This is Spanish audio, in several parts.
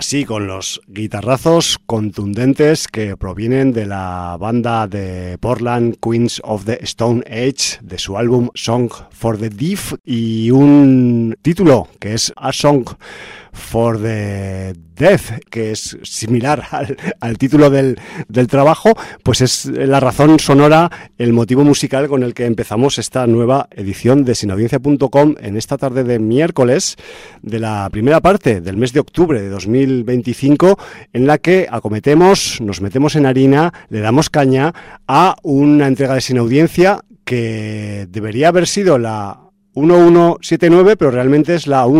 así, con los guitarrazos contundentes que provienen de la banda de Portland, Queens of the Stone Age, de su álbum Song for the Deaf, y un título que es A Song for the Deaf, que es similar al título del trabajo, pues es la razón sonora, el motivo musical con el que empezamos esta nueva edición de sinaudiencia.com en esta tarde de miércoles de la primera parte del mes de octubre de 2025, en la que nos metemos en harina, le damos caña a una entrega de Sinaudiencia que debería haber sido la 1179, pero realmente es la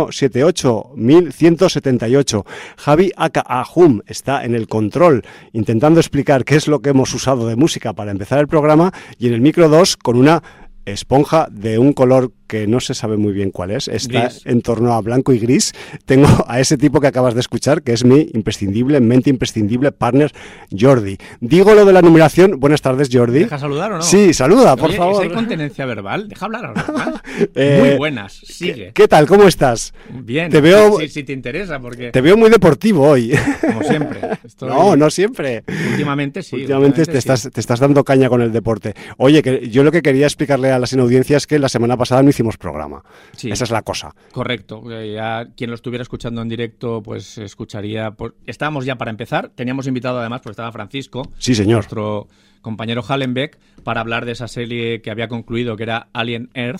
1178. Javi aka Ahum está en el control intentando explicar qué es lo que hemos usado de música para empezar el programa, y en el micro 2 con una esponja de un color que no se sabe muy bien cuál es, está gris, en torno a blanco y gris. Tengo a ese tipo que acabas de escuchar, que es mi mente imprescindible partner, Jordi. Digo lo de la numeración. Buenas tardes, Jordi. ¿Deja saludar o no? Sí, saluda, por favor. Si hay continencia verbal, deja hablar ahora. Muy buenas, sigue. ¿Qué tal? ¿Cómo estás? Bien, te veo, si te interesa, porque... Te veo muy deportivo hoy. Como siempre. No siempre. Últimamente sí. Últimamente te estás dando caña con el deporte. Oye, que yo lo que quería explicarle a la sinaudiencia es que la semana pasada no hicimos programa. Sí, esa es la cosa. Correcto. Ya quien lo estuviera escuchando en directo, pues escucharía... Estábamos ya para empezar. Teníamos invitado además, porque estaba Francisco. Sí, señor. Nuestro compañero Hallenbeck, para hablar de esa serie que había concluido, que era Alien Earth.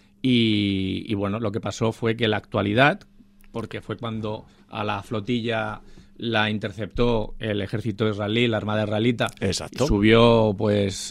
Y bueno, lo que pasó fue que la actualidad, porque fue cuando a la flotilla la interceptó el ejército israelí, la armada israelita. Exacto. Subió pues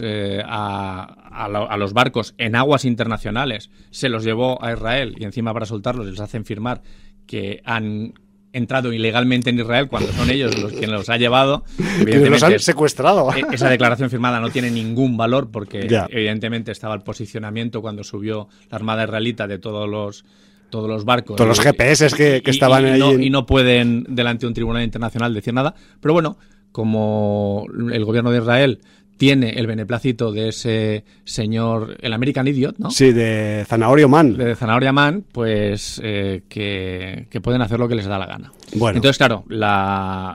a los barcos en aguas internacionales, se los llevó a Israel y encima para soltarlos les hacen firmar que han entrado ilegalmente en Israel cuando son ellos quienes los ha llevado. Evidentemente, los han secuestrado. Esa declaración firmada no tiene ningún valor porque evidentemente estaba el posicionamiento cuando subió la armada israelita de todos los barcos. Todos los GPS que estaban ahí. Y no pueden, delante de un tribunal internacional, decir nada. Pero bueno, como el gobierno de Israel tiene el beneplácito de ese señor, el American Idiot, ¿no? Sí, de Zanahoria Man. De Zanahoria Man, pues que pueden hacer lo que les da la gana. Bueno. Entonces, claro, la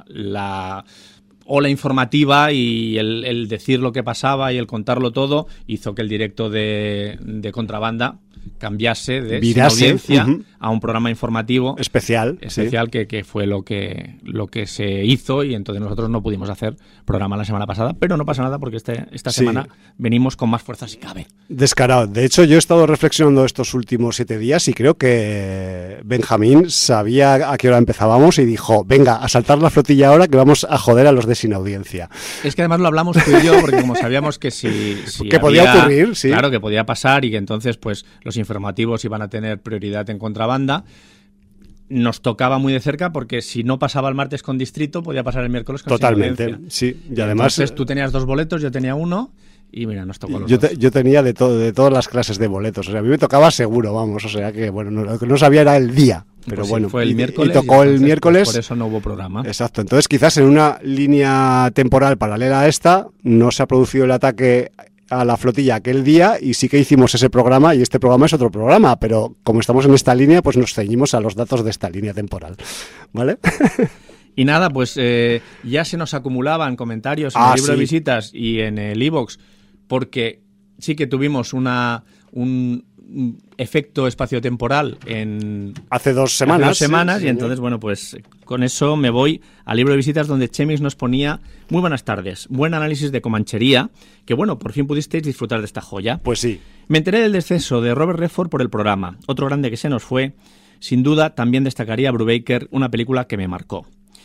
ola informativa y el decir lo que pasaba y el contarlo todo hizo que el directo de Contrabanda cambiase de Sinaudiencia a un programa informativo especial que fue lo que se hizo, y entonces nosotros no pudimos hacer programa la semana pasada, pero no pasa nada porque esta semana venimos con más fuerza si cabe. Descarado. De hecho, yo he estado reflexionando estos últimos 7 días y creo que Benjamín sabía a qué hora empezábamos y dijo, venga, a saltar la flotilla ahora que vamos a joder a los de Sinaudiencia. Es que además lo hablamos tú y yo porque como sabíamos que si que podía ocurrir, sí. Claro, que podía pasar y que entonces pues los informativos iban a tener prioridad en Contrabanda. Nos tocaba muy de cerca porque si no pasaba el martes con Distrito, podía pasar el miércoles con Totalmente, sí. Y además, entonces tú tenías 2 boletos, yo tenía 1 y mira, nos tocó los dos. Yo tenía de todas las clases de boletos. O sea, a mí me tocaba seguro, vamos. O sea que, bueno, lo que no sabía era el día. Pero pues bueno, fue el miércoles. Y tocó el miércoles. Pues por eso no hubo programa. Exacto. Entonces, quizás en una línea temporal paralela a esta, no se ha producido el ataque a la flotilla aquel día y sí que hicimos ese programa, y este programa es otro programa, pero como estamos en esta línea, pues nos ceñimos a los datos de esta línea temporal, ¿vale? Y nada, pues ya se nos acumulaban comentarios en el libro de visitas y en el iVoox, porque sí que tuvimos un efecto espaciotemporal hace 2 semanas. Hace 2 semanas, y entonces, bueno, pues con eso me voy al libro de visitas donde Chemix nos ponía: muy buenas tardes, buen análisis de Comanchería, que bueno, por fin pudisteis disfrutar de esta joya. Pues sí. Me enteré del descenso de Robert Redford por el programa, otro grande que se nos fue. Sin duda, también destacaría Brubaker, una película que me marcó.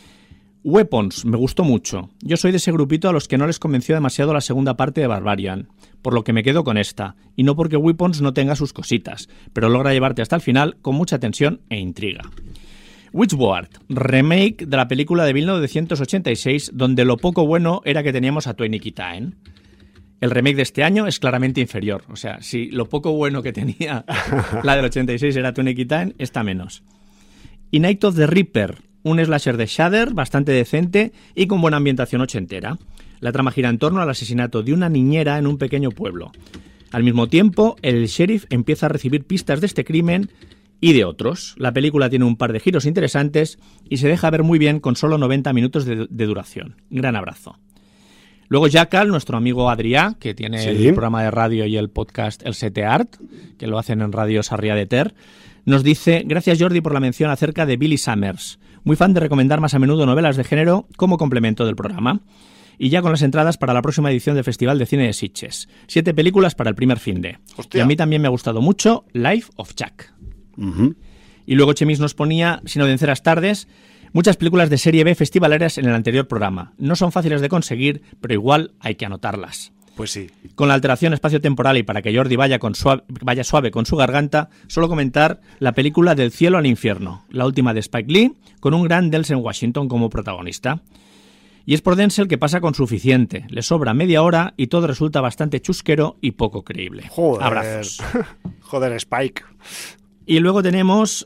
Weapons, me gustó mucho. Yo soy de ese grupito a los que no les convenció demasiado la segunda parte de Barbarian, por lo que me quedo con esta, y no porque Weapons no tenga sus cositas, pero logra llevarte hasta el final con mucha tensión e intriga. Witchboard, remake de la película de 1986, donde lo poco bueno era que teníamos a Tawny Kitaen. El remake de este año es claramente inferior, o sea, si lo poco bueno que tenía la del 86 era Tawny Kitaen, esta menos. Y Night of the Reaper, un slasher de Shudder bastante decente y con buena ambientación ochentera. La trama gira en torno al asesinato de una niñera en un pequeño pueblo. Al mismo tiempo, el sheriff empieza a recibir pistas de este crimen y de otros. La película tiene un par de giros interesantes y se deja ver muy bien con solo 90 minutos de duración. Gran abrazo. Luego Jackal, nuestro amigo Adrià, que tiene el programa de radio y el podcast El Sete Art, que lo hacen en Radio Sarrià de Ter, nos dice: gracias Jordi por la mención acerca de Billy Summers. Muy fan de recomendar más a menudo novelas de género como complemento del programa. Y ya con las entradas para la próxima edición del Festival de Cine de Sitges. 7 películas para el primer finde. Hostia. Y a mí también me ha gustado mucho Life of Jack. Y luego Chemis nos ponía, sin audienceras tardes, muchas películas de serie B festivaleras en el anterior programa. No son fáciles de conseguir, pero igual hay que anotarlas. Pues sí. Con la alteración espacio-temporal y para que Jordi vaya suave con su garganta, solo comentar la película Del cielo al infierno, la última de Spike Lee, con un gran Denzel Washington como protagonista. Y es por Denzel que pasa con suficiente. Le sobra media hora y todo resulta bastante chusquero y poco creíble. Joder. Abrazos. Joder, Spike. Y luego tenemos...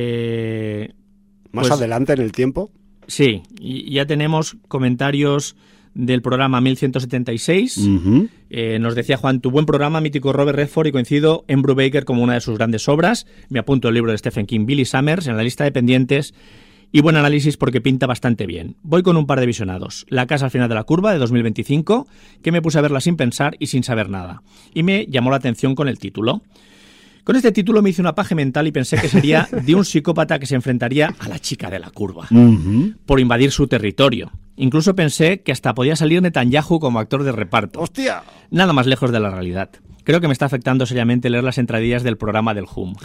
Más adelante en el tiempo. Sí, y ya tenemos comentarios del programa 1176. Nos decía Juan, tu buen programa, mítico Robert Redford, y coincido en Brubaker como una de sus grandes obras. Me apunto el libro de Stephen King, Billy Summers, en la lista de pendientes. Y buen análisis porque pinta bastante bien. Voy con un par de visionados. La casa al final de la curva, de 2025, que me puse a verla sin pensar y sin saber nada. Y me llamó la atención con el título. Con este título me hice una paja mental y pensé que sería de un psicópata que se enfrentaría a la chica de la curva por invadir su territorio. Incluso pensé que hasta podía salir Netanyahu como actor de reparto. ¡Hostia! Nada más lejos de la realidad. Creo que me está afectando seriamente leer las entradillas del programa del Hum.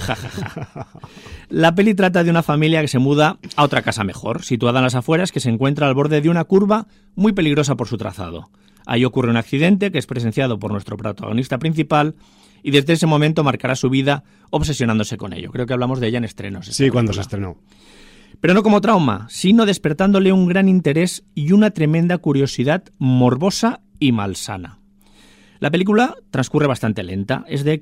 La peli trata de una familia que se muda a otra casa mejor, situada en las afueras, que se encuentra al borde de una curva muy peligrosa por su trazado. Ahí ocurre un accidente que es presenciado por nuestro protagonista principal y desde ese momento marcará su vida obsesionándose con ello. Creo que hablamos de ella en estrenos. Sí, cuando se estrenó. Pero no como trauma, sino despertándole un gran interés y una tremenda curiosidad morbosa y malsana. La película transcurre bastante lenta, es de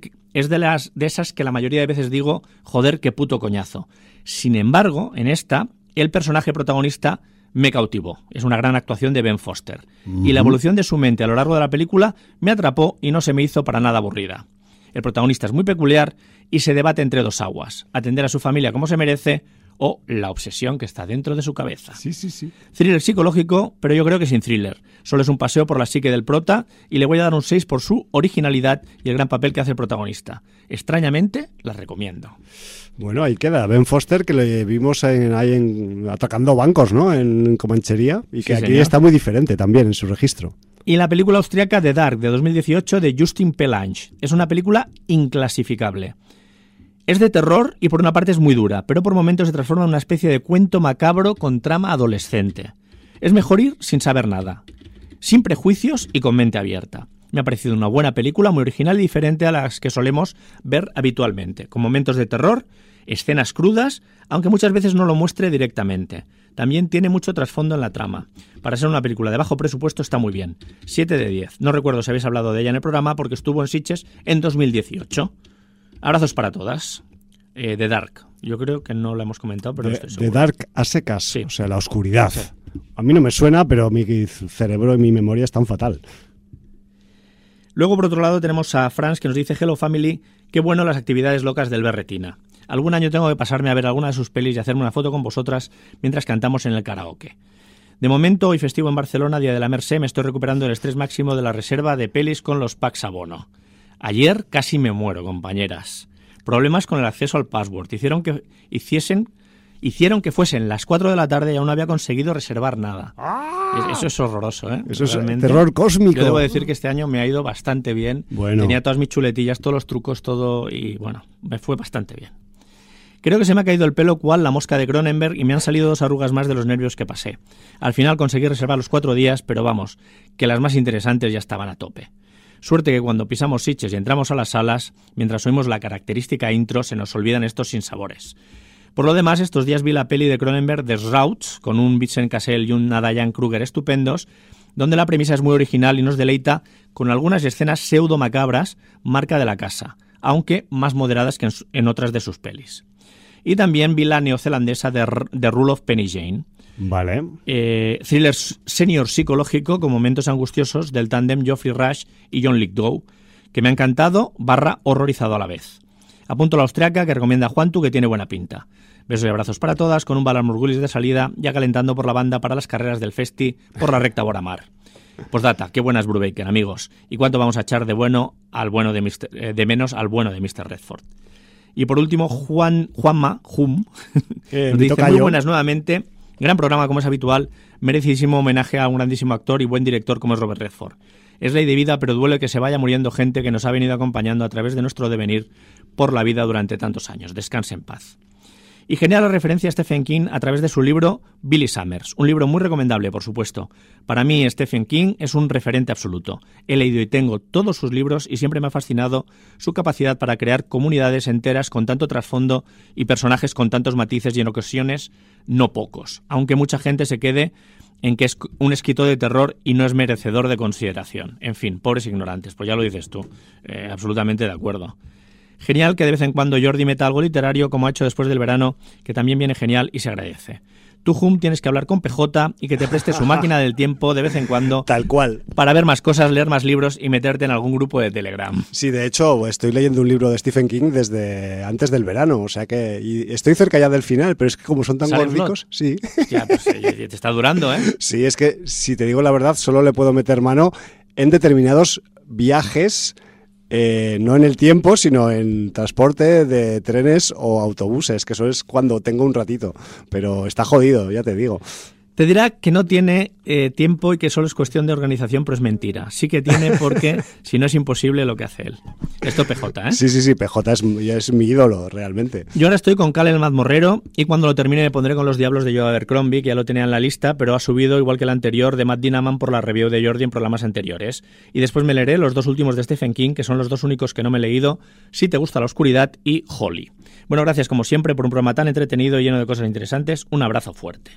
esas que la mayoría de veces digo, joder, qué puto coñazo. Sin embargo, en esta, el personaje protagonista me cautivó. Es una gran actuación de Ben Foster. Y la evolución de su mente a lo largo de la película me atrapó y no se me hizo para nada aburrida. El protagonista es muy peculiar y se debate entre dos aguas, atender a su familia como se merece o la obsesión que está dentro de su cabeza. Sí. Thriller psicológico, pero yo creo que sin thriller. Solo es un paseo por la psique del prota y le voy a dar un 6 por su originalidad y el gran papel que hace el protagonista. Extrañamente, la recomiendo. Bueno, ahí queda. Ben Foster, que le vimos atacando bancos, ¿no? En Comanchería, y que sí, aquí señor. está muy diferente también en su registro. Y la película austriaca The Dark, de 2018, de Justin Pelange. Es una película inclasificable. Es de terror y por una parte es muy dura, pero por momentos se transforma en una especie de cuento macabro con trama adolescente. Es mejor ir sin saber nada, sin prejuicios y con mente abierta. Me ha parecido una buena película, muy original y diferente a las que solemos ver habitualmente, con momentos de terror, escenas crudas, aunque muchas veces no lo muestre directamente. También tiene mucho trasfondo en la trama. Para ser una película de bajo presupuesto está muy bien. 7 de 10. No recuerdo si habéis hablado de ella en el programa porque estuvo en Sitges en 2018. Abrazos para todas. The Dark. Yo creo que no lo hemos comentado, pero estoy seguro. The Dark a secas, Sí. o sea, la oscuridad. Sí. A mí no me suena, pero mi cerebro y mi memoria están fatal. Luego, por otro lado, tenemos a Franz que nos dice: Hello Family, qué bueno las actividades locas del Berretina. Algún año tengo que pasarme a ver alguna de sus pelis y hacerme una foto con vosotras mientras cantamos en el karaoke. De momento, hoy festivo en Barcelona, Día de la Mercè, me estoy recuperando del estrés máximo de la reserva de pelis con los packs abono. Ayer casi me muero, compañeras. Problemas con el acceso al password. Hicieron que fuesen las 4 de la tarde y aún no había conseguido reservar nada. Eso es horroroso, ¿eh? Eso realmente. es terror cósmico. Yo debo decir que este año me ha ido bastante bien. Bueno. Tenía todas mis chuletillas, todos los trucos, todo, y bueno, me fue bastante bien. Creo que se me ha caído el pelo cual la mosca de Cronenberg y me han salido 2 arrugas más de los nervios que pasé. Al final conseguí reservar los 4 días, pero vamos, que las más interesantes ya estaban a tope. Suerte que cuando pisamos Sitges y entramos a las salas, mientras oímos la característica intro, se nos olvidan estos sinsabores. Por lo demás, estos días vi la peli de Cronenberg, The Roots, con un Vincent Cassel y un Diane Kruger estupendos, donde la premisa es muy original y nos deleita con algunas escenas pseudo-macabras, marca de la casa, aunque más moderadas que en otras de sus pelis. Y también vi la neozelandesa The Rule of Penny Jane. Vale. Thriller senior psicológico con momentos angustiosos del tándem Geoffrey Rush y John Lithgow, que me ha encantado / horrorizado a la vez. Apunto la austriaca que recomienda Juantu, que tiene buena pinta. Besos y abrazos para todas, con un Valar Morghulis de salida, ya calentando por la banda para las carreras del Festi por la recta Boramar. Postdata, qué buena es Brubaker, amigos. ¿Y cuánto vamos a echar de bueno al bueno de menos al bueno de Mr. Redford? Y por último, Juanma, nos dice, muy buenas nuevamente. Gran programa como es habitual, merecidísimo homenaje a un grandísimo actor y buen director como es Robert Redford. Es ley de vida, pero duele que se vaya muriendo gente que nos ha venido acompañando a través de nuestro devenir por la vida durante tantos años. Descanse en paz. Y genial la referencia a Stephen King a través de su libro Billy Summers, un libro muy recomendable, por supuesto. Para mí, Stephen King es un referente absoluto. He leído y tengo todos sus libros y siempre me ha fascinado su capacidad para crear comunidades enteras con tanto trasfondo y personajes con tantos matices y en ocasiones no pocos, aunque mucha gente se quede en que es un escritor de terror y no es merecedor de consideración. En fin, pobres ignorantes, pues ya lo dices tú, absolutamente de acuerdo. Genial que de vez en cuando Jordi meta algo literario, como ha hecho después del verano, que también viene genial y se agradece. Tú, Hum, tienes que hablar con PJ y que te preste su máquina del tiempo de vez en cuando. Tal cual. Para ver más cosas, leer más libros y meterte en algún grupo de Telegram. Sí, de hecho, estoy leyendo un libro de Stephen King desde antes del verano, o sea que y estoy cerca ya del final, pero es que como son tan górdicos, sí. Ya, pues te está durando, ¿eh? Sí, es que, si te digo la verdad, solo le puedo meter mano en determinados viajes. No en el tiempo, sino en transporte de trenes o autobuses, que eso es cuando tengo un ratito, pero está jodido, ya te digo. Te dirá que no tiene tiempo y que solo es cuestión de organización, pero es mentira. Sí que tiene, porque si no es imposible lo que hace él. Esto PJ, ¿eh? Sí, PJ es mi ídolo, realmente. Yo ahora estoy con Cal el mazmorrero y cuando lo termine me pondré con Los Diablos de Joe Abercrombie, que ya lo tenía en la lista, pero ha subido igual que el anterior de Matt Dinaman por la review de Jordi en programas anteriores. Y después me leeré los dos últimos de Stephen King, que son los dos únicos que no me he leído, Si te gusta la oscuridad y Holly. Bueno, gracias como siempre por un programa tan entretenido y lleno de cosas interesantes. Un abrazo fuerte.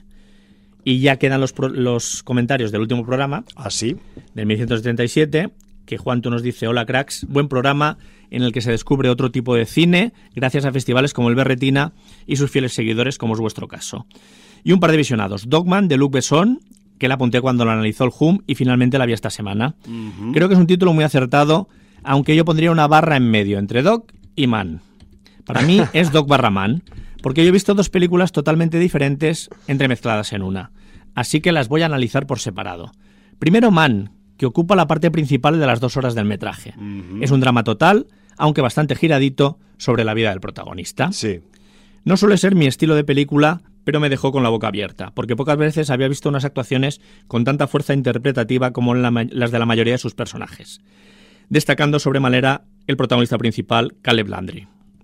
Y ya quedan los comentarios del último programa. ¿Ah, sí? Del 1177, que Juantu nos dice: hola cracks, buen programa en el que se descubre otro tipo de cine gracias a festivales como el Berretina y sus fieles seguidores, como es vuestro caso. Y un par de visionados: Dogman, de Luc Besson, que la apunté cuando lo analizó el Hum y finalmente la vi esta semana. Creo que es un título muy acertado, aunque yo pondría una barra en medio entre Dog y Man. Para mí es Dog barra Man, porque yo he visto dos películas totalmente diferentes entremezcladas en una. Así que las voy a analizar por separado. Primero Man, que ocupa la parte principal de las 2 horas del metraje. Es un drama total, aunque bastante giradito, sobre la vida del protagonista. Sí. No suele ser mi estilo de película, pero me dejó con la boca abierta, porque pocas veces había visto unas actuaciones con tanta fuerza interpretativa como las de la mayoría de sus personajes. Destacando sobremanera el protagonista principal, Caleb Landry.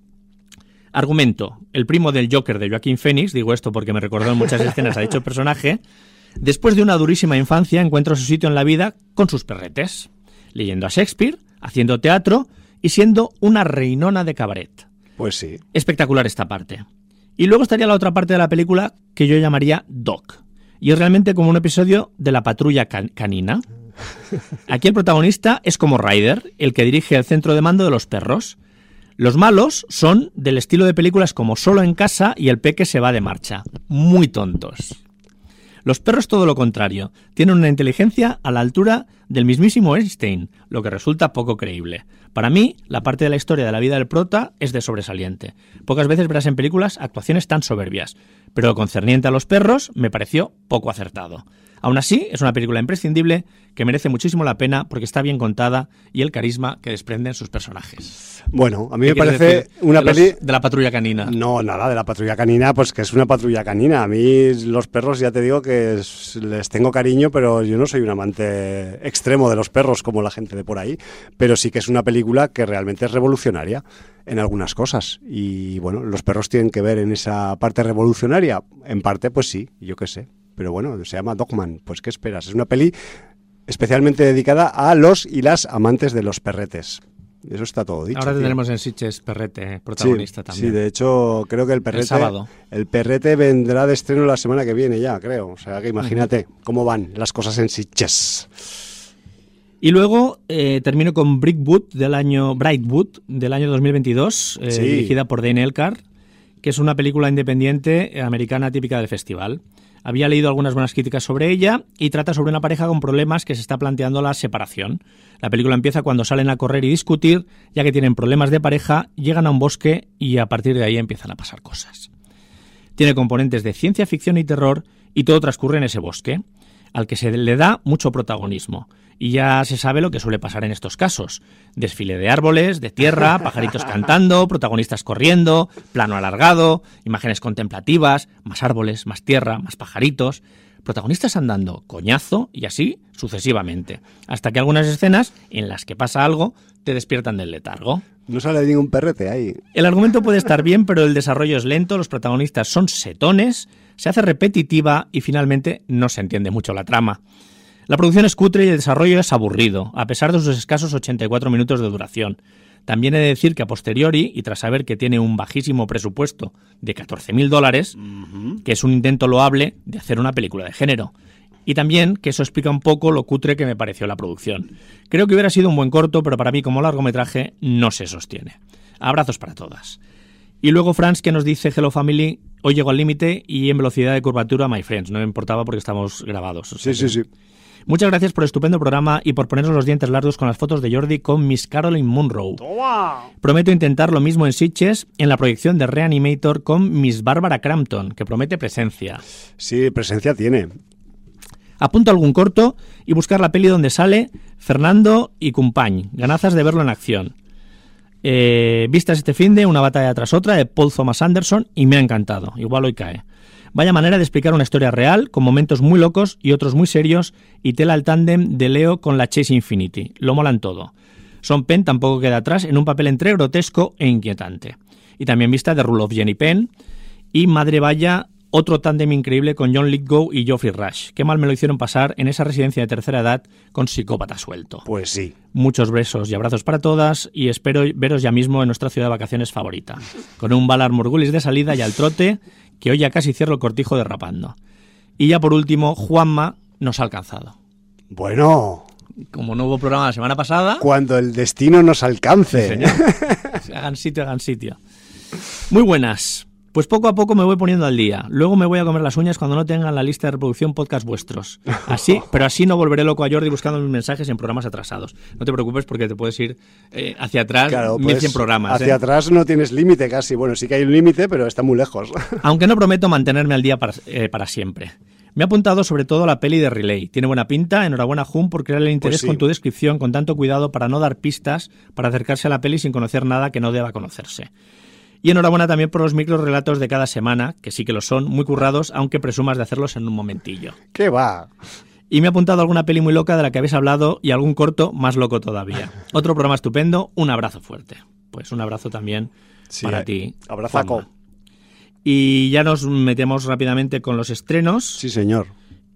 Argumento: el primo del Joker de Joaquín Phoenix, digo esto porque me recordó en muchas escenas a dicho personaje, después de una durísima infancia encuentra su sitio en la vida con sus perretes, leyendo a Shakespeare, haciendo teatro y siendo una reinona de cabaret. Pues sí. Espectacular esta parte. Y luego estaría la otra parte de la película que yo llamaría Doc, y es realmente como un episodio de la patrulla canina. Aquí el protagonista es como Ryder, el que dirige el centro de mando de los perros. Los malos son del estilo de películas como Solo en casa y El peque se va de marcha. Muy tontos. Los perros todo lo contrario. Tienen una inteligencia a la altura del mismísimo Einstein, lo que resulta poco creíble. Para mí, la parte de la historia de la vida del prota es de sobresaliente. Pocas veces verás en películas actuaciones tan soberbias, pero lo concerniente a los perros me pareció poco acertado. Aún así, es una película imprescindible que merece muchísimo la pena porque está bien contada y el carisma que desprenden sus personajes. Bueno, a mí me parece una peli... De la patrulla canina. No, nada, de la patrulla canina, pues que es una patrulla canina. A mí los perros ya te digo que les tengo cariño, pero yo no soy un amante extremo de los perros como la gente de por ahí. Pero sí que es una película que realmente es revolucionaria en algunas cosas. Y bueno, los perros tienen que ver en esa parte revolucionaria. En parte, pues sí, yo qué sé. Pero bueno, se llama Dogman, pues ¿qué esperas? Es una peli especialmente dedicada a los y las amantes de los perretes. Eso está todo dicho. Ahora tendremos en Sitges Perrete, protagonista también. Sí, de hecho creo que el Perrete vendrá de estreno la semana que viene ya, creo. O sea que imagínate cómo van las cosas en Sitges. Y luego termino con Brightwood del año 2022, dirigida por Dane Elcar, que es una película independiente americana típica del festival. Había leído algunas buenas críticas sobre ella y trata sobre una pareja con problemas que se está planteando la separación. La película empieza cuando salen a correr y discutir, ya que tienen problemas de pareja, llegan a un bosque y a partir de ahí empiezan a pasar cosas. Tiene componentes de ciencia ficción y terror y todo transcurre en ese bosque, al que se le da mucho protagonismo. Y ya se sabe lo que suele pasar en estos casos. Desfile de árboles, de tierra, pajaritos cantando, protagonistas corriendo, plano alargado, imágenes contemplativas, más árboles, más tierra, más pajaritos, protagonistas andando, coñazo y así sucesivamente. Hasta que algunas escenas en las que pasa algo te despiertan del letargo. No sale ningún perrete ahí. El argumento puede estar bien, pero el desarrollo es lento, los protagonistas son setones, se hace repetitiva y finalmente no se entiende mucho la trama. La producción es cutre y el desarrollo es aburrido, a pesar de sus escasos 84 minutos de duración. También he de decir que a posteriori, y tras saber que tiene un bajísimo presupuesto de $14.000, que es un intento loable de hacer una película de género. Y también que eso explica un poco lo cutre que me pareció la producción. Creo que hubiera sido un buen corto, pero para mí como largometraje no se sostiene. Abrazos para todas. Y luego Franz, que nos dice: Hello Family, hoy llego al límite y en velocidad de curvatura, my friends. No me importaba porque estamos grabados. O sea, sí. Muchas gracias por el estupendo programa y por ponernos los dientes largos con las fotos de Jordi con Miss Caroline Munro. ¡Toma! Prometo intentar lo mismo en Sitges en la proyección de Reanimator con Miss Bárbara Crampton, que promete presencia. Sí, presencia tiene. Apunto algún corto y buscar la peli donde sale Fernando y Cumpany. Ganazas de verlo en acción. Vistas este finde, una batalla tras otra de Paul Thomas Anderson y me ha encantado. Igual hoy cae. Vaya manera de explicar una historia real, con momentos muy locos y otros muy serios, y tela el tándem de Leo con la Chase Infinity. Lo molan todo. Sean Penn tampoco queda atrás en un papel entre grotesco e inquietante. Y también vista The Rule of Jenny Penn. Y madre vaya, otro tándem increíble con John Lithgow y Geoffrey Rush. Qué mal me lo hicieron pasar en esa residencia de tercera edad con psicópata suelto. Pues sí. Muchos besos y abrazos para todas y espero veros ya mismo en nuestra ciudad de vacaciones favorita. Con un Valar Morghulis de salida y al trote, que hoy ya casi cierro el cortijo derrapando. Y ya por último, Juanma nos ha alcanzado. Bueno. Como no hubo programa la semana pasada... Cuando el destino nos alcance. Sí, señor. Hagan sitio. Muy buenas. Pues poco a poco me voy poniendo al día. Luego me voy a comer las uñas cuando no tengan la lista de reproducción podcast vuestros. Pero así no volveré loco a Jordi buscando mis mensajes en programas atrasados. No te preocupes porque te puedes ir hacia atrás, claro, 1100 programas. Hacia atrás no tienes límite casi. Bueno, sí que hay un límite, pero está muy lejos. Aunque no prometo mantenerme al día para siempre. Me ha apuntado sobre todo la peli de Relay. Tiene buena pinta, enhorabuena Jun por crear el interés con tu descripción con tanto cuidado para no dar pistas para acercarse a la peli sin conocer nada que no deba conocerse. Y enhorabuena también por los microrelatos de cada semana, que sí que lo son, muy currados, aunque presumas de hacerlos en un momentillo. ¿Qué va? Y me ha apuntado alguna peli muy loca de la que habéis hablado y algún corto más loco todavía. Otro programa estupendo, un abrazo fuerte. Pues un abrazo también para ti. Abrazaco. Y ya nos metemos rápidamente con los estrenos. Sí, señor.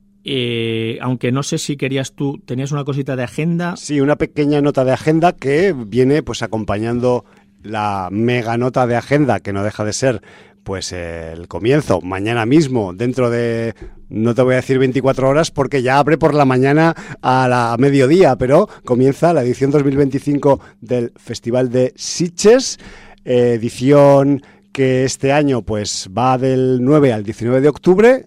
Aunque no sé si tenías una cosita de agenda. Sí, una pequeña nota de agenda que viene pues acompañando la mega nota de agenda, que no deja de ser pues el comienzo, mañana mismo, dentro de, no te voy a decir 24 horas, porque ya abre por la mañana a mediodía, pero comienza la edición 2025 del Festival de Sitges, edición que este año pues va del 9 al 19 de octubre,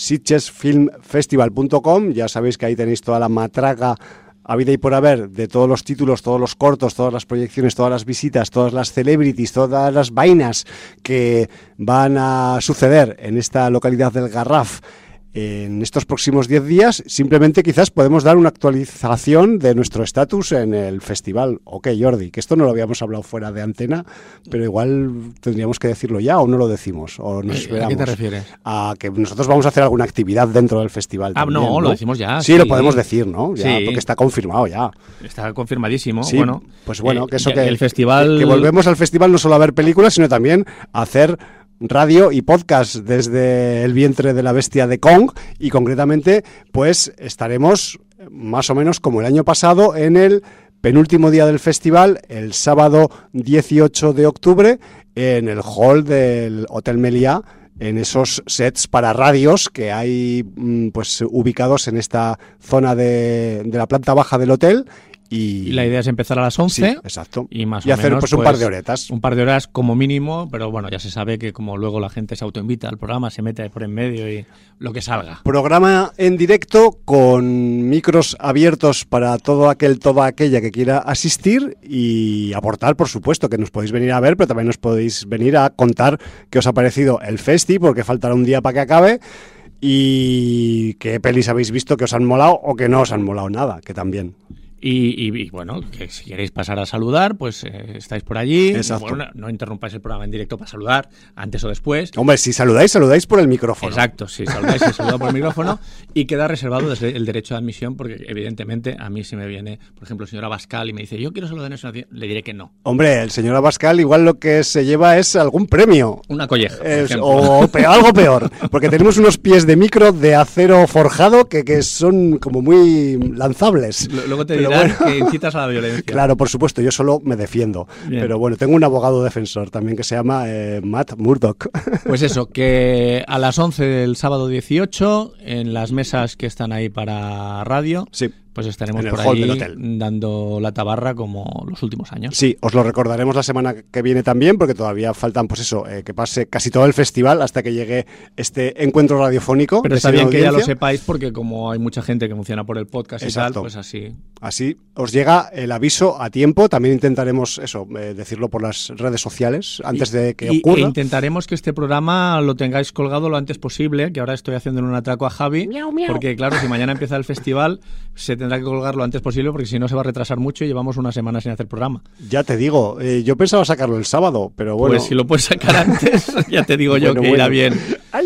sitgesfilmfestival.com, ya sabéis que ahí tenéis toda la matraca habida y por haber de todos los títulos, todos los cortos, todas las proyecciones, todas las visitas, todas las celebrities, todas las vainas que van a suceder en esta localidad del Garraf en estos próximos 10 días. Simplemente quizás podemos dar una actualización de nuestro estatus en el festival. Ok, Jordi, que esto no lo habíamos hablado fuera de antena, pero igual tendríamos que decirlo ya, o no lo decimos, o nos esperamos. ¿A qué te refieres? A que nosotros vamos a hacer alguna actividad dentro del festival también, ¿no? Lo decimos ya. Sí, lo podemos decir, ¿no? Ya, sí. Porque está confirmado ya. Está confirmadísimo. Sí, bueno, pues bueno, que eso que el festival... que volvemos al festival no solo a ver películas, sino también a hacer radio y podcast desde el vientre de la bestia de Kong, y concretamente pues estaremos más o menos como el año pasado en el penúltimo día del festival, el sábado 18 de octubre, en el hall del Hotel Meliá, en esos sets para radios que hay pues ubicados en esta zona de la planta baja del hotel, Y la idea es empezar a las 11. Sí, exacto. Y más y o hacer menos, pues un par de horetas. Un par de horas como mínimo, pero bueno, ya se sabe que como luego la gente se autoinvita al programa, se mete por en medio y lo que salga. Programa en directo con micros abiertos para toda aquella que quiera asistir y aportar, por supuesto, que nos podéis venir a ver, pero también nos podéis venir a contar qué os ha parecido el festi, porque faltará un día para que acabe, y qué pelis habéis visto que os han molado o que no os han molado nada, que también. Y bueno, que si queréis pasar a saludar, pues estáis por allí. Exacto. Bueno, no interrumpáis el programa en directo para saludar, antes o después. Hombre, si saludáis por el micrófono. Exacto, si saludáis por el micrófono. Y queda reservado desde el derecho de admisión, porque evidentemente a mí si me viene, por ejemplo, el señor Abascal y me dice, yo quiero saludar en esa nación, le diré que no. Hombre, el señor Abascal igual lo que se lleva es algún premio. Una colleja, por ejemplo. O algo peor, porque tenemos unos pies de micro de acero forjado que son como muy lanzables. Luego te dirán que incitas a la violencia. Claro, por supuesto, yo solo me defiendo. Bien. Pero bueno, tengo un abogado defensor también que se llama Matt Murdock. Pues eso, que a las 11 del sábado 18, en las mesas que están ahí para radio, sí, pues estaremos por ahí dando la tabarra como los últimos años. Sí, os lo recordaremos la semana que viene también, porque todavía faltan, pues eso, que pase casi todo el festival hasta que llegue este encuentro radiofónico. Pero está bien que ya lo sepáis, porque como hay mucha gente que funciona por el podcast. Exacto. Y tal, pues así. Así os llega el aviso a tiempo. También intentaremos eso, decirlo por las redes sociales antes de que ocurra. E intentaremos que este programa lo tengáis colgado lo antes posible, que ahora estoy haciendo un atraco a Javi, porque claro, si mañana empieza el festival, se tendrá que colgar lo antes posible, porque si no se va a retrasar mucho y llevamos una semana sin hacer programa. Ya te digo, yo pensaba sacarlo el sábado, pero bueno. Pues si lo puedes sacar antes, ya te digo yo que irá bien. ¡Ay!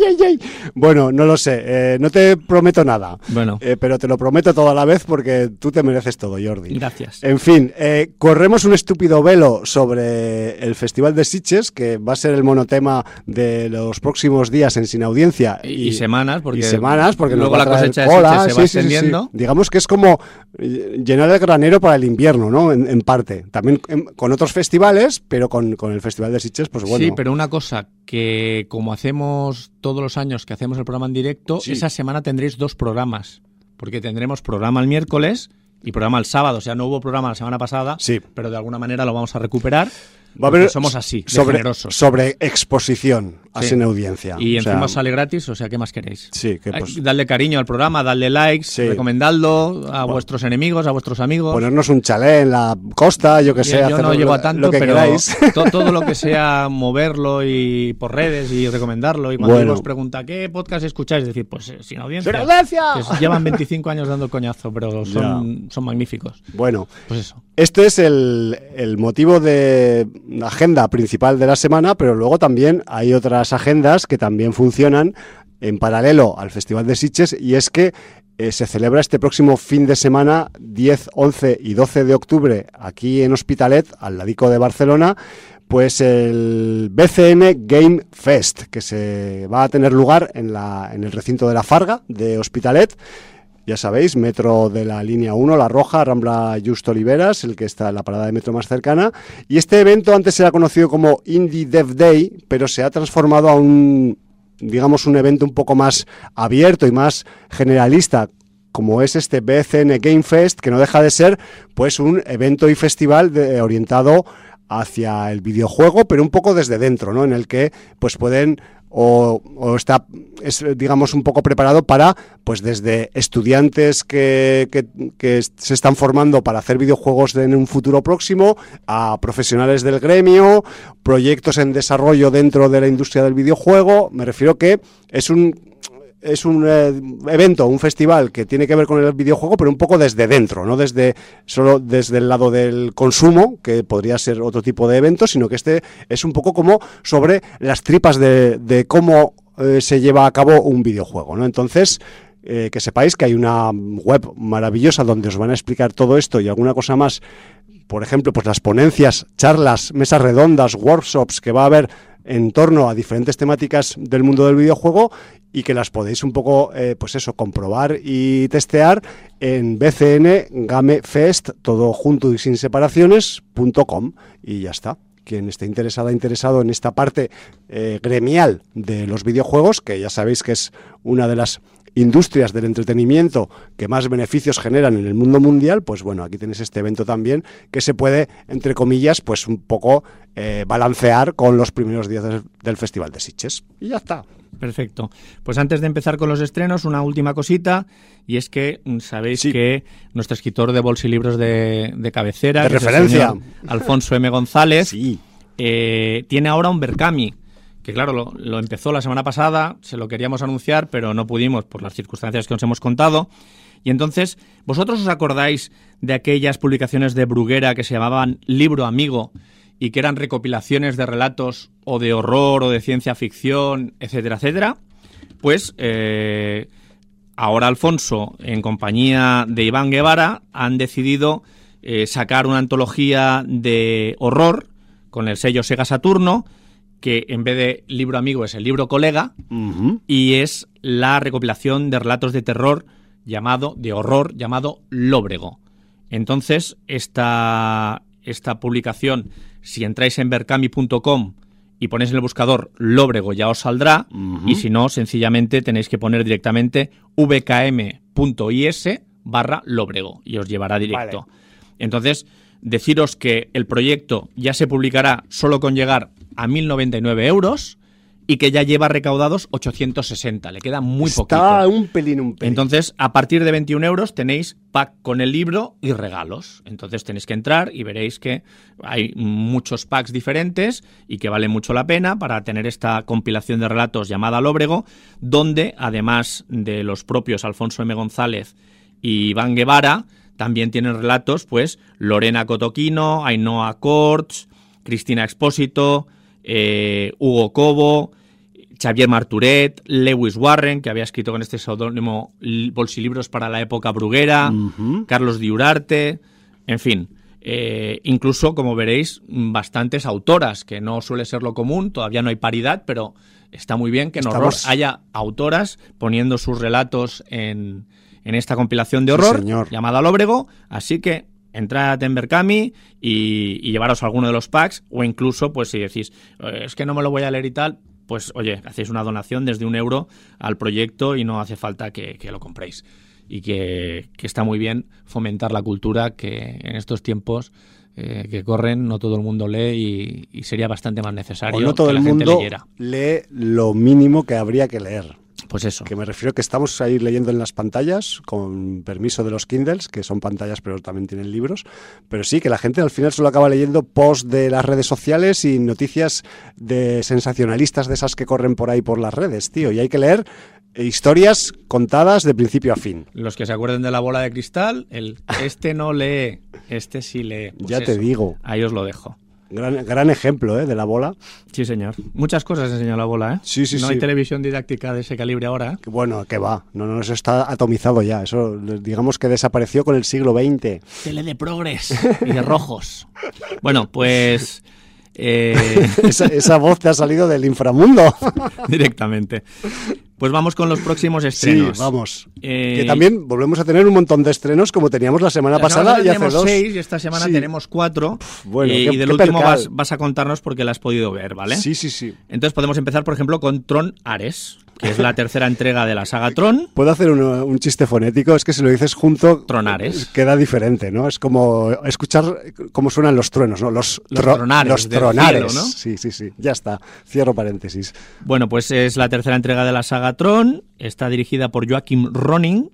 Bueno, no lo sé, no te prometo nada, pero te lo prometo toda la vez porque tú te mereces todo, Jordi. Gracias. En fin, corremos un estúpido velo sobre el Festival de Sitges, que va a ser el monotema de los próximos días en Sin Audiencia. Y semanas, porque luego la cosecha de Sitges se va extendiendo. Sí. Digamos que es como llenar el granero para el invierno, ¿no? En parte. También con otros festivales, pero con el Festival de Sitges, pues bueno. Sí, pero una cosa, que como hacemos todos los años que hacemos el programa en directo, esa semana tendréis 2 programas, porque tendremos programa el miércoles y programa el sábado. O sea, no hubo programa la semana pasada, pero de alguna manera lo vamos a recuperar. Va a haber somos así, generosos. Sobre exposición a Sin Audiencia. Y encima sale gratis, o sea, ¿qué más queréis? Sí, que pues... Dadle cariño al programa, dadle likes, recomendadlo a vuestros enemigos, a vuestros amigos. Ponernos un chalet en la costa, yo que sé. Yo no llego a tanto, pero queráis. Todo lo que sea moverlo y por redes y recomendarlo. Y cuando os pregunta, ¿qué podcast escucháis? Decir, pues Sin Audiencia. ¡Sin Audiencia! Que llevan 25 años dando el coñazo, pero son magníficos. Bueno, pues eso. Este es el motivo de la agenda principal de la semana, pero luego también hay otras agendas que también funcionan en paralelo al Festival de Sitges, y es que se celebra este próximo fin de semana, 10, 11 y 12 de octubre, aquí en Hospitalet, al ladico de Barcelona, pues el BCN Game Fest, que se va a tener lugar en el recinto de la Farga de Hospitalet. Ya sabéis, metro de la línea 1, La Roja, Rambla Just Oliveras, el que está en la parada de metro más cercana. Y este evento antes era conocido como Indie Dev Day, pero se ha transformado a un evento un poco más abierto y más generalista, como es este BCN Game Fest, que no deja de ser pues un evento y festival orientado hacia el videojuego, pero un poco desde dentro, ¿no? En el que pues pueden es digamos un poco preparado para, pues desde estudiantes que se están formando para hacer videojuegos en un futuro próximo, a profesionales del gremio, proyectos en desarrollo dentro de la industria del videojuego. Me refiero que es un evento, un festival que tiene que ver con el videojuego, pero un poco desde dentro, no solo desde el lado del consumo, que podría ser otro tipo de evento, sino que este es un poco como sobre las tripas de cómo se lleva a cabo un videojuego, ¿no? Entonces, que sepáis que hay una web maravillosa donde os van a explicar todo esto y alguna cosa más. Por ejemplo, pues las ponencias, charlas, mesas redondas, workshops que va a haber en torno a diferentes temáticas del mundo del videojuego, y que las podéis un poco, pues eso, comprobar y testear en BCN Game Fest, todo junto y sin separaciones.com, y ya está. Quien esté interesado en esta parte gremial de los videojuegos, que ya sabéis que es una de las industrias del entretenimiento que más beneficios generan en el mundo mundial, pues bueno, aquí tenéis este evento también que se puede, entre comillas, pues un poco balancear con los primeros días del Festival de Sitges. Y ya está. Perfecto. Pues antes de empezar con los estrenos, una última cosita, y es que sabéis que nuestro escritor de bolsilibros de cabecera, de referencia, el señor Alfonso M. González, sí, tiene ahora un Berkami, que claro, lo empezó la semana pasada, se lo queríamos anunciar, pero no pudimos por las circunstancias que os hemos contado. Y entonces, ¿vosotros os acordáis de aquellas publicaciones de Bruguera que se llamaban Libro Amigo y que eran recopilaciones de relatos o de horror o de ciencia ficción, etcétera, etcétera? Pues ahora Alfonso, en compañía de Iván Guevara, han decidido sacar una antología de horror con el sello Sega Saturno, que en vez de Libro Amigo es el Libro Colega, y es la recopilación de relatos de terror de horror llamado Lóbrego. Entonces, esta publicación, si entráis en berkami.com y ponéis en el buscador Lóbrego, ya os saldrá, y si no, sencillamente tenéis que poner directamente vkm.is/Lóbrego y os llevará directo. Vale. Entonces, deciros que el proyecto ya se publicará solo con llegar a 1.099 euros y que ya lleva recaudados 860. Le queda muy poquito. Está un pelín. Entonces, a partir de 21 euros tenéis pack con el libro y regalos. Entonces tenéis que entrar y veréis que hay muchos packs diferentes y que vale mucho la pena para tener esta compilación de relatos llamada Lóbrego, donde, además de los propios Alfonso M. González y Iván Guevara, también tienen relatos, pues, Lorena Cotoquino, Ainhoa Corts, Cristina Expósito, Hugo Cobo, Xavier Marturet, Lewis Warren, que había escrito con este seudónimo bolsilibros para la época bruguera, Carlos Diurarte, en fin, incluso, como veréis, bastantes autoras, que no suele ser lo común, todavía no hay paridad, pero está muy bien que en horror haya autoras poniendo sus relatos en esta compilación de horror llamada Lóbrego, así que entrad en Berkami y llevaros alguno de los packs, o incluso, pues si decís, es que no me lo voy a leer y tal, pues oye, hacéis una donación desde 1 euro al proyecto y no hace falta que lo compréis. Y que está muy bien fomentar la cultura, que en estos tiempos que corren no todo el mundo lee y sería bastante más necesario no todo que la el gente mundo leyera. Lee lo mínimo que habría que leer. Pues eso. Que me refiero que estamos ahí leyendo en las pantallas, con permiso de los Kindles, que son pantallas pero también tienen libros, pero sí, que la gente al final solo acaba leyendo posts de las redes sociales y noticias de sensacionalistas de esas que corren por ahí por las redes, tío, y hay que leer historias contadas de principio a fin. Los que se acuerden de La bola de cristal, este no lee, este sí lee. Pues ya te digo. Ahí os lo dejo. Gran ejemplo, de La bola. Sí, señor. Muchas cosas enseñó La bola, ¿eh? Sí. No hay televisión didáctica de ese calibre ahora, ¿eh? Bueno, que va. No, eso está atomizado ya. Eso, digamos que desapareció con el siglo XX. Tele de progres y de rojos. Bueno, pues... esa voz te ha salido del inframundo. Directamente. Pues vamos con los próximos estrenos. Sí, vamos. Que también volvemos a tener un montón de estrenos como teníamos la semana pasada y hace 2. Tenemos 6 y esta semana tenemos 4. Bueno, y del último vas a contarnos porque la has podido ver, ¿vale? Sí. Entonces podemos empezar, por ejemplo, con Tron Ares, que es la tercera entrega de la saga Tron. ¿Puedo hacer un chiste fonético? Es que si lo dices junto, Tron Ares, queda diferente, ¿no? Es como escuchar cómo suenan los truenos, ¿no? Los tronares. Los tronares, cielo, ¿no? Sí. Ya está. Cierro paréntesis. Bueno, pues es la tercera entrega de la saga Tron. Está dirigida por Joachim Ronning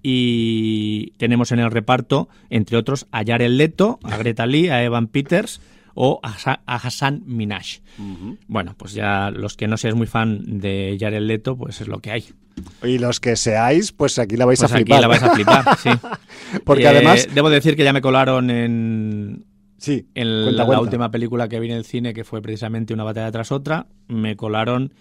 y tenemos en el reparto, entre otros, a Jared Leto, a Greta Lee, a Evan Peters o a Hassan Minhaj. Bueno, pues ya los que no seáis muy fan de Jared Leto, pues es lo que hay. Y los que seáis, pues aquí la vais a flipar. Aquí la vais a flipar, sí. Porque además... Debo decir que ya me colaron en cuenta. La última película que vi en el cine, que fue precisamente Una batalla tras otra, me colaron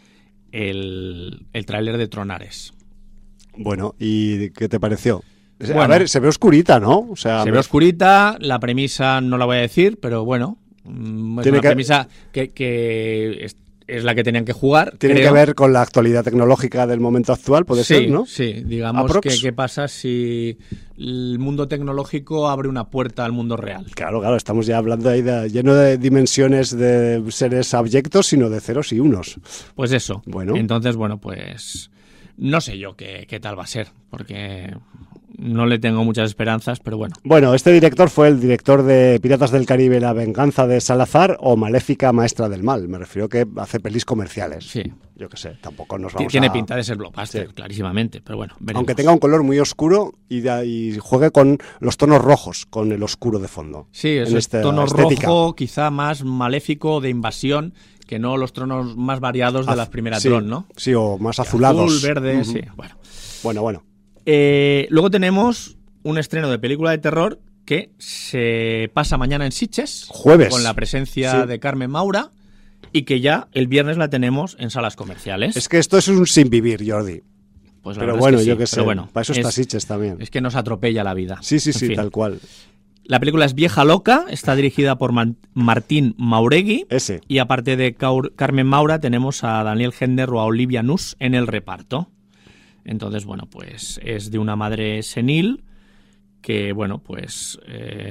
el tráiler de Tron Ares. Bueno, ¿y qué te pareció? Bueno, a ver, se ve oscurita, ¿no? O sea, se ve oscurita, la premisa no la voy a decir, pero bueno, es una premisa que es la que tenían que jugar. Tiene que ver con la actualidad tecnológica del momento actual, puede ser, ¿no? Sí, digamos que qué pasa si el mundo tecnológico abre una puerta al mundo real. Claro, estamos ya hablando ahí lleno de dimensiones de seres abyectos, sino de ceros y unos. Pues eso. Bueno. Entonces, bueno, pues No sé yo qué tal va a ser, porque no le tengo muchas esperanzas, pero bueno. Bueno, este director fue el director de Piratas del Caribe, La venganza de Salazar o Maléfica, maestra del mal. Me refiero que hace pelis comerciales. Sí. Yo qué sé, tampoco nos vamos Tiene pinta de ser blockbuster, sí, clarísimamente, pero bueno, veremos. Aunque tenga un color muy oscuro y juegue con los tonos rojos, con el oscuro de fondo. Sí, es tono rojo, quizá más maléfico, de invasión, que no los tonos más variados de las primeras sí, Tron, ¿no? Sí, o más azulados. Azul, verde, sí, bueno. Bueno. Luego tenemos un estreno de película de terror que se pasa mañana en Sitges. Jueves. Con la presencia de Carmen Maura y que ya el viernes la tenemos en salas comerciales. Es que esto es un sin vivir, Jordi. Pues pero bueno, es que yo sí, qué sé, pero bueno, para eso está Sitges también. Es que nos atropella la vida. Sí, En fin. tal cual. La película es Vieja Loca, está dirigida por Martín Mauregui. Ese. Y aparte de Carmen Maura, tenemos a Daniel Hender o a Olivia Nuss en el reparto. Entonces, bueno, pues es de una madre senil que, bueno, pues...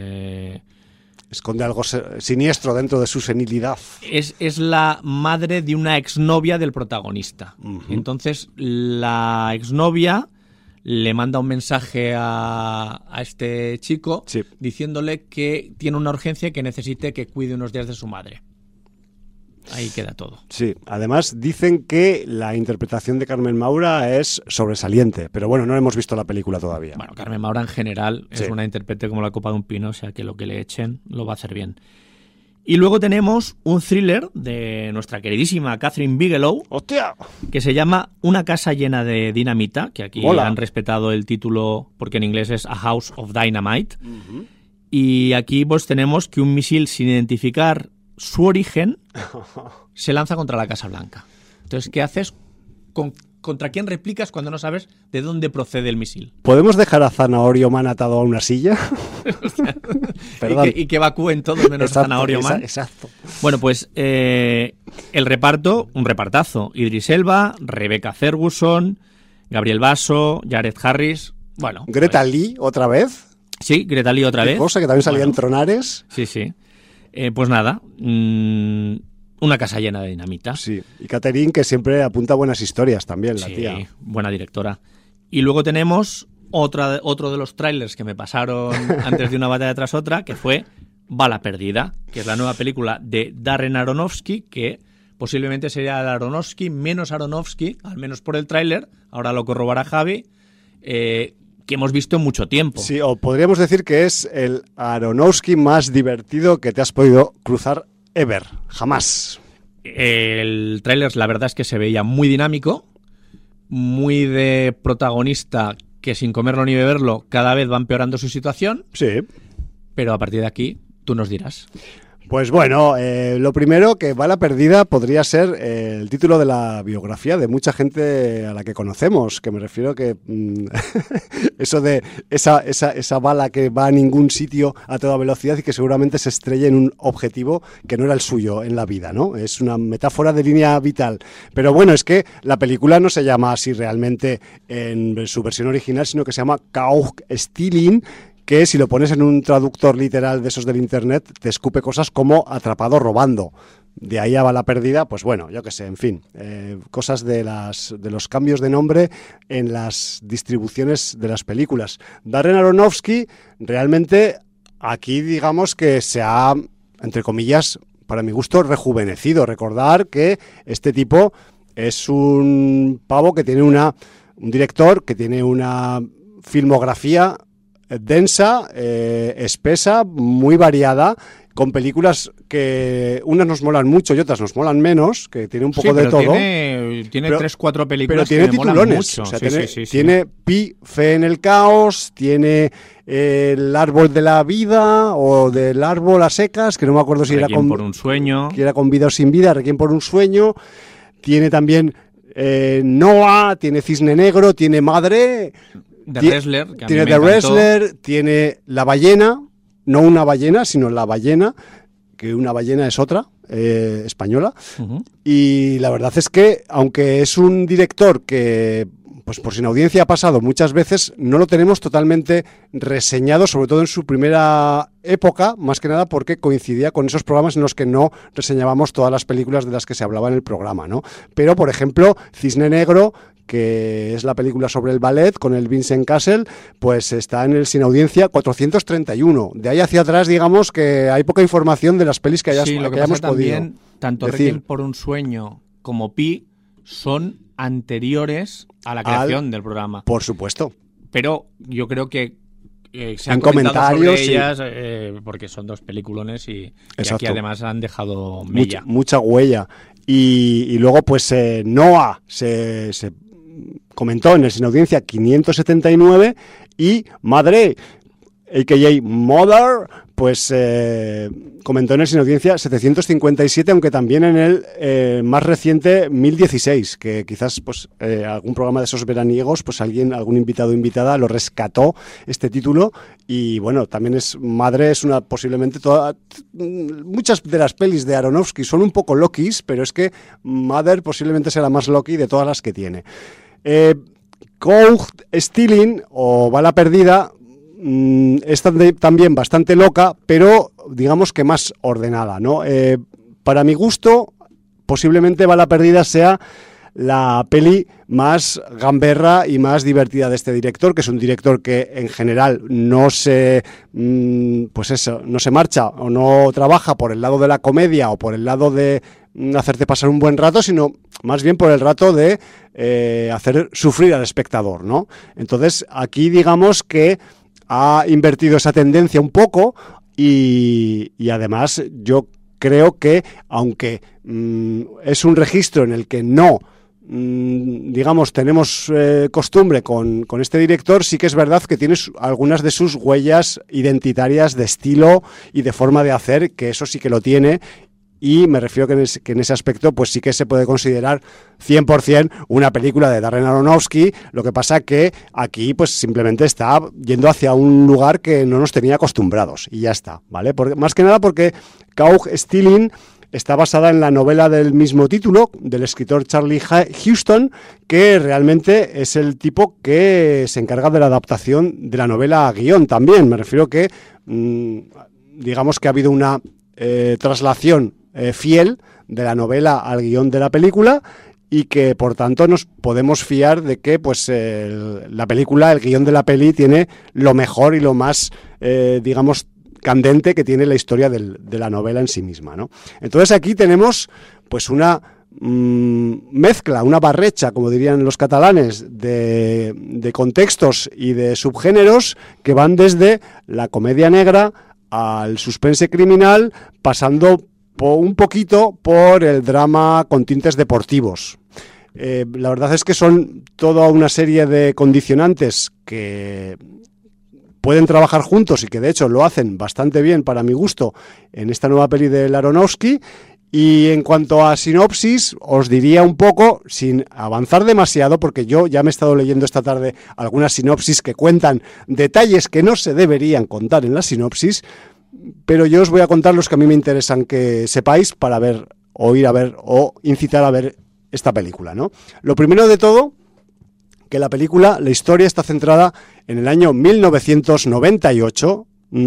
esconde algo siniestro dentro de su senilidad. Es la madre de una exnovia del protagonista. Entonces, la exnovia le manda un mensaje a este chico diciéndole que tiene una urgencia y que necesite que cuide unos días de su madre. Ahí queda todo. Sí, además dicen que la interpretación de Carmen Maura es sobresaliente, pero bueno, no hemos visto la película todavía. Bueno, Carmen Maura en general es una intérprete como la copa de un pino, o sea que lo que le echen lo va a hacer bien. Y luego tenemos un thriller de nuestra queridísima Catherine Bigelow. ¡Hostia! Que se llama Una casa llena de dinamita, que aquí han respetado el título porque en inglés es A House of Dynamite. Y aquí pues tenemos que un misil sin identificar su origen se lanza contra la Casa Blanca. Entonces, ¿qué haces? ¿Contra quién replicas cuando no sabes de dónde procede el misil? ¿Podemos dejar a Zanahorio Man atado a una silla? Perdón. Y que evacúen todos menos a Zanahorio Man. Exacto. Bueno, pues el reparto, un repartazo. Idris Elba, Rebecca Ferguson, Gabriel Basso, Jared Harris. Bueno. ¿Greta Lee otra vez? Sí, Greta Lee otra vez. Cosa que también salía en Tronares. Sí. Pues nada, una casa llena de dinamita. Sí, y Catherine, que siempre apunta buenas historias también, la tía. Sí, buena directora. Y luego tenemos otro de los trailers que me pasaron antes de una batalla tras otra, que fue Bala Perdida, que es la nueva película de Darren Aronofsky, que posiblemente sería el Aronofsky menos Aronofsky, al menos por el tráiler, ahora lo corroborará Javi, que hemos visto en mucho tiempo. Sí, o podríamos decir que es el Aronofsky más divertido que te has podido cruzar ever, jamás. El tráiler, la verdad es que se veía muy dinámico, muy de protagonista que sin comerlo ni beberlo cada vez va empeorando su situación. Sí. Pero a partir de aquí, tú nos dirás. Pues bueno, lo primero, que Bala Perdida podría ser el título de la biografía de mucha gente a la que conocemos, que me refiero que eso de esa bala que va a ningún sitio a toda velocidad y que seguramente se estrella en un objetivo que no era el suyo en la vida, ¿no? Es una metáfora de línea vital. Pero bueno, es que la película no se llama así realmente en su versión original, sino que se llama Kaugstealing, que si lo pones en un traductor literal de esos del internet, te escupe cosas como atrapado robando. De ahí a Bala Perdida, pues bueno, yo qué sé, en fin, cosas de los cambios de nombre en las distribuciones de las películas. Darren Aronofsky realmente aquí digamos que se ha, entre comillas, para mi gusto, rejuvenecido. Recordar que este tipo es un pavo que tiene un director que tiene una filmografía densa, espesa, muy variada, con películas que unas nos molan mucho y otras nos molan menos, que tiene un poco de todo. Tiene 3-4 películas pero tiene que me molan titulones, mucho. o sea, Sí. tiene Pi, Fe en el caos, tiene El árbol de la vida o del árbol a secas, que no me acuerdo si Requiem era con por un sueño. Que era con vida o sin vida, Requiem por un sueño. Tiene también Noah, tiene Cisne Negro, tiene Madre. The Wrestler, que a mí tiene me The encantó. Wrestler, tiene La ballena, no una ballena, sino La ballena, que una ballena es otra, española. Uh-huh. Y la verdad es que, aunque es un director que pues por Sin Audiencia ha pasado muchas veces, no lo tenemos totalmente reseñado, sobre todo en su primera época, más que nada porque coincidía con esos programas en los que no reseñábamos todas las películas de las que se hablaba en el programa, ¿no? Pero, por ejemplo, Cisne Negro, que es la película sobre el ballet con el Vincent Cassel, pues está en el Sin Audiencia 431. De ahí hacia atrás, digamos que hay poca información de las pelis que hayamos podido también, tanto decir. Requiem por un sueño como Pi son anteriores a la creación del programa. Por supuesto. Pero yo creo que se han en comentado comentarios sobre ellas porque son dos peliculones y aquí además han dejado mella. Mucha huella. Y luego pues Noah se comentó en el Sin Audiencia 579 y Madre, a.k.a. Mother, pues comentó en el Sin Audiencia 757, aunque también en el más reciente 1016, que quizás pues algún programa de esos veraniegos, pues algún invitado o invitada lo rescató este título. Y bueno, también Madre es una posiblemente muchas de las pelis de Aronofsky son un poco Lokis, pero es que Mother posiblemente sea la más Loki de todas las que tiene. Caught Stealing o Bala Perdida es también bastante loca, pero digamos que más ordenada, ¿no? Para mi gusto, posiblemente Bala Perdida sea la peli más gamberra y más divertida de este director, que es un director que en general no se marcha o no trabaja por el lado de la comedia o por el lado de hacerte pasar un buen rato, sino más bien por el rato de hacer sufrir al espectador, ¿no? Entonces, aquí digamos que ha invertido esa tendencia un poco y además yo creo que, aunque es un registro en el que no digamos, tenemos costumbre con este director, sí que es verdad que tiene algunas de sus huellas identitarias de estilo y de forma de hacer, que eso sí que lo tiene. Y me refiero que en ese aspecto pues sí que se puede considerar 100% una película de Darren Aronofsky. Lo que pasa que aquí pues simplemente está yendo hacia un lugar que no nos tenía acostumbrados y ya está, ¿vale? Más que nada porque Caught Stealing está basada en la novela del mismo título del escritor Charlie Huston, que realmente es el tipo que se encarga de la adaptación de la novela a guión también. Me refiero que digamos que ha habido una traslación fiel de la novela al guión de la película y que por tanto nos podemos fiar de que pues la película, el guión de la peli tiene lo mejor y lo más digamos candente que tiene la historia de la novela en sí misma, ¿no? Entonces aquí tenemos pues una mezcla, una barrecha, como dirían los catalanes, de contextos y de subgéneros que van desde la comedia negra al suspense criminal, pasando un poquito por el drama con tintes deportivos. La verdad es que son toda una serie de condicionantes que pueden trabajar juntos y que de hecho lo hacen bastante bien para mi gusto en esta nueva peli de Aronofsky. Y en cuanto a sinopsis, os diría un poco, sin avanzar demasiado, porque yo ya me he estado leyendo esta tarde algunas sinopsis que cuentan detalles que no se deberían contar en la sinopsis, pero yo os voy a contar los que a mí me interesan que sepáis para ver, o ir a ver, o incitar a ver esta película, ¿no? Lo primero de todo, que la película, la historia está centrada en el año 1998,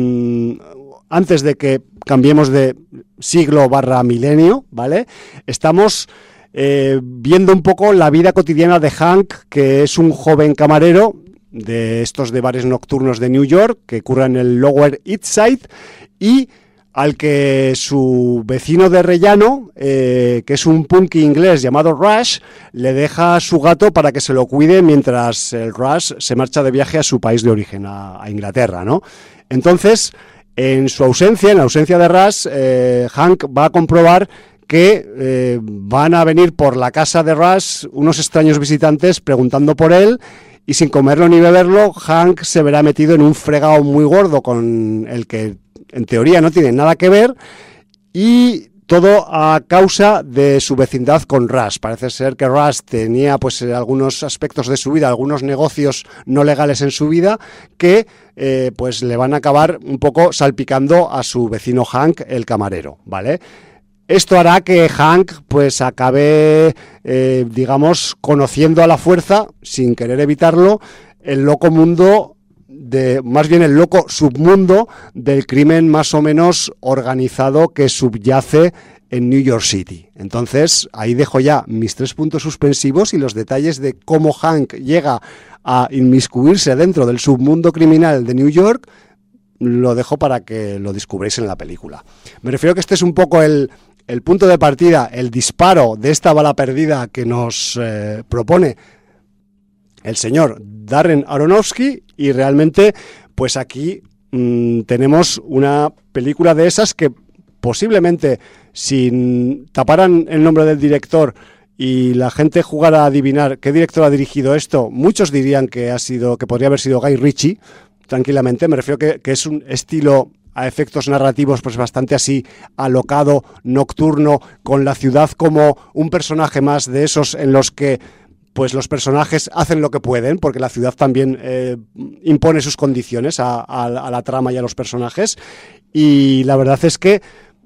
antes de que cambiemos de siglo / milenio, ¿vale? Estamos viendo un poco la vida cotidiana de Hank, que es un joven camarero de estos de bares nocturnos de New York, que curra en el Lower East Side, y al que su vecino de rellano, que es un punky inglés llamado Rush, le deja a su gato para que se lo cuide mientras el Rush se marcha de viaje a su país de origen, a Inglaterra, ¿no? Entonces, en la ausencia de Rush, Hank va a comprobar que van a venir por la casa de Rush unos extraños visitantes preguntando por él, y sin comerlo ni beberlo, Hank se verá metido en un fregado muy gordo con el que en teoría no tiene nada que ver, y todo a causa de su vecindad con Rush. Parece ser que Rush tenía pues algunos aspectos de su vida, algunos negocios no legales en su vida que pues le van a acabar un poco salpicando a su vecino Hank, el camarero, ¿vale? Esto hará que Hank pues acabe, digamos, conociendo a la fuerza, sin querer evitarlo, el loco mundo, más bien el loco submundo del crimen más o menos organizado que subyace en New York City. Entonces, ahí dejo ya mis 3 puntos suspensivos y los detalles de cómo Hank llega a inmiscuirse dentro del submundo criminal de New York, lo dejo para que lo descubréis en la película. Me refiero que este es un poco el punto de partida, el disparo de esta bala perdida que nos propone el señor Darren Aronofsky, y realmente pues aquí tenemos una película de esas que posiblemente, si taparan el nombre del director y la gente jugara a adivinar qué director ha dirigido esto, muchos dirían que podría haber sido Guy Ritchie, tranquilamente. Me refiero que es un estilo a efectos narrativos pues bastante así alocado, nocturno, con la ciudad como un personaje más de esos en los que pues los personajes hacen lo que pueden, porque la ciudad también impone sus condiciones a la trama y a los personajes. Y la verdad es que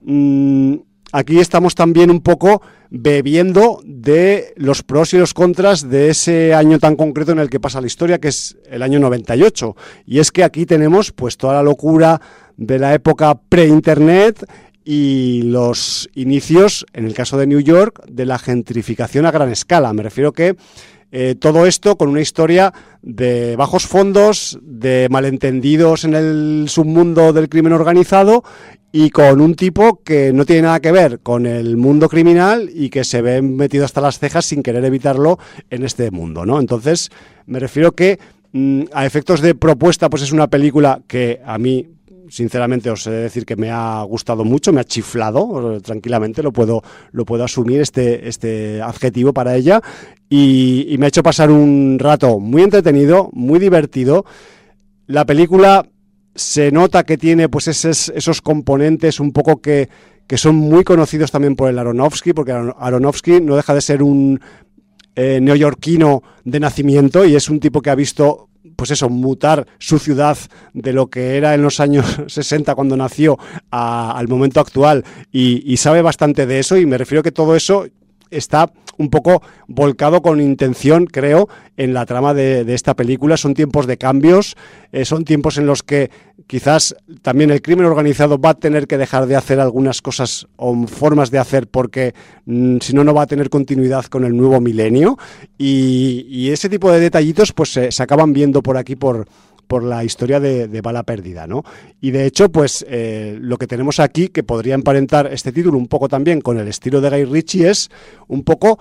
aquí estamos también un poco bebiendo de los pros y los contras de ese año tan concreto en el que pasa la historia, que es el año 98. Y es que aquí tenemos pues toda la locura de la época pre-internet y los inicios, en el caso de New York, de la gentrificación a gran escala. Me refiero que todo esto con una historia de bajos fondos, de malentendidos en el submundo del crimen organizado y con un tipo que no tiene nada que ver con el mundo criminal y que se ve metido hasta las cejas sin querer evitarlo en este mundo, ¿no? Entonces, me refiero que a efectos de propuesta, pues es una película que a mí, sinceramente, os he de decir que me ha gustado mucho, me ha chiflado, tranquilamente lo puedo asumir este adjetivo para ella, y me ha hecho pasar un rato muy entretenido, muy divertido. La película se nota que tiene pues esos componentes un poco que son muy conocidos también por el Aronofsky, porque Aronofsky no deja de ser un neoyorquino de nacimiento y es un tipo que ha visto pues eso, mutar su ciudad de lo que era en los años 60 cuando nació al momento actual, y sabe bastante de eso, y me refiero que todo eso está un poco volcado con intención, creo, en la trama de esta película. Son tiempos de cambios, son tiempos en los que quizás también el crimen organizado va a tener que dejar de hacer algunas cosas o formas de hacer porque si no, no va a tener continuidad con el nuevo milenio, y ese tipo de detallitos pues se acaban viendo por aquí por la historia de Bala Perdida, ¿no? Y de hecho, pues lo que tenemos aquí, que podría emparentar este título un poco también con el estilo de Guy Ritchie, es un poco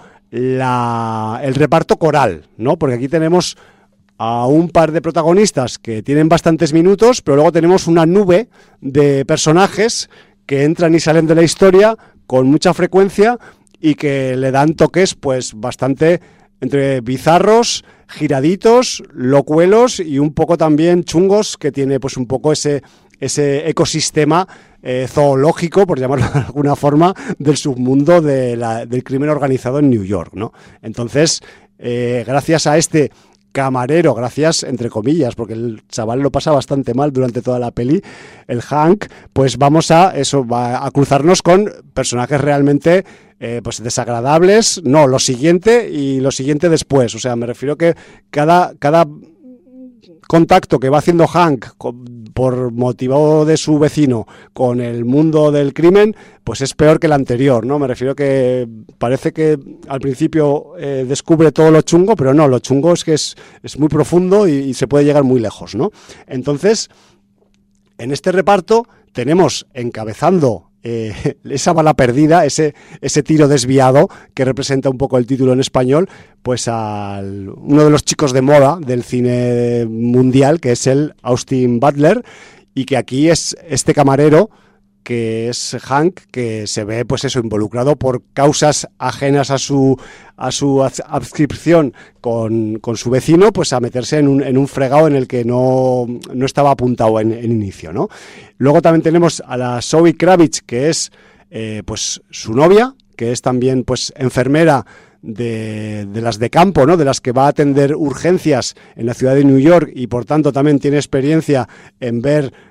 el reparto coral, ¿no? Porque aquí tenemos a un par de protagonistas que tienen bastantes minutos, pero luego tenemos una nube de personajes que entran y salen de la historia con mucha frecuencia y que le dan toques pues bastante entre bizarros, giraditos, locuelos y un poco también chungos, que tiene pues un poco ese ecosistema zoológico, por llamarlo de alguna forma, del submundo del crimen organizado en New York, ¿no? Entonces, gracias a este camarero, gracias entre comillas, porque el chaval lo pasa bastante mal durante toda la peli, el Hank, pues vamos a cruzarnos con personajes realmente pues desagradables, no, lo siguiente y lo siguiente después. O sea, me refiero que cada contacto que va haciendo Hank por motivo de su vecino con el mundo del crimen, pues es peor que el anterior, ¿no? Me refiero que parece que al principio descubre todo lo chungo, pero no, lo chungo es que es muy profundo y se puede llegar muy lejos, ¿no? Entonces, en este reparto tenemos encabezando esa bala perdida, ese tiro desviado que representa un poco el título en español, pues uno de los chicos de moda del cine mundial, que es el Austin Butler, y que aquí es este camarero que es Hank, que se ve pues eso, involucrado por causas ajenas a su adscripción con su vecino, pues a meterse en un fregado en el que no estaba apuntado en inicio, ¿no? Luego también tenemos a la Zoe Kravitz, que es pues su novia, que es también pues enfermera de las de campo, ¿no? De las que va a atender urgencias en la ciudad de New York, y por tanto también tiene experiencia en ver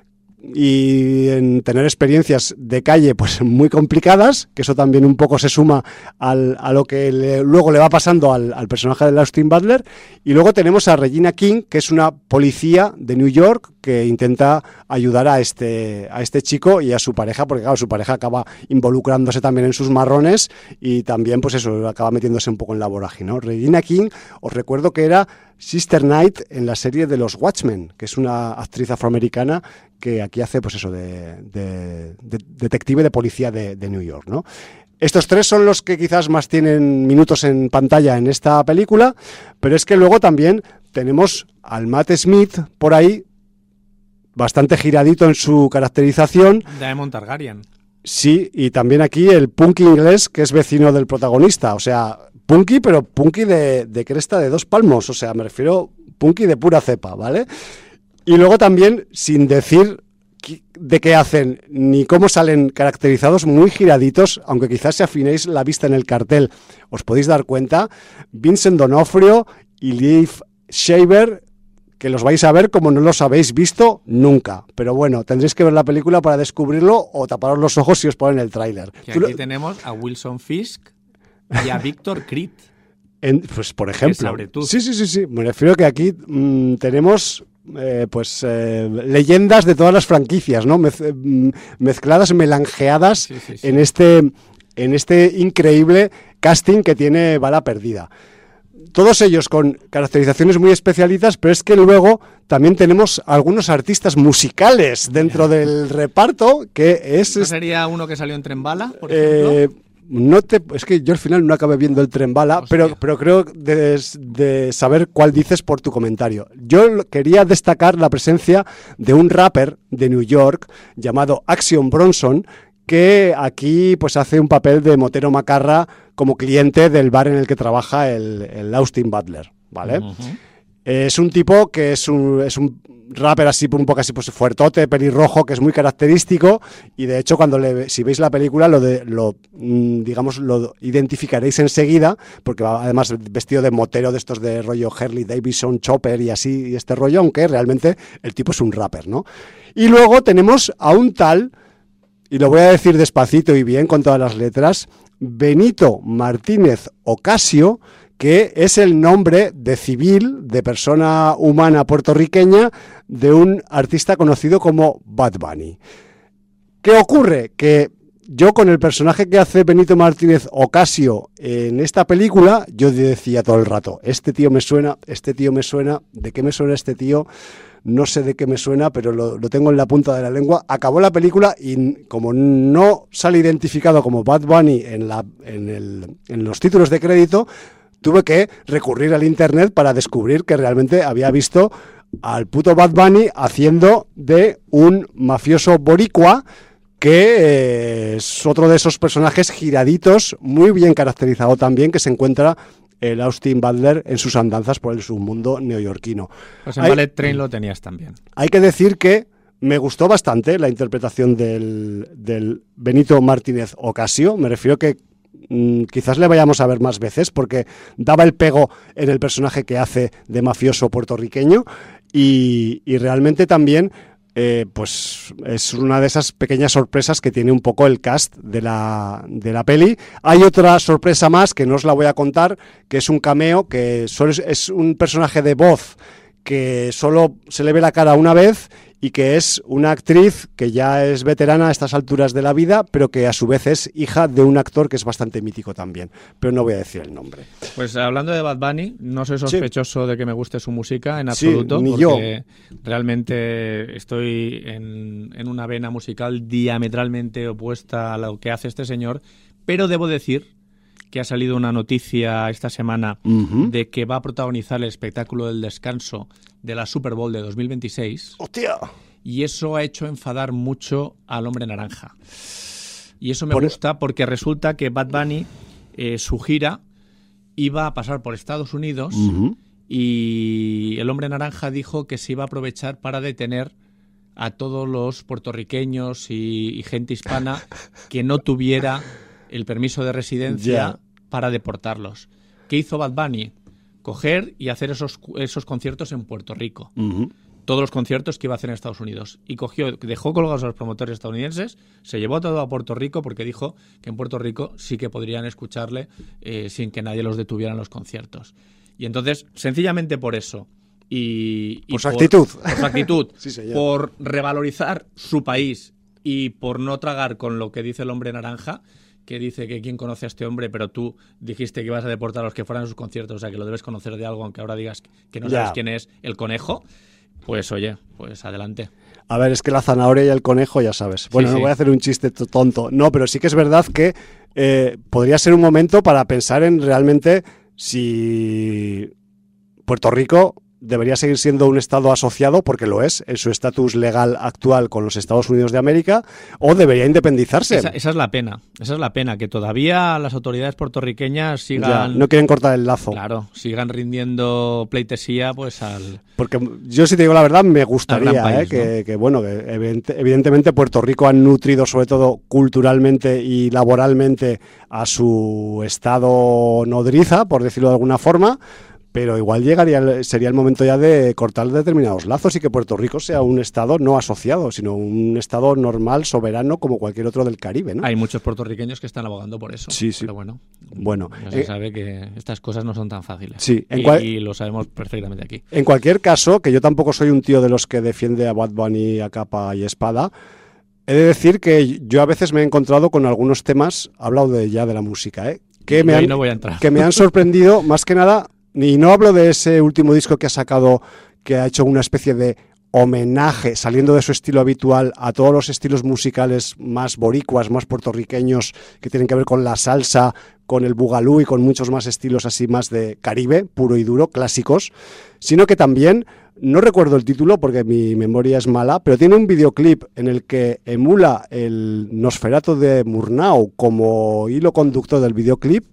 y en tener experiencias de calle pues muy complicadas, que eso también un poco se suma a lo que luego le va pasando al personaje de Austin Butler. Y luego tenemos a Regina King, que es una policía de New York que intenta ayudar a este chico y a su pareja, porque claro, su pareja acaba involucrándose también en sus marrones y también pues eso, acaba metiéndose un poco en la vorágine, ¿no? Regina King, os recuerdo que era Sister Knight en la serie de los Watchmen, que es una actriz afroamericana que aquí hace pues eso de detective de policía de New York, ¿no? Estos tres son los que quizás más tienen minutos en pantalla en esta película, pero es que luego también tenemos al Matt Smith por ahí, bastante giradito en su caracterización. Daemon Targaryen. Sí, y también aquí el punky inglés, que es vecino del protagonista, o sea, punky, pero punky de cresta de 2 palmos, o sea, me refiero punky de pura cepa, ¿vale? Y luego también, sin decir de qué hacen ni cómo salen caracterizados, muy giraditos, aunque quizás si afinéis la vista en el cartel os podéis dar cuenta, Vincent D'Onofrio y Liv Shaver, que los vais a ver como no los habéis visto nunca. Pero bueno, tendréis que ver la película para descubrirlo o taparos los ojos si os ponen el tráiler. Aquí tenemos a Wilson Fisk y a Victor Creed. Pues por ejemplo. Sí. Me refiero que aquí tenemos leyendas de todas las franquicias, ¿no? Mezcladas, melangeadas sí. en este increíble casting que tiene Bala Perdida. Todos ellos con caracterizaciones muy especialitas, pero es que luego también tenemos algunos artistas musicales dentro del reparto, que es... ¿No sería uno que salió en Tren Bala, por ejemplo? Es que yo al final no acabé viendo el Tren Bala, pero creo de saber cuál dices por tu comentario. Yo quería destacar la presencia de un rapper de New York llamado Action Bronson, que aquí pues hace un papel de motero macarra como cliente del bar en el que trabaja el Austin Butler, ¿vale? Uh-huh. Es un tipo que es un rapper así un poco así pues fuertote, pelirrojo, que es muy característico, y de hecho si veis la película lo identificaréis enseguida, porque va además vestido de motero de estos de rollo Harley Davidson, Chopper y así, y este rollo, aunque realmente el tipo es un rapper, ¿no? Y luego tenemos a un tal, y lo voy a decir despacito y bien con todas las letras, Benito Martínez Ocasio, que es el nombre de civil, de persona humana puertorriqueña, de un artista conocido como Bad Bunny. ¿Qué ocurre? Que yo con el personaje que hace Benito Martínez Ocasio en esta película, yo decía todo el rato, este tío me suena, ¿de qué me suena este tío? No sé de qué me suena, pero lo tengo en la punta de la lengua. Acabó la película y como no sale identificado como Bad Bunny en los títulos de crédito, tuve que recurrir al internet para descubrir que realmente había visto al puto Bad Bunny haciendo de un mafioso boricua, que es otro de esos personajes giraditos, muy bien caracterizado también, que se encuentra el Austin Butler en sus andanzas por el submundo neoyorquino. Pues en Ballet Train lo tenías también. Hay que decir que me gustó bastante la interpretación del Benito Martínez Ocasio. Me refiero que quizás le vayamos a ver más veces porque daba el pego en el personaje que hace de mafioso puertorriqueño y realmente también pues es una de esas pequeñas sorpresas que tiene un poco el cast de la peli. Hay otra sorpresa más que no os la voy a contar, que es un cameo, que solo es un personaje de voz que solo se le ve la cara una vez y que es una actriz que ya es veterana a estas alturas de la vida, pero que a su vez es hija de un actor que es bastante mítico también, pero no voy a decir el nombre. Pues hablando de Bad Bunny, no soy sospechoso de que me guste su música en absoluto, ni porque yo realmente estoy en una vena musical diametralmente opuesta a lo que hace este señor, pero debo decir que ha salido una noticia esta semana de que va a protagonizar el espectáculo del descanso de la Super Bowl de 2026. ¡Hostia! Y eso ha hecho enfadar mucho al Hombre Naranja. Y eso me gusta porque resulta que Bad Bunny, su gira, iba a pasar por Estados Unidos y el Hombre Naranja dijo que se iba a aprovechar para detener a todos los puertorriqueños y gente hispana que no tuviera el permiso de residencia para deportarlos. ¿Qué hizo Bad Bunny? Coger y hacer esos conciertos en Puerto Rico. todos los conciertos que iba a hacer en Estados Unidos. Y dejó colgados a los promotores estadounidenses, se llevó todo a Puerto Rico porque dijo que en Puerto Rico sí que podrían escucharle sin que nadie los detuviera en los conciertos. Y entonces, sencillamente por eso, por su actitud, sí, por revalorizar su país y por no tragar con lo que dice el hombre naranja, que dice que quién conoce a este hombre, pero tú dijiste que ibas a deportar a los que fueran a sus conciertos, o sea que lo debes conocer de algo, aunque ahora digas que no sabes quién es el conejo, pues oye, pues adelante. A ver, es que la zanahoria y el conejo, ya sabes. Bueno, no voy a hacer un chiste tonto. No, pero sí que es verdad que podría ser un momento para pensar en realmente si Puerto Rico debería seguir siendo un estado asociado, porque lo es, en su estatus legal actual con los Estados Unidos de América, o debería independizarse. Esa es la pena, que todavía las autoridades puertorriqueñas sigan... no quieren cortar el lazo. Claro, sigan rindiendo pleitesía pues al... Porque yo, si te digo la verdad, me gustaría país, que evidentemente Puerto Rico ha nutrido sobre todo culturalmente y laboralmente a su estado nodriza, por decirlo de alguna forma, pero igual sería el momento ya de cortar determinados lazos y que Puerto Rico sea un estado no asociado, sino un estado normal, soberano, como cualquier otro del Caribe, ¿no? Hay muchos puertorriqueños que están abogando por eso. Sí. Pero bueno, ya se sabe que estas cosas no son tan fáciles. Sí, y lo sabemos perfectamente aquí. En cualquier caso, que yo tampoco soy un tío de los que defiende a Bad Bunny a capa y espada, he de decir que yo a veces me he encontrado con algunos temas, he hablado ya de la música, que me han sorprendido, más que nada. Y no hablo de ese último disco que ha sacado, que ha hecho una especie de homenaje, saliendo de su estilo habitual, a todos los estilos musicales más boricuas, más puertorriqueños, que tienen que ver con la salsa, con el bugalú y con muchos más estilos así más de Caribe, puro y duro, clásicos, sino que también, no recuerdo el título porque mi memoria es mala, pero tiene un videoclip en el que emula el Nosferatu de Murnau como hilo conductor del videoclip,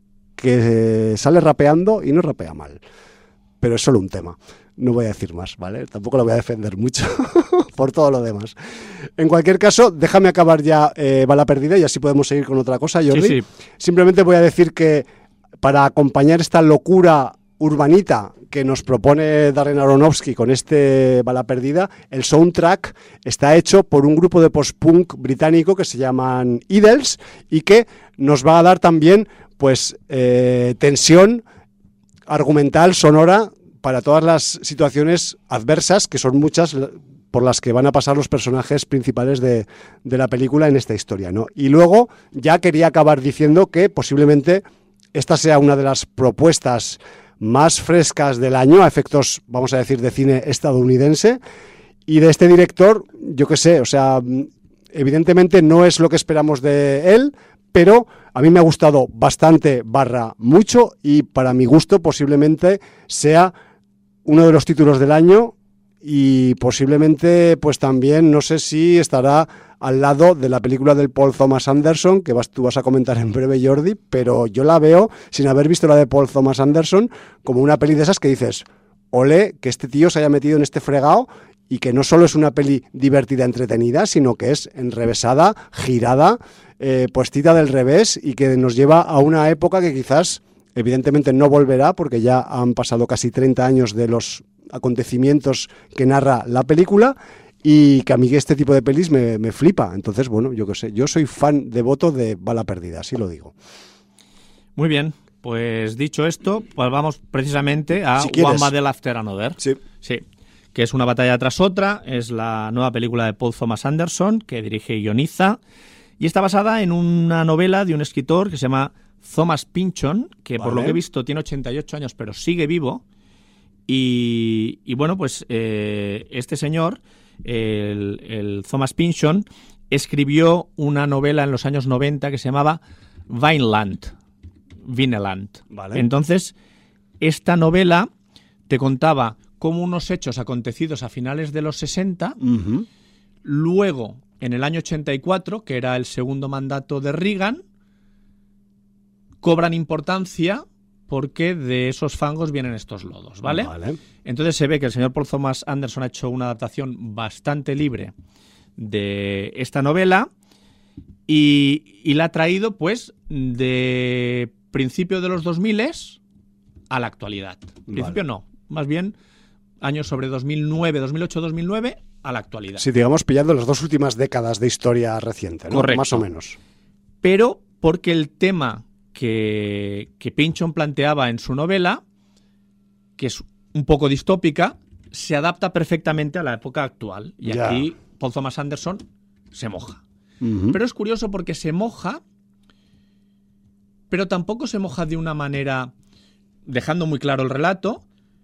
que sale rapeando y no rapea mal, pero es solo un tema, no voy a decir más, ¿vale? Tampoco lo voy a defender mucho por todo lo demás. En cualquier caso, déjame acabar ya Bala Perdida y así podemos seguir con otra cosa, Jordi. Sí. Simplemente voy a decir que para acompañar esta locura urbanita que nos propone Darren Aronofsky con este Bala Perdida, el soundtrack está hecho por un grupo de post-punk británico que se llaman Idols y que nos va a dar también pues tensión argumental, sonora, para todas las situaciones adversas, que son muchas, por las que van a pasar los personajes principales de la película en esta historia, ¿no? Y luego ya quería acabar diciendo que posiblemente esta sea una de las propuestas más frescas del año, a efectos, vamos a decir, de cine estadounidense, y de este director, yo qué sé, o sea, evidentemente no es lo que esperamos de él, pero a mí me ha gustado bastante / mucho y para mi gusto posiblemente sea uno de los títulos del año y posiblemente pues también no sé si estará al lado de la película del Paul Thomas Anderson que tú vas a comentar en breve, Jordi, pero yo la veo sin haber visto la de Paul Thomas Anderson como una peli de esas que dices, ole, que este tío se haya metido en este fregado y que no solo es una peli divertida, entretenida, sino que es enrevesada, girada, puestita del revés y que nos lleva a una época que quizás evidentemente no volverá porque ya han pasado casi 30 años de los acontecimientos que narra la película y que a mí este tipo de pelis me flipa. Entonces, bueno, yo qué sé, yo soy fan devoto de Bala Perdida, así lo digo. Muy bien, pues dicho esto, pues vamos precisamente a One Battle After Another. Sí, que es una batalla tras otra, es la nueva película de Paul Thomas Anderson, que dirige y guioniza, y está basada en una novela de un escritor que se llama Thomas Pynchon, que por lo que he visto tiene 88 años, pero sigue vivo, y bueno, pues este señor, el Thomas Pynchon, escribió una novela en los años 90 que se llamaba Vineland. Vale. Entonces, esta novela te contaba cómo unos hechos acontecidos a finales de los 60, luego, en el año 84, que era el segundo mandato de Reagan, cobran importancia porque de esos fangos vienen estos lodos, ¿vale? Entonces se ve que el señor Paul Thomas Anderson ha hecho una adaptación bastante libre de esta novela y la ha traído, pues, de principio de los 2000 a la actualidad. Principio no, más bien años sobre 2009, 2008, 2009 a la actualidad. Sí, digamos, pillando las 2 últimas décadas de historia reciente, ¿no? Correcto. Más o menos. Pero porque el tema que Pynchon planteaba en su novela, que es un poco distópica, se adapta perfectamente a la época actual. Y ya. Aquí Paul Thomas Anderson se moja. Uh-huh. Pero es curioso porque se moja, pero tampoco se moja de una manera dejando muy claro el relato,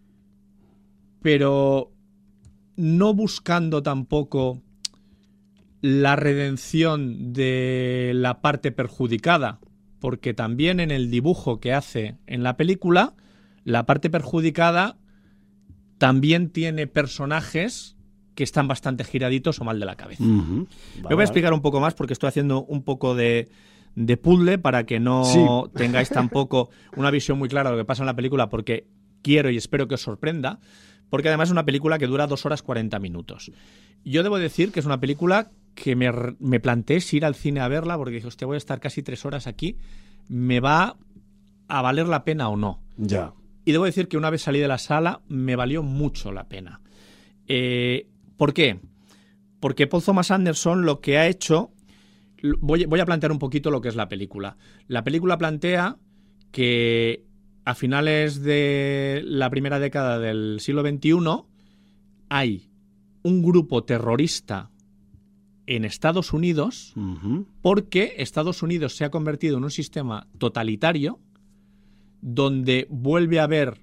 pero no buscando tampoco la redención de la parte perjudicada, porque también en el dibujo que hace en la película, la parte perjudicada también tiene personajes que están bastante giraditos o mal de la cabeza. Uh-huh. Me voy a explicar un poco más porque estoy haciendo un poco de puzzle para que no tengáis tampoco una visión muy clara de lo que pasa en la película, porque quiero y espero que os sorprenda, porque además es una película que dura 2 horas 40 minutos. Yo debo decir que es una película que me planteé si ir al cine a verla, porque dije, hostia, voy a estar casi 3 horas aquí, ¿me va a valer la pena o no? Ya. Y debo decir que una vez salí de la sala me valió mucho la pena. ¿Por qué? Porque Paul Thomas Anderson lo que ha hecho... Voy a plantear un poquito lo que es la película. La película plantea que a finales de la primera década del siglo XXI hay un grupo terrorista en Estados Unidos, uh-huh, porque Estados Unidos se ha convertido en un sistema totalitario donde vuelve a haber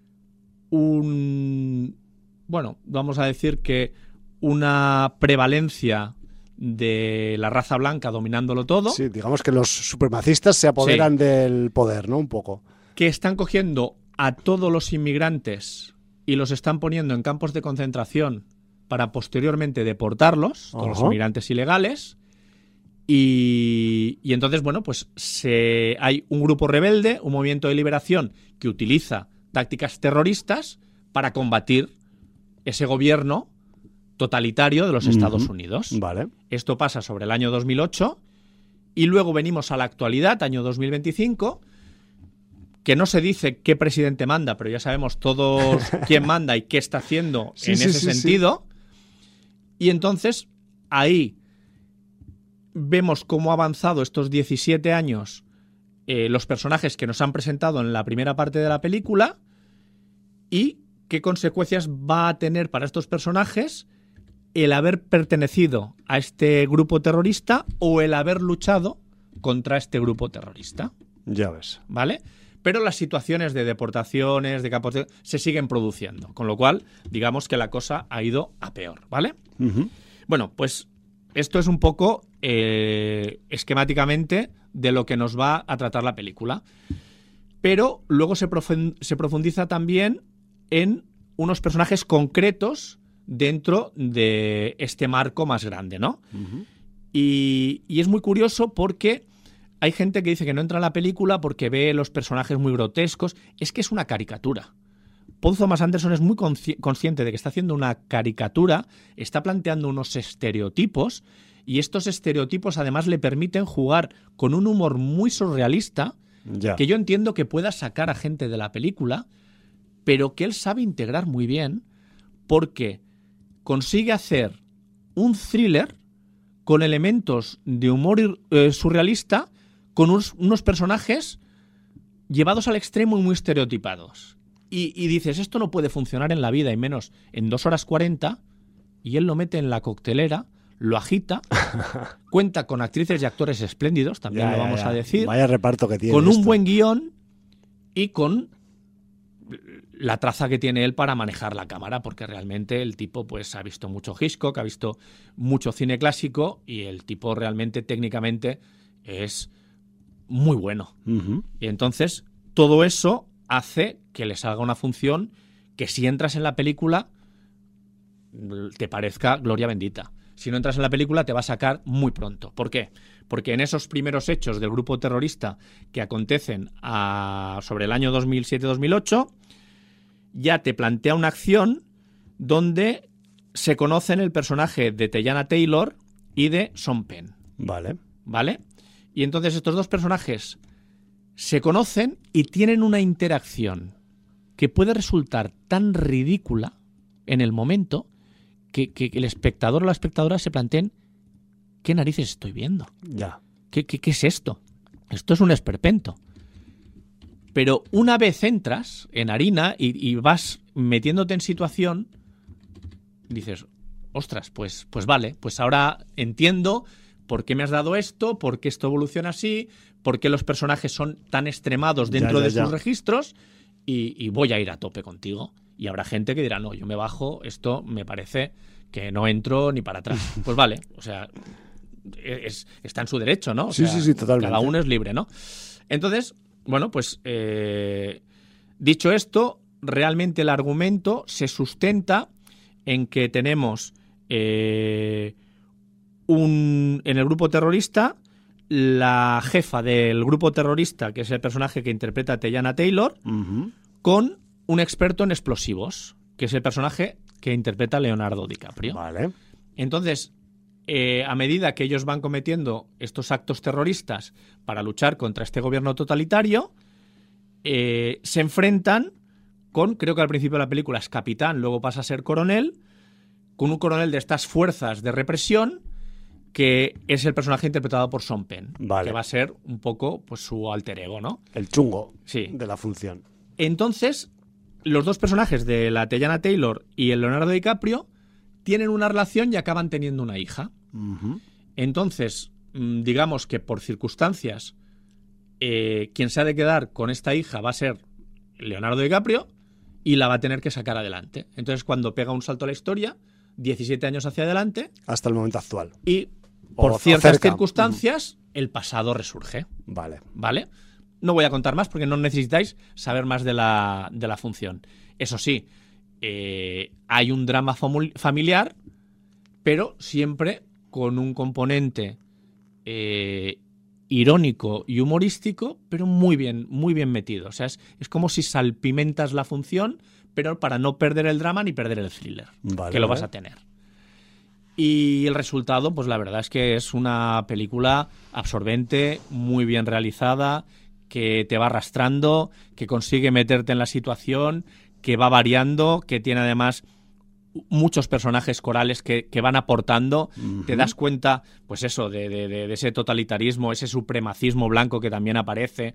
vamos a decir que una prevalencia de la raza blanca dominándolo todo. Sí, digamos que los supremacistas se apoderan del poder, ¿no? Un poco. Que están cogiendo a todos los inmigrantes y los están poniendo en campos de concentración para posteriormente deportarlos, con los inmigrantes ilegales. Y entonces, bueno, pues hay un grupo rebelde, un movimiento de liberación que utiliza tácticas terroristas para combatir ese gobierno totalitario de los Estados Unidos. Vale. Esto pasa sobre el año 2008 y luego venimos a la actualidad, año 2025, que no se dice qué presidente manda, pero ya sabemos todos quién manda y qué está haciendo en ese sentido. Sí. Y entonces ahí vemos cómo ha avanzado estos 17 años los personajes que nos han presentado en la primera parte de la película y qué consecuencias va a tener para estos personajes el haber pertenecido a este grupo terrorista o el haber luchado contra este grupo terrorista. Ya ves. ¿Vale? Pero las situaciones de deportaciones, de campos se siguen produciendo, con lo cual, digamos que la cosa ha ido a peor, ¿vale? Uh-huh. Bueno, pues esto es un poco esquemáticamente de lo que nos va a tratar la película. Pero luego se profundiza también en unos personajes concretos dentro de este marco más grande, ¿no? Uh-huh. Y es muy curioso porque hay gente que dice que no entra en la película porque ve los personajes muy grotescos. Es que es una caricatura. Paul Thomas Anderson es muy consciente de que está haciendo una caricatura, está planteando unos estereotipos y estos estereotipos además le permiten jugar con un humor muy surrealista que yo entiendo que pueda sacar a gente de la película, pero que él sabe integrar muy bien porque consigue hacer un thriller con elementos de humor surrealista, con unos personajes llevados al extremo y muy estereotipados. Y dices, esto no puede funcionar en la vida, y menos en 2 horas 40, y él lo mete en la coctelera, lo agita, cuenta con actrices y actores espléndidos, también lo vamos a decir. Vaya reparto que tiene. Con un buen guión y con la traza que tiene él para manejar la cámara, porque realmente el tipo pues ha visto mucho Hitchcock, ha visto mucho cine clásico y el tipo realmente técnicamente es muy bueno. Uh-huh. Y entonces todo eso hace que les haga una función que si entras en la película te parezca gloria bendita. Si no entras en la película te va a sacar muy pronto. ¿Por qué? Porque en esos primeros hechos del grupo terrorista que acontecen sobre el año 2007-2008 ya te plantea una acción donde se conocen el personaje de Teyana Taylor y de Sean Penn. Vale. ¿Vale? Y entonces estos dos personajes se conocen y tienen una interacción que puede resultar tan ridícula en el momento que el espectador o la espectadora se planteen ¿qué narices estoy viendo? Ya. ¿Qué es esto? Esto es un esperpento. Pero una vez entras en harina y vas metiéndote en situación, dices, ostras, pues vale, pues ahora entiendo por qué me has dado esto, por qué esto evoluciona así, por qué los personajes son tan extremados dentro de sus registros y voy a ir a tope contigo. Y habrá gente que dirá, no, yo me bajo, esto me parece que no entro ni para atrás. Pues vale, o sea, está en su derecho, ¿no? O sea, sí, totalmente. Cada uno es libre, ¿no? Entonces, bueno, pues dicho esto, realmente el argumento se sustenta en que tenemos en el grupo terrorista la jefa del grupo terrorista, que es el personaje que interpreta Teyana Taylor, con un experto en explosivos, que es el personaje que interpreta Leonardo DiCaprio. Vale. Entonces, a medida que ellos van cometiendo estos actos terroristas para luchar contra este gobierno totalitario, se enfrentan con, creo que al principio de la película es capitán, luego pasa a ser coronel, con un coronel de estas fuerzas de represión, que es el personaje interpretado por Sean Penn, que va a ser un poco pues su alter ego, ¿no? El chungo sí. de la función. Entonces, los dos personajes de la Teyana Taylor y el Leonardo DiCaprio tienen una relación y acaban teniendo una hija. Entonces, digamos que por circunstancias, quien se ha de quedar con esta hija va a ser Leonardo DiCaprio y la va a tener que sacar adelante. Entonces, cuando pega un salto a la historia, 17 años hacia adelante. Hasta el momento actual. Y por ciertas circunstancias, el pasado resurge. Vale. ¿Vale? No voy a contar más porque no necesitáis saber más de la función. Eso sí, hay un drama familiar, pero siempre con un componente irónico y humorístico, pero muy bien metido. O sea, es como si salpimentas la función, pero para no perder el drama ni perder el thriller, que lo vas a tener. Y el resultado, pues la verdad es que es una película absorbente, muy bien realizada, que te va arrastrando, que consigue meterte en la situación, que va variando, que tiene además muchos personajes corales que van aportando. Te das cuenta, pues eso, de ese totalitarismo, ese supremacismo blanco que también aparece,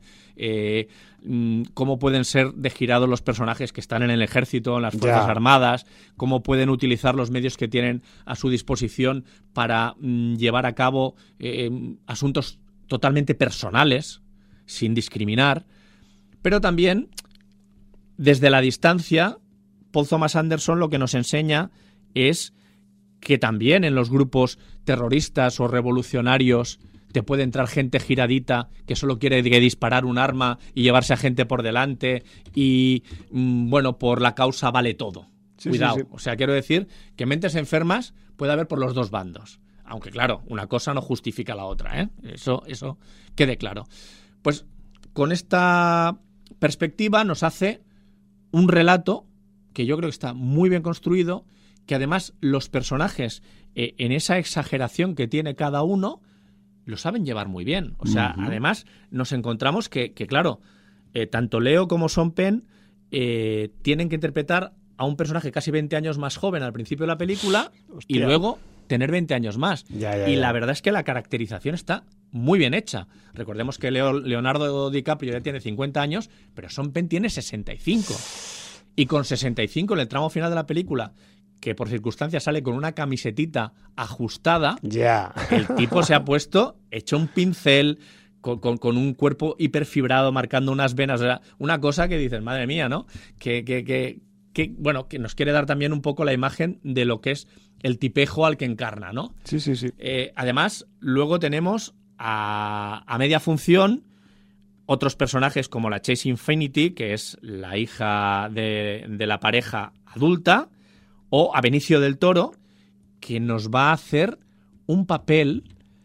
cómo pueden ser desgirados los personajes que están en el ejército, en las Fuerzas Armadas, cómo pueden utilizar los medios que tienen a su disposición para llevar a cabo asuntos totalmente personales, sin discriminar, pero también desde la distancia. Paul Thomas Anderson lo que nos enseña es que también en los grupos terroristas o revolucionarios te puede entrar gente giradita que solo quiere disparar un arma y llevarse a gente por delante y, bueno, por la causa vale todo. Sí, cuidado. Sí. O sea, quiero decir que mentes enfermas puede haber por los dos bandos. Aunque, claro, una cosa no justifica la otra, ¿eh? Eso quede claro. Pues con esta perspectiva nos hace un relato que yo creo que está muy bien construido, que además los personajes, en esa exageración que tiene cada uno, lo saben llevar muy bien. O sea, además nos encontramos que claro, tanto Leo como Sean Penn tienen que interpretar a un personaje casi 20 años más joven al principio de la película. Hostia. Y luego tener 20 años más. La verdad es que la caracterización está muy bien hecha. Recordemos que Leonardo DiCaprio ya tiene 50 años, pero Sean Penn tiene 65. Y con 65, en el tramo final de la película, que por circunstancias sale con una camisetita ajustada, el tipo se ha puesto hecho un pincel, con un cuerpo hiperfibrado, marcando unas venas. O sea, una cosa que dices, madre mía, ¿no? Que nos quiere dar también un poco la imagen de lo que es el tipejo al que encarna, ¿no? Sí. Además, luego tenemos a media función otros personajes como la Chase Infinity, que es la hija de la pareja adulta, o a Benicio del Toro, que nos va a hacer un papel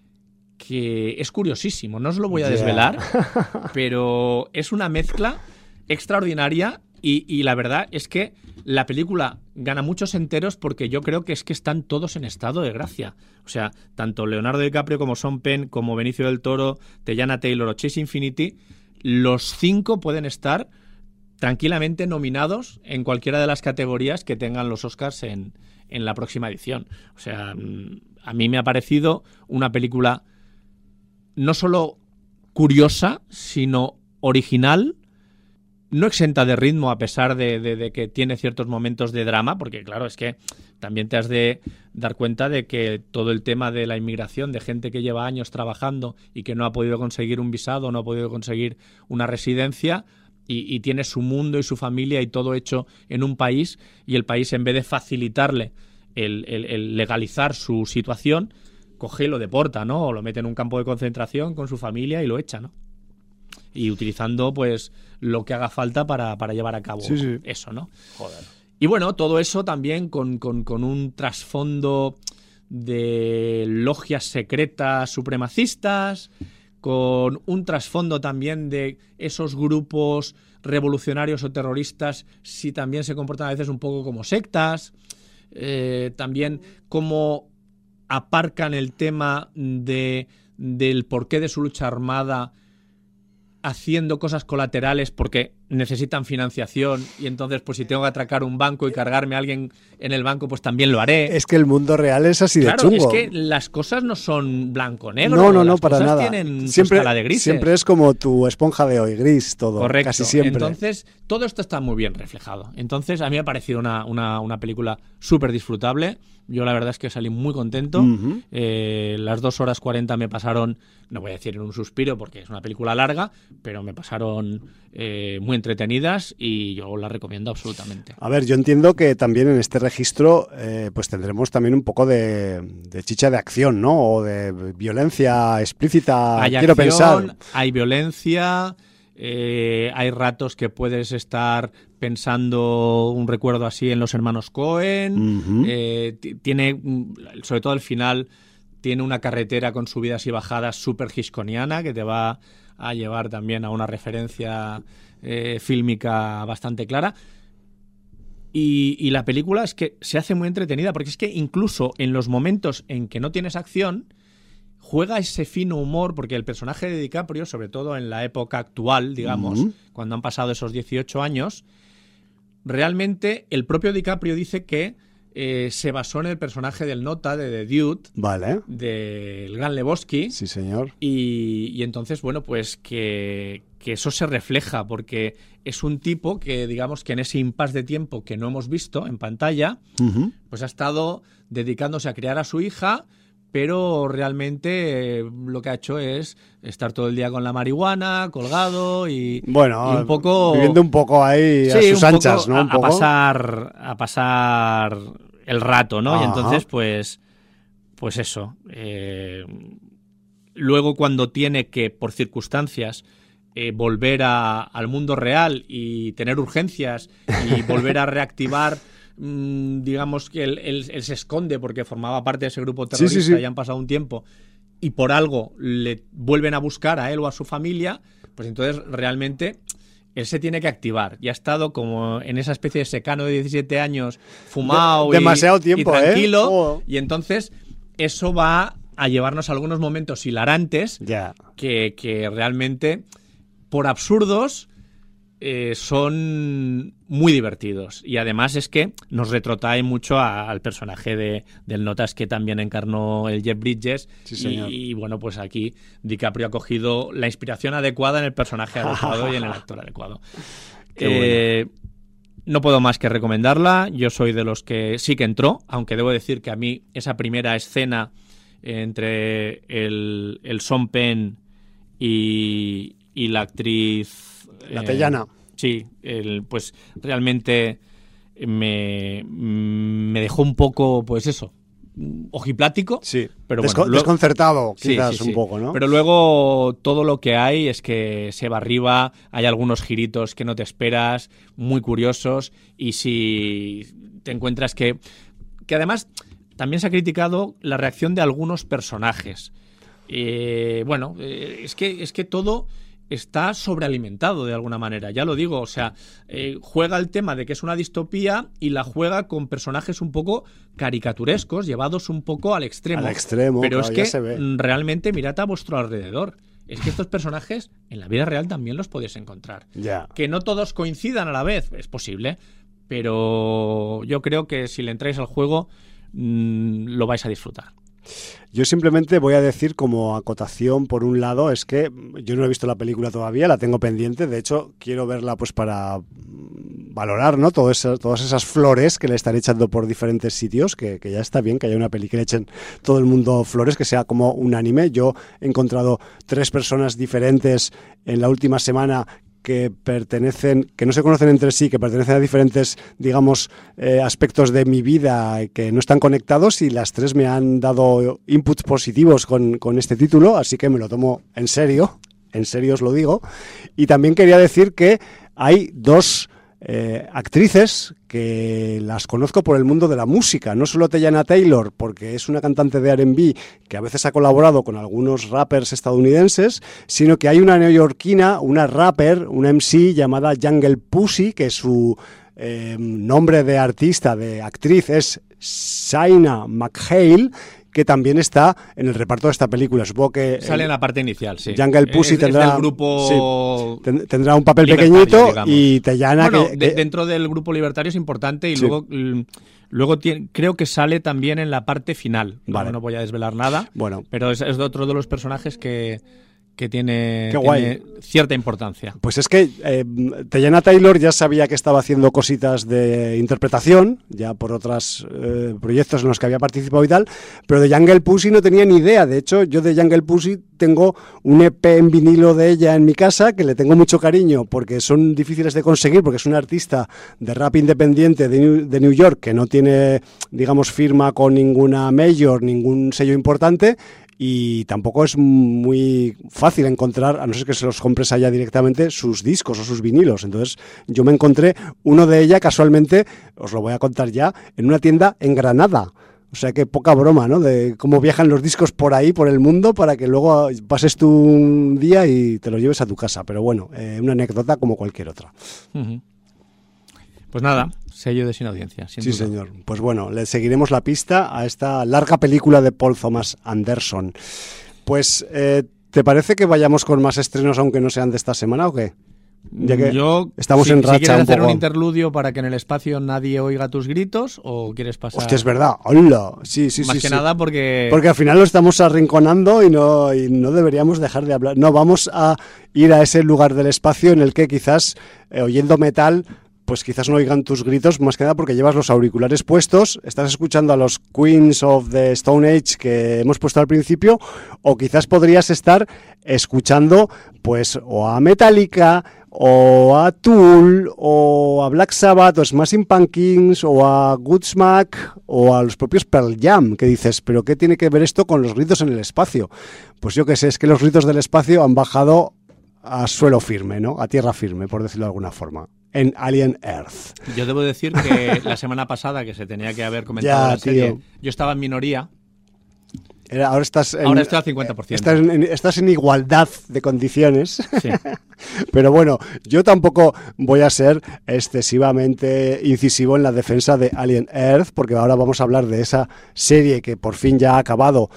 que es curiosísimo. No os lo voy a desvelar, pero es una mezcla extraordinaria y la verdad es que la película gana muchos enteros porque yo creo que es que están todos en estado de gracia. O sea, tanto Leonardo DiCaprio como Sean Penn, como Benicio del Toro, Teyana Taylor o Chase Infinity, los 5 pueden estar tranquilamente nominados en cualquiera de las categorías que tengan los Oscars en la próxima edición. O sea, a mí me ha parecido una película no solo curiosa, sino original, no exenta de ritmo a pesar de que tiene ciertos momentos de drama, porque claro, es que también te has de dar cuenta de que todo el tema de la inmigración, de gente que lleva años trabajando y que no ha podido conseguir un visado, no ha podido conseguir una residencia, y tiene su mundo y su familia y todo hecho en un país, y el país, en vez de facilitarle el legalizar su situación, coge y lo deporta, ¿no? O lo mete en un campo de concentración con su familia y lo echa, ¿no? Y utilizando, pues, lo que haga falta para llevar a cabo eso, ¿no? Joder. Y bueno, todo eso también con un trasfondo de logias secretas supremacistas, con un trasfondo también de esos grupos revolucionarios o terroristas, si también se comportan a veces un poco como sectas, también cómo aparcan el tema del porqué de su lucha armada haciendo cosas colaterales porque necesitan financiación, y entonces pues si tengo que atracar un banco y cargarme a alguien en el banco, pues también lo haré. Es que el mundo real es así de chungo. Claro, es que las cosas no son blanco-negro. No, las para cosas nada. Tienen Siempre, escala de grises. siempre es como tu esponja de hoy, gris todo. Correcto. Casi siempre. Entonces, todo esto está muy bien reflejado. Entonces, a mí me ha parecido una película súper disfrutable. Yo la verdad es que salí muy contento. Uh-huh. Las 2 horas 40 me pasaron, no voy a decir en un suspiro porque es una película larga, pero me pasaron muy entretenidas y yo la recomiendo absolutamente. A ver, yo entiendo que también en este registro pues tendremos también un poco de chicha de acción, ¿no? O de violencia explícita, quiero pensar. Hay violencia, hay ratos que puedes estar pensando un recuerdo así en los hermanos Coen. Uh-huh. Tiene, sobre todo al final, tiene una carretera con subidas y bajadas súper hitchcockiana que te va a llevar también a una referencia fílmica bastante clara. Y la película es que se hace muy entretenida, porque es que incluso en los momentos en que no tienes acción, juega ese fino humor, porque el personaje de DiCaprio, sobre todo en la época actual, digamos, uh-huh, cuando han pasado esos 18 años, realmente el propio DiCaprio dice que se basó en el personaje del Nota de The Dude, vale, del Gran Lebowski. Sí, señor. Y entonces, bueno, pues que eso se refleja, porque es un tipo que, digamos, que en ese impasse de tiempo que no hemos visto en pantalla, uh-huh, pues ha estado dedicándose a criar a su hija, pero realmente lo que ha hecho es estar todo el día con la marihuana, colgado y un poco viviendo un poco ahí a sus anchas, ¿no? A pasar el rato, ¿no? Ajá. Y entonces, pues eso. Luego, cuando tiene que, por circunstancias, volver al mundo real y tener urgencias y volver a reactivar, digamos que él se esconde porque formaba parte de ese grupo terrorista, sí. Y han pasado un tiempo y por algo le vuelven a buscar a él o a su familia, pues entonces realmente él se tiene que activar. Y ha estado como en esa especie de secano de 17 años, fumado demasiado tiempo, y tranquilo, y entonces eso va a llevarnos a algunos momentos hilarantes, que realmente, por absurdos, son muy divertidos. Y además es que nos retrotrae mucho al personaje del Notas, que también encarnó el Jeff Bridges. Sí, señor. Y bueno, pues aquí DiCaprio ha cogido la inspiración adecuada en el personaje adecuado y en el actor adecuado. Bueno. No puedo más que recomendarla. Yo soy de los que sí que entró, aunque debo decir que a mí esa primera escena entre el Sean Penn y la actriz la Tellana. Sí, pues realmente me dejó un poco, pues eso, ojiplático. Sí, pero desconcertado, quizás un poco, ¿no? Pero luego todo lo que hay es que se va arriba, hay algunos giritos que no te esperas, muy curiosos, y si te encuentras que además también se ha criticado la reacción de algunos personajes. Es que todo está sobrealimentado de alguna manera, ya lo digo, o sea, juega el tema de que es una distopía y la juega con personajes un poco caricaturescos, llevados un poco al extremo. Al extremo, pero claro, es que realmente mirad a vuestro alrededor es que estos personajes en la vida real también los podéis encontrar. Ya. Que no todos coincidan a la vez, es posible, pero yo creo que si le entráis al juego lo vais a disfrutar. Yo simplemente voy a decir como acotación, por un lado, es que yo no he visto la película todavía, la tengo pendiente, de hecho quiero verla pues para valorar, ¿no? Todas esas flores que le están echando por diferentes sitios, que ya está bien que haya una peli que le echen todo el mundo flores, que sea como unánime. Yo he encontrado 3 personas diferentes en la última semana que no se conocen entre sí, que pertenecen a diferentes, digamos, aspectos de mi vida que no están conectados, y las 3 me han dado inputs positivos con este título, así que me lo tomo en serio os lo digo. Y también quería decir que hay 2 actrices que las conozco por el mundo de la música, no solo Teyana Taylor, porque es una cantante de R&B que a veces ha colaborado con algunos rappers estadounidenses, sino que hay una neoyorquina, una rapper, una MC llamada Jungle Pussy, que su nombre de artista, de actriz, es Shaina McHale, que también está en el reparto de esta película. Supongo que sale en la parte inicial, sí. Jungle Pussy tendrá del grupo tendrá un papel pequeñito, digamos. Y Teyana, bueno, dentro del grupo libertario es importante, y sí. Luego creo que sale también en la parte final. Vale. No voy a desvelar nada, bueno, pero es otro de los personajes que tiene cierta importancia. Pues es que Teyana Taylor ya sabía que estaba haciendo cositas de interpretación, ya por otros proyectos en los que había participado y tal, pero de Jungle Pussy no tenía ni idea. De hecho, yo de Jungle Pussy tengo un EP en vinilo de ella en mi casa, que le tengo mucho cariño, porque son difíciles de conseguir, porque es una artista de rap independiente de New York, que no tiene, digamos, firma con ninguna major, ningún sello importante, y tampoco es muy fácil encontrar, a no ser que se los compres allá directamente, sus discos o sus vinilos. Entonces yo me encontré uno de ella casualmente, os lo voy a contar ya, en una tienda en Granada. O sea que poca broma, ¿no? De cómo viajan los discos por ahí, por el mundo, para que luego pases tú un día y te los lleves a tu casa. Pero bueno, una anécdota como cualquier otra. Uh-huh. Pues nada, sello de Sin Audiencia. Sin sí, duda. Señor. Pues bueno, le seguiremos la pista a esta larga película de Paul Thomas Anderson. Pues, ¿te parece que vayamos con más estrenos, aunque no sean de esta semana, o qué? Ya que estamos en racha. Si quieres un hacer poco. Un interludio para que en el espacio nadie oiga tus gritos, o quieres pasar. Hostia, es verdad. ¡Hola! Sí. Más que nada porque al final lo estamos arrinconando y no deberíamos dejar de hablar. No, vamos a ir a ese lugar del espacio en el que quizás, oyendo metal, pues quizás no oigan tus gritos, más que nada porque llevas los auriculares puestos, estás escuchando a los Queens of the Stone Age que hemos puesto al principio, o quizás podrías estar escuchando pues o a Metallica, o a Tool, o a Black Sabbath, o Smashing Pumpkins, o a Godsmack, o a los propios Pearl Jam, que dices, ¿pero qué tiene que ver esto con los gritos en el espacio? Pues yo qué sé, es que los gritos del espacio han bajado a suelo firme, ¿no? A tierra firme, por decirlo de alguna forma, en Alien Earth. Yo debo decir que la semana pasada, que se tenía que haber comentado la serie, yo estaba en minoría. Ahora estoy al 50%. Estás en igualdad de condiciones. Sí. Pero bueno, yo tampoco voy a ser excesivamente incisivo en la defensa de Alien Earth, porque ahora vamos a hablar de esa serie que por fin ya ha acabado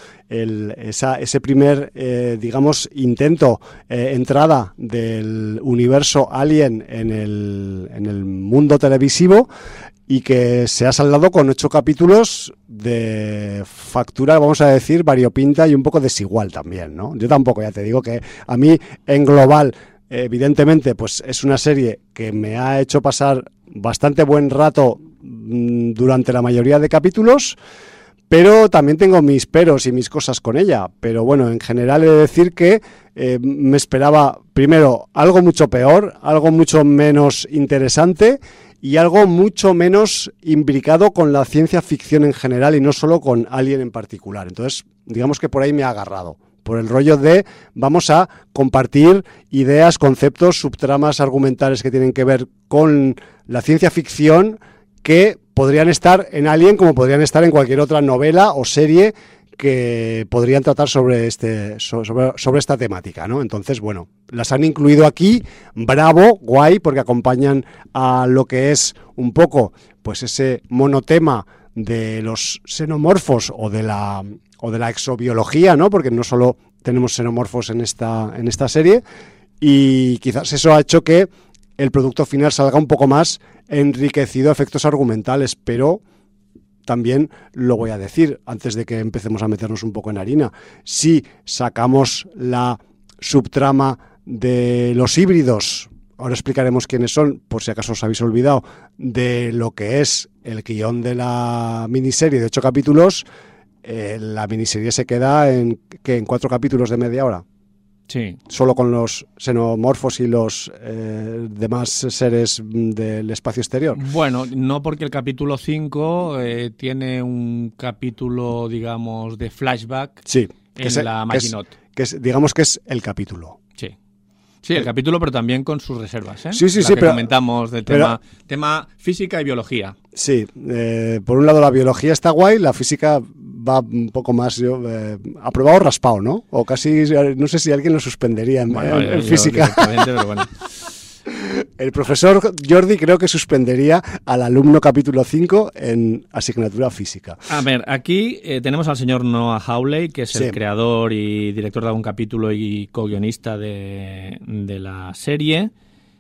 ese primer, digamos, intento, entrada del universo Alien en el mundo televisivo, y que se ha saldado con 8 capítulos de factura, vamos a decir, variopinta y un poco desigual también, ¿no? Yo tampoco, ya te digo que a mí en global, evidentemente, pues es una serie que me ha hecho pasar bastante buen rato durante la mayoría de capítulos, pero también tengo mis peros y mis cosas con ella. Pero bueno, en general he de decir que me esperaba, primero, algo mucho peor, algo mucho menos interesante, y algo mucho menos imbricado con la ciencia ficción en general y no solo con Alien en particular. Entonces, digamos que por ahí me ha agarrado, por el rollo de vamos a compartir ideas, conceptos, subtramas argumentales que tienen que ver con la ciencia ficción, que podrían estar en Alien como podrían estar en cualquier otra novela o serie que podrían tratar sobre esta temática, ¿no? Entonces, bueno, las han incluido aquí, bravo, guay, porque acompañan a lo que es un poco, pues ese monotema de los xenomorfos o de la exobiología, ¿no? Porque no solo tenemos xenomorfos en esta serie, y quizás eso ha hecho que el producto final salga un poco más enriquecido a efectos argumentales, pero también lo voy a decir antes de que empecemos a meternos un poco en harina. Si sacamos la subtrama de los híbridos, ahora explicaremos quiénes son, por si acaso os habéis olvidado, de lo que es el guión de la miniserie de 8 capítulos, la miniserie se queda en 4 capítulos de media hora. Sí. Solo con los xenomorfos y los demás seres del espacio exterior. Bueno, no, porque el capítulo 5 tiene un capítulo, digamos, de flashback, sí, en la Maginot. Digamos que es el capítulo. Sí. Sí, el capítulo, pero también con sus reservas, ¿eh? Sí, que pero comentamos del tema física y biología. Sí, por un lado la biología está guay, la física va un poco más aprobado o raspado, ¿no? O casi, no sé si alguien lo suspendería en física. Pero bueno. El profesor Jordi creo que suspendería al alumno capítulo 5 en asignatura física. A ver, aquí tenemos al señor Noah Hawley, que es el creador y director de algún capítulo y co-guionista de la serie.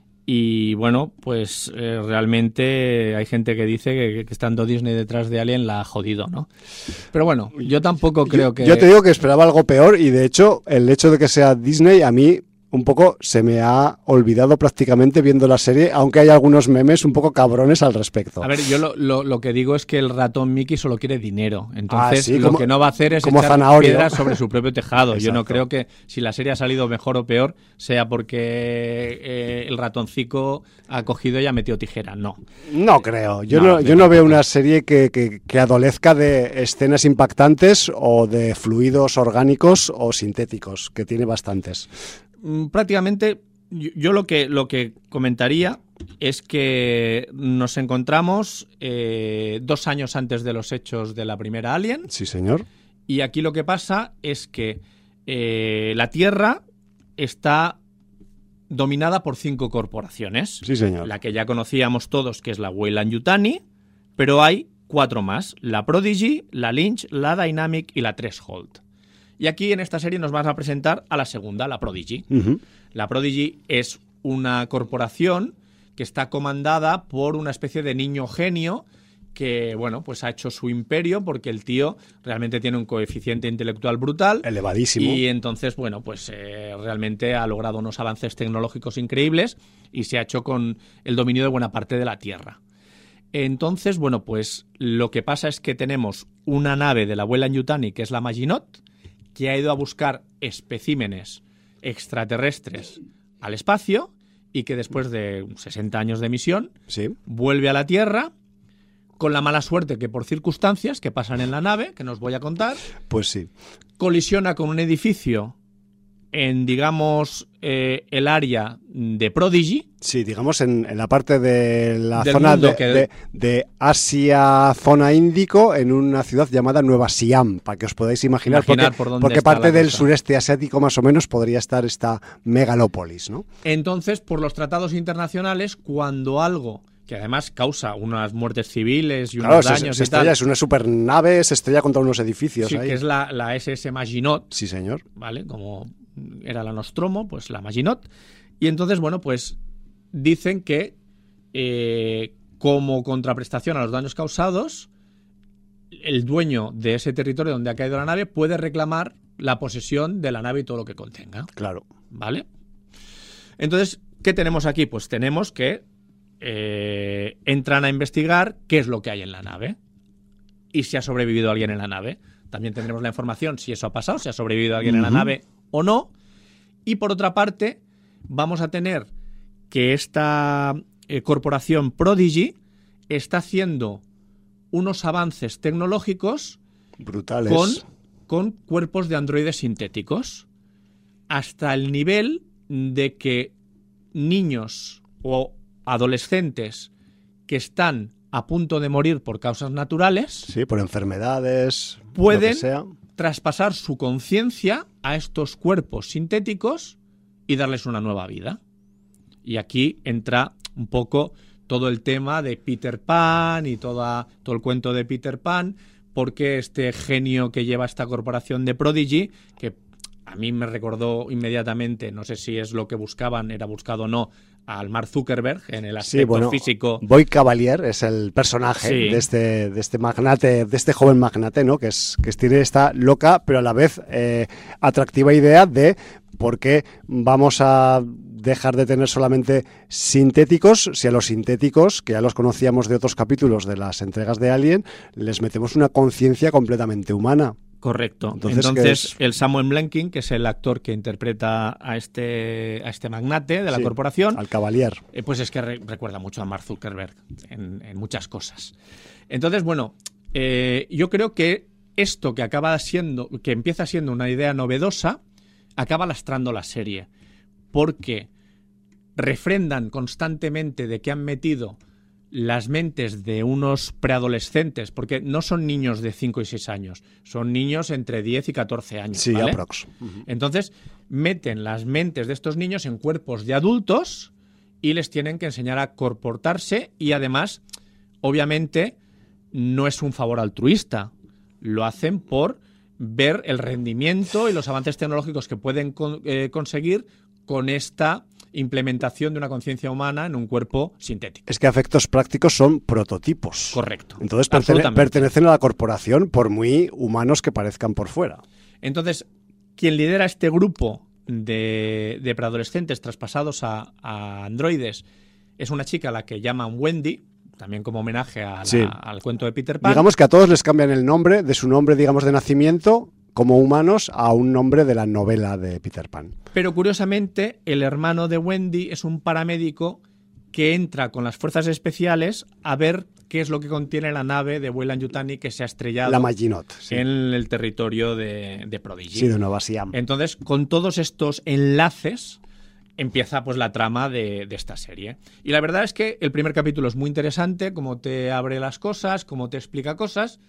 Y bueno, pues realmente hay gente que dice que estando Disney detrás de Alien la ha jodido, ¿no? Pero bueno, yo tampoco creo que... Yo te digo que esperaba algo peor, y de hecho el hecho de que sea Disney a mí un poco se me ha olvidado prácticamente viendo la serie, aunque hay algunos memes un poco cabrones al respecto. A ver, yo lo que digo es que el ratón Mickey solo quiere dinero. Entonces, lo que no va a hacer es echar piedras sobre su propio tejado. Yo no creo que si la serie ha salido mejor o peor sea porque el ratoncico ha cogido y ha metido tijera. No. No creo. Yo no veo una serie que adolezca de escenas impactantes o de fluidos orgánicos o sintéticos, que tiene bastantes. Prácticamente yo lo que comentaría es que nos encontramos 2 años antes de los hechos de la primera Alien. Sí, señor. Y aquí lo que pasa es que la Tierra está dominada por 5 corporaciones. Sí, señor. La que ya conocíamos todos, que es la Weyland-Yutani, pero hay 4 más: la Prodigy, la Lynch, la Dynamic y la Threshold. Y aquí en esta serie nos vas a presentar a la segunda, la Prodigy. Uh-huh. La Prodigy es una corporación que está comandada por una especie de niño genio que, bueno, pues ha hecho su imperio porque el tío realmente tiene un coeficiente intelectual brutal. Elevadísimo. Y entonces, bueno, pues realmente ha logrado unos avances tecnológicos increíbles y se ha hecho con el dominio de buena parte de la Tierra. Entonces, bueno, pues lo que pasa es que tenemos una nave de la Weyland-Yutani, que es la Maginot, que ha ido a buscar especímenes extraterrestres al espacio y que después de 60 años de misión vuelve a la Tierra con la mala suerte que por circunstancias que pasan en la nave, que no os voy a contar, pues sí, colisiona con un edificio en, digamos, el área de Prodigy. Sí, digamos en la parte de la zona de Asia, zona Índico, en una ciudad llamada Nueva Siam, para que os podáis imaginar porque parte del sureste asiático más o menos podría estar esta megalópolis, ¿no? Entonces, por los tratados internacionales, cuando algo que además causa unas muertes civiles y unos daños se estrella, es una supernave, se estrella contra unos edificios. Sí, ahí. Que es la SS Maginot. Sí, señor. ¿Vale? Como era la Nostromo, pues la Maginot. Y entonces, bueno, pues dicen que como contraprestación a los daños causados, el dueño de ese territorio donde ha caído la nave puede reclamar la posesión de la nave y todo lo que contenga. Claro. ¿Vale? Entonces, ¿qué tenemos aquí? Pues tenemos que entran a investigar qué es lo que hay en la nave y si ha sobrevivido alguien en la nave. También tendremos la información si eso ha pasado, si ha sobrevivido alguien en la nave o no. Y por otra parte, vamos a tener que esta corporación Prodigy está haciendo unos avances tecnológicos brutales con cuerpos de androides sintéticos, hasta el nivel de que niños o adolescentes que están a punto de morir por causas naturales, sí, por enfermedades, pueden lo que sea, traspasar su conciencia a estos cuerpos sintéticos y darles una nueva vida. Y aquí entra un poco todo el tema de Peter Pan y todo el cuento de Peter Pan, porque este genio que lleva esta corporación de Prodigy, que a mí me recordó inmediatamente, no sé si es lo que buscaban, era buscado o no, al Mark Zuckerberg en el aspecto físico. Boyd Cavalier es el personaje de este magnate, de este joven magnate, ¿no? Que tiene esta loca, pero a la vez atractiva idea de por qué vamos a dejar de tener solamente sintéticos, si a los sintéticos, que ya los conocíamos de otros capítulos de las entregas de Alien, les metemos una conciencia completamente humana. Correcto. Entonces el Samuel Blanking, que es el actor que interpreta a este magnate de la corporación, al Cavalier, pues es que recuerda mucho a Mark Zuckerberg en muchas cosas. Entonces, bueno, yo creo que esto que empieza siendo una idea novedosa, acaba lastrando la serie, porque refrendan constantemente de que han metido las mentes de unos preadolescentes, porque no son niños de 5 y 6 años, son niños entre 10 y 14 años. Sí, ¿vale? aprox. Entonces, meten las mentes de estos niños en cuerpos de adultos y les tienen que enseñar a comportarse y además, obviamente, no es un favor altruista. Lo hacen por ver el rendimiento y los avances tecnológicos que pueden conseguir con esta implementación de una conciencia humana en un cuerpo sintético. Es que a efectos prácticos son prototipos. Correcto. Entonces pertenecen a la corporación por muy humanos que parezcan por fuera. Entonces, quien lidera este grupo de preadolescentes traspasados a androides es una chica a la que llaman Wendy, también como homenaje al cuento de Peter Pan. Digamos que a todos les cambian el nombre, de su nombre, digamos, de nacimiento, como humanos, a un nombre de la novela de Peter Pan. Pero curiosamente, el hermano de Wendy es un paramédico que entra con las fuerzas especiales a ver qué es lo que contiene la nave de Weyland-Yutani que se ha estrellado la Maginot, en el territorio de Prodigy. Sí, de Nueva Siam. Entonces, con todos estos enlaces empieza pues la trama de esta serie. Y la verdad es que el primer capítulo es muy interesante, cómo te abre las cosas, cómo te explica cosas,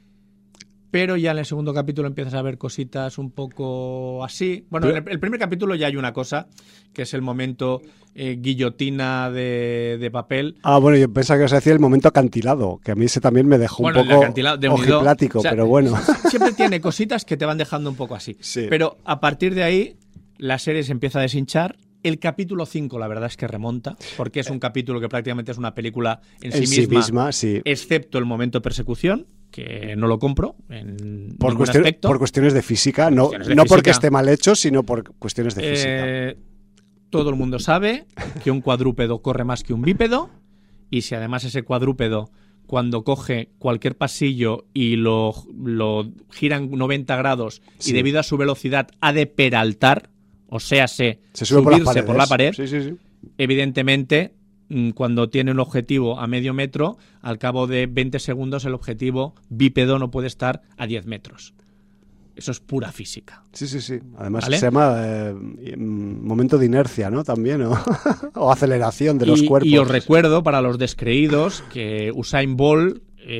pero ya en el segundo capítulo empiezas a ver cositas un poco así. Bueno, en el primer capítulo ya hay una cosa, que es el momento guillotina de papel. Ah, bueno, yo pensaba que ibas a decir el momento acantilado, que a mí ese también me dejó un poco ojiplático, pero bueno. Siempre tiene cositas que te van dejando un poco así. Sí. Pero a partir de ahí, la serie se empieza a deshinchar. El capítulo 5, la verdad es que remonta, porque es un capítulo que prácticamente es una película en sí misma, sí. Excepto el momento de persecución, que no lo compro en por ningún aspecto. Por cuestiones de física, no porque esté mal hecho, sino por cuestiones de física. Todo el mundo sabe que un cuadrúpedo corre más que un bípedo, y si además ese cuadrúpedo, cuando coge cualquier pasillo y lo giran 90 grados y debido a su velocidad ha de peraltar, o sea, subirse por la pared, sí. Evidentemente, cuando tiene un objetivo a medio metro, al cabo de 20 segundos el objetivo bípedo no puede estar a 10 metros. Eso es pura física. Sí. Además, ¿vale? Se llama momento de inercia, ¿no? También, o aceleración de los cuerpos. Y os recuerdo, para los descreídos, que Usain Bolt,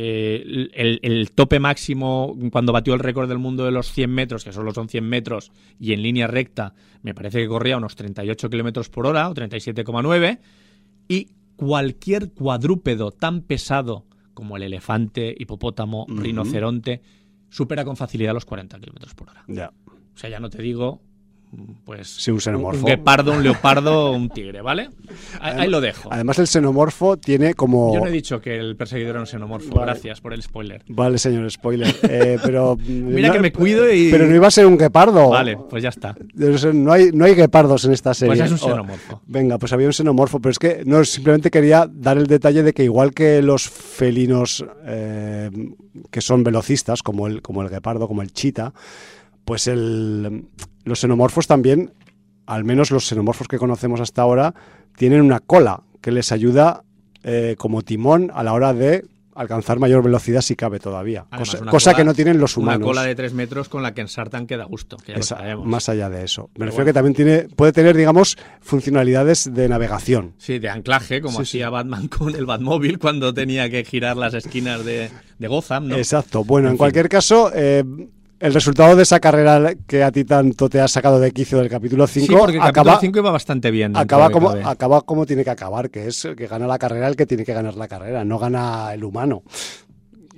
el tope máximo cuando batió el récord del mundo de los 100 metros, que solo son 100 metros, y en línea recta, me parece que corría unos 38 kilómetros por hora, o 37,9, y cualquier cuadrúpedo tan pesado como el elefante, hipopótamo, rinoceronte, supera con facilidad los 40 kilómetros por hora. Ya. O sea, ya no te digo, pues sí, un xenomorfo. Un guepardo, un leopardo, un tigre, ¿vale? Ahí lo dejo. Además, el xenomorfo tiene como... Yo no he dicho que el perseguidor era un xenomorfo. Vale. Gracias por el spoiler. Vale, señor spoiler. Pero mira que me cuido y... Pero no iba a ser un guepardo. Vale, pues ya está. No hay guepardos en esta serie. Pues es un xenomorfo. Venga, pues había un xenomorfo, pero es que no, simplemente quería dar el detalle de que igual que los felinos que son velocistas, como el guepardo, como el chita, pues los xenomorfos también, al menos los xenomorfos que conocemos hasta ahora, tienen una cola que les ayuda como timón a la hora de alcanzar mayor velocidad si cabe todavía. Además, cosa que no tienen los humanos. Una cola de 3 metros con la que ensartan que da gusto, que ya lo sabemos. Más allá de eso. Me refiero que también puede tener, digamos, funcionalidades de navegación. Sí, de anclaje, como hacía Batman con el Batmóvil cuando tenía que girar las esquinas de Gotham, ¿no? Exacto. Bueno, en cualquier caso... el resultado de esa carrera que a ti tanto te has sacado de quicio del capítulo 5... Sí, porque el capítulo 5 iba bastante bien. Acaba como tiene que acabar, que es que gana la carrera el que tiene que ganar la carrera, no gana el humano.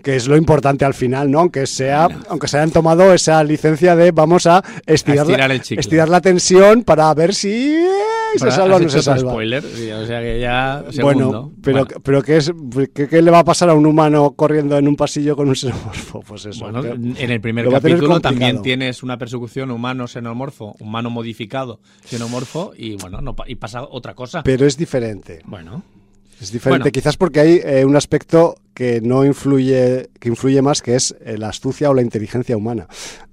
Que es lo importante al final, ¿no? Aunque se hayan tomado esa licencia de vamos a estirar la tensión para ver si se salva o no se salva. Spoiler, o sea que ya segundo. Pero ¿qué le va a pasar a un humano corriendo en un pasillo con un xenomorfo? Pues eso. Bueno, en el primer capítulo también tienes una persecución humano-xenomorfo, humano modificado, xenomorfo, y bueno, y pasa otra cosa. Pero es diferente. Bueno. Es diferente, quizás porque hay un aspecto que no influye, que influye más, que es la astucia o la inteligencia humana.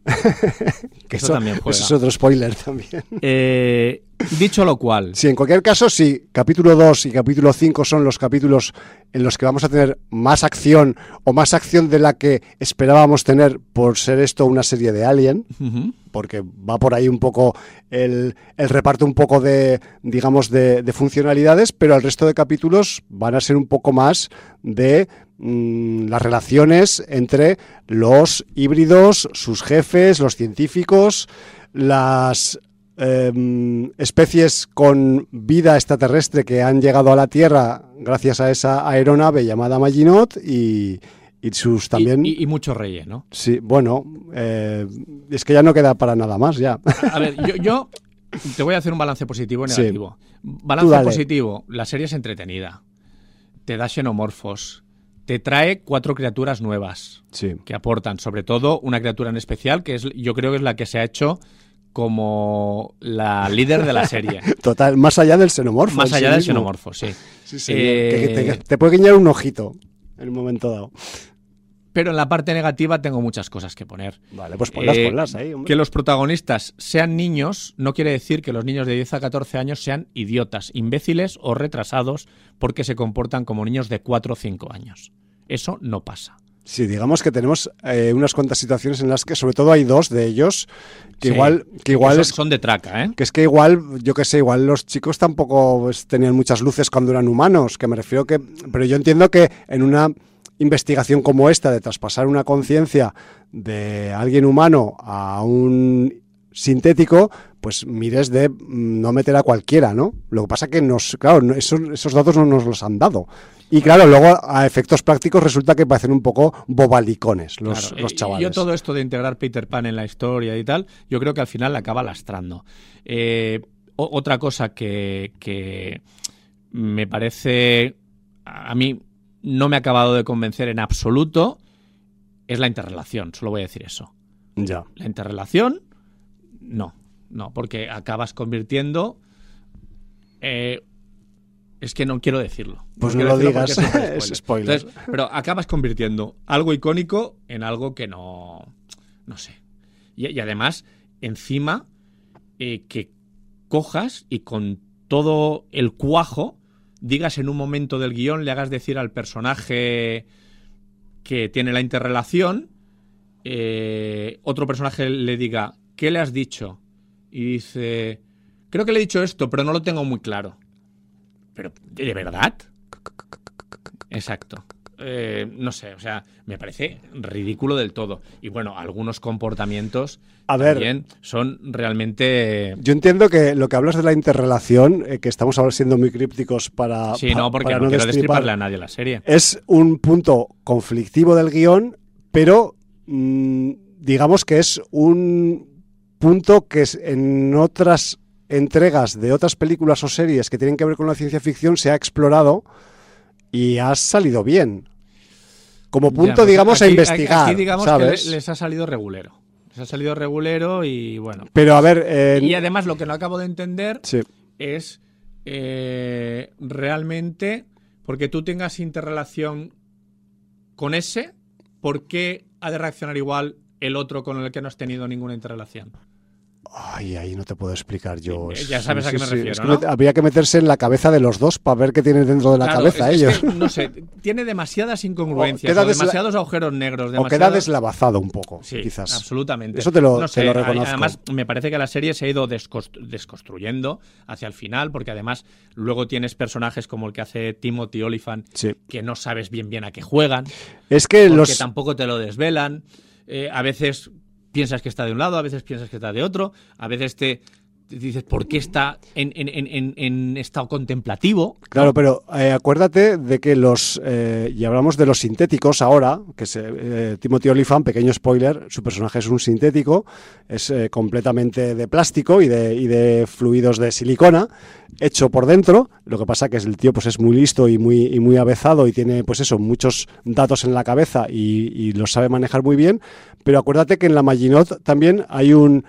Que eso también juega. Eso es otro spoiler también. Dicho lo cual. Sí, en cualquier caso, sí, capítulo 2 y capítulo 5 son los capítulos en los que vamos a tener más acción, o más acción de la que esperábamos tener por ser esto una serie de Alien, porque va por ahí un poco el reparto un poco de, digamos, de funcionalidades, pero el resto de capítulos van a ser un poco más de las relaciones entre los híbridos, sus jefes, los científicos, las especies con vida extraterrestre que han llegado a la Tierra gracias a esa aeronave llamada Maginot y sus también... Y mucho relleno. Sí, bueno, es que ya no queda para nada más ya. A ver, yo te voy a hacer un balance positivo y negativo. Sí. Balance positivo, la serie es entretenida, te da xenomorfos, te trae 4 criaturas nuevas que aportan, sobre todo una criatura en especial que yo creo que es la que se ha hecho como la líder de la serie. Total, más allá del xenomorfo. Más allá del xenomorfo, sí. Sí, que te puede guiñar un ojito en un momento dado. Pero en la parte negativa tengo muchas cosas que poner. Vale, pues ponlas ahí, hombre. Que los protagonistas sean niños no quiere decir que los niños de 10 a 14 años sean idiotas, imbéciles o retrasados porque se comportan como niños de 4 o 5 años. Eso no pasa. Sí, digamos que tenemos unas cuantas situaciones en las que, sobre todo hay 2 de ellos, que igual son de traca, ¿eh? Que es que igual, yo qué sé, igual los chicos tampoco tenían muchas luces cuando eran humanos, que me refiero pero yo entiendo que en una investigación como esta, de traspasar una conciencia de alguien humano a un sintético, pues mires de no meter a cualquiera, ¿no? Lo que pasa que esos datos no nos los han dado. Y claro, luego a efectos prácticos resulta que parecen un poco bobalicones los chavales. Yo todo esto de integrar Peter Pan en la historia y tal, yo creo que al final la acaba lastrando. Otra cosa que me parece, a mí no me ha acabado de convencer en absoluto, es la interrelación, solo voy a decir eso. Ya. La interrelación, no, porque acabas convirtiendo... es que no quiero decirlo. Pues no lo digas, es spoiler. Entonces, pero acabas convirtiendo algo icónico en algo que no sé. Y además, encima, que cojas y con todo el cuajo digas en un momento del guión, le hagas decir al personaje que tiene la interrelación, otro personaje le diga, ¿qué le has dicho? Y dice, creo que le he dicho esto, pero no lo tengo muy claro. ¿Pero de verdad? Exacto. No sé, o sea, me parece ridículo del todo. Y bueno, algunos comportamientos también son realmente... Yo entiendo que lo que hablas de la interrelación, que estamos ahora siendo muy crípticos para... Sí, porque no quiero destriparle a nadie la serie. Es un punto conflictivo del guión, pero digamos que es un punto que en otras entregas de otras películas o series que tienen que ver con la ciencia ficción se ha explorado y ha salido bien. Como punto, pues digamos, a investigar. Aquí digamos, ¿sabes? Que les ha salido regulero. Les ha salido regulero y bueno. Pero a ver... Y además lo que no acabo de entender es realmente, porque tú tengas interrelación con ese, ¿por qué ha de reaccionar igual el otro con el que no has tenido ninguna interrelación? Ay, ahí no te puedo explicar yo. Ya sabes a qué me refiero, es que ¿no? Habría que meterse en la cabeza de los dos para ver qué tienen dentro de la cabeza ellos. Es que, no sé, tiene demasiadas incongruencias, demasiados agujeros negros. O queda deslavazado un poco, sí, quizás. Absolutamente. Eso te lo reconozco. Además, me parece que la serie se ha ido desconstruyendo hacia el final, porque además luego tienes personajes como el que hace Timothy Olyphant, que no sabes bien a qué juegan, es que porque tampoco te lo desvelan. A veces... piensas que está de un lado, a veces piensas que está de otro, a veces te dices, ¿por qué está en estado contemplativo? Claro, pero acuérdate de que y hablamos de los sintéticos ahora, que Timothy Olyphant, pequeño spoiler, su personaje es un sintético, es completamente de plástico y de fluidos de silicona, hecho por dentro. Lo que pasa que el tío pues es muy listo y muy avezado y tiene pues eso, muchos datos en la cabeza y los sabe manejar muy bien, pero acuérdate que en la Maginot también hay un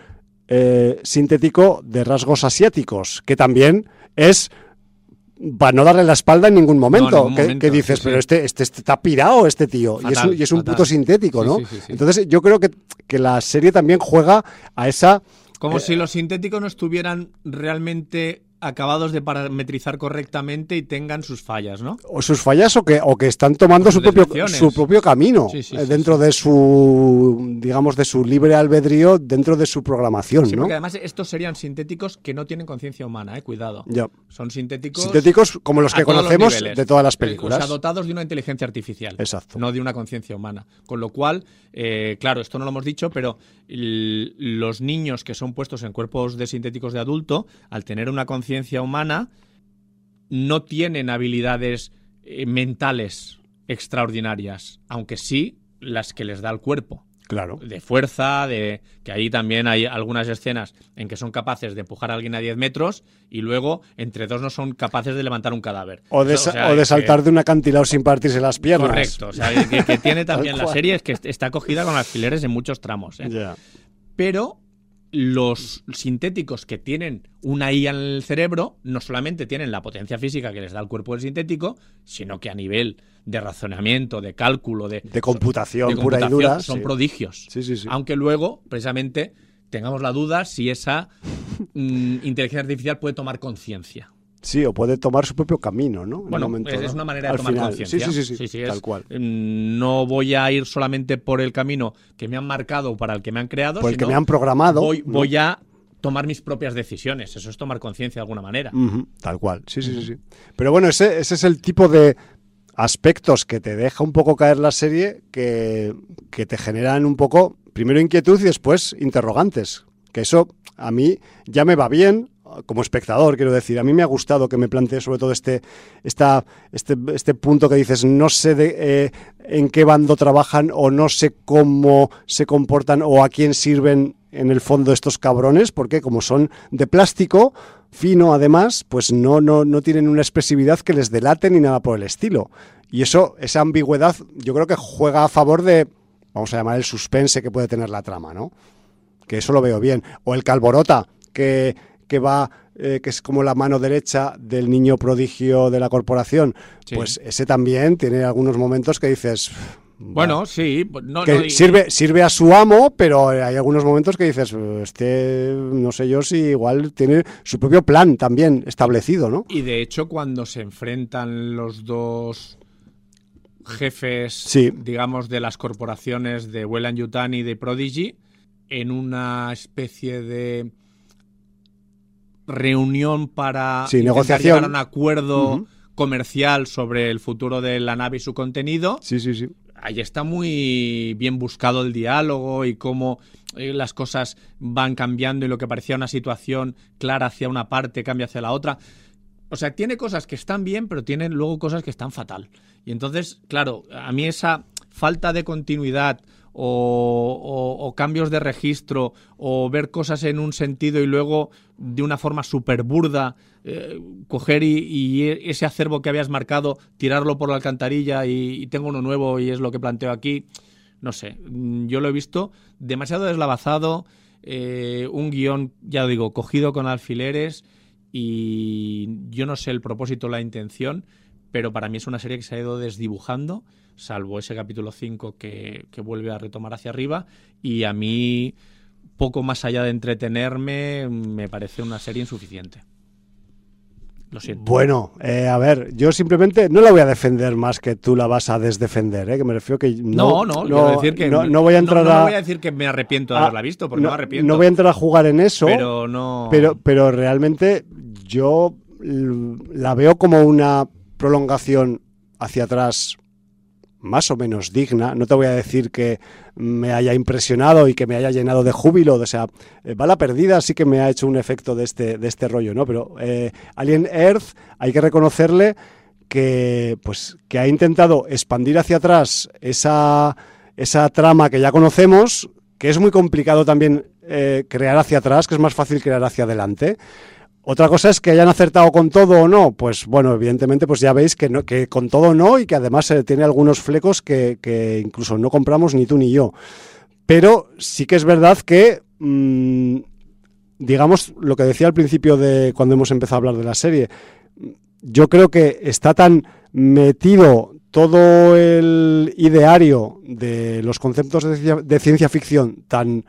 sintético de rasgos asiáticos, que también es para no darle la espalda en ningún momento, que dices, sí, pero este está pirado este tío, fatal, y es un puto sintético, ¿no? Sí. Entonces yo creo que la serie también juega a esa... Como si los sintéticos no estuvieran realmente acabados de parametrizar correctamente y tengan sus fallas, ¿no? O sus fallas o que están tomando su propio camino dentro de su, digamos, de su libre albedrío, dentro de su programación, sí, ¿no? Porque además estos serían sintéticos que no tienen conciencia humana, cuidado. Ya. Son sintéticos como los que conocemos de todas las películas. O sea, dotados de una inteligencia artificial. Exacto. No de una conciencia humana. Con lo cual, claro, esto no lo hemos dicho, pero los niños que son puestos en cuerpos de sintéticos de adulto, al tener una conciencia humana, no tienen habilidades mentales extraordinarias, aunque sí las que les da el cuerpo. Claro. De fuerza, que ahí también hay algunas escenas en que son capaces de empujar a alguien a 10 metros y luego entre dos no son capaces de levantar un cadáver. O de saltar de un acantilado sin partirse las piernas. Correcto. O sea, que tiene también la serie es que está cogida con alfileres en muchos tramos. Yeah. Pero los sintéticos que tienen una IA en el cerebro no solamente tienen la potencia física que les da el cuerpo del sintético, sino que a nivel de razonamiento, de cálculo, de computación pura y dura, son prodigios. Sí. Aunque luego, precisamente, tengamos la duda si esa inteligencia artificial puede tomar conciencia. Sí, o puede tomar su propio camino, ¿no? Bueno, es una manera de tomar conciencia. Sí, tal cual. No voy a ir solamente por el camino que me han marcado o para el que me han creado, por el que me han programado. Voy a tomar mis propias decisiones. Eso es tomar conciencia de alguna manera. Tal cual, sí. Pero bueno, ese es el tipo de aspectos que te deja un poco caer la serie que te generan un poco, primero inquietud y después interrogantes. Que eso a mí ya me va bien. Como espectador, quiero decir, a mí me ha gustado que me plantee sobre todo este punto que dices, no sé en qué bando trabajan o no sé cómo se comportan o a quién sirven en el fondo estos cabrones, porque como son de plástico fino además, pues no tienen una expresividad que les delate ni nada por el estilo. Y esa ambigüedad yo creo que juega a favor de, vamos a llamar, el suspense que puede tener la trama, ¿no? Que eso lo veo bien. O el Calborota, que es como la mano derecha del niño prodigio de la corporación, sí. Pues ese también tiene algunos momentos que dices... Bueno, sí. Sirve a su amo, pero hay algunos momentos que dices, no sé yo si igual tiene su propio plan también establecido, ¿no? Y de hecho cuando se enfrentan los dos jefes, sí, digamos, de las corporaciones de Weyland-Yutani y de Prodigy, en una especie de reunión para negociación, llegar a un acuerdo comercial sobre el futuro de la nave y su contenido. Sí. Ahí está muy bien buscado el diálogo y cómo las cosas van cambiando y lo que parecía una situación clara hacia una parte cambia hacia la otra. O sea, tiene cosas que están bien, pero tiene luego cosas que están fatal. Y entonces, claro, a mí esa falta de continuidad o cambios de registro o ver cosas en un sentido y luego de una forma súper burda coger y ese acervo que habías marcado, tirarlo por la alcantarilla y tengo uno nuevo y es lo que planteo aquí. No sé, yo lo he visto demasiado deslavazado, un guión, ya digo, cogido con alfileres y yo no sé el propósito o la intención, pero para mí es una serie que se ha ido desdibujando, salvo ese capítulo 5 que vuelve a retomar hacia arriba, y a mí, poco más allá de entretenerme, me parece una serie insuficiente. Lo siento. Bueno, a ver, yo simplemente no la voy a defender más que tú la vas a desdefender, que me refiero que no voy a entrar no voy a decir que me arrepiento de haberla visto, porque no me arrepiento. No voy a entrar a jugar en eso, pero realmente yo la veo como una prolongación hacia atrás más o menos digna. No te voy a decir que me haya impresionado y que me haya llenado de júbilo, o sea, Bala Perdida sí que me ha hecho un efecto de este rollo, ¿no? Pero Alien Earth hay que reconocerle que ha intentado expandir hacia atrás esa trama que ya conocemos, que es muy complicado también crear hacia atrás, que es más fácil crear hacia adelante. Otra cosa es que hayan acertado con todo o no, pues bueno, evidentemente pues ya veis que con todo no, y que además tiene algunos flecos que incluso no compramos ni tú ni yo. Pero sí que es verdad que, digamos, lo que decía al principio de cuando hemos empezado a hablar de la serie, yo creo que está tan metido todo el ideario de los conceptos de ciencia ficción tan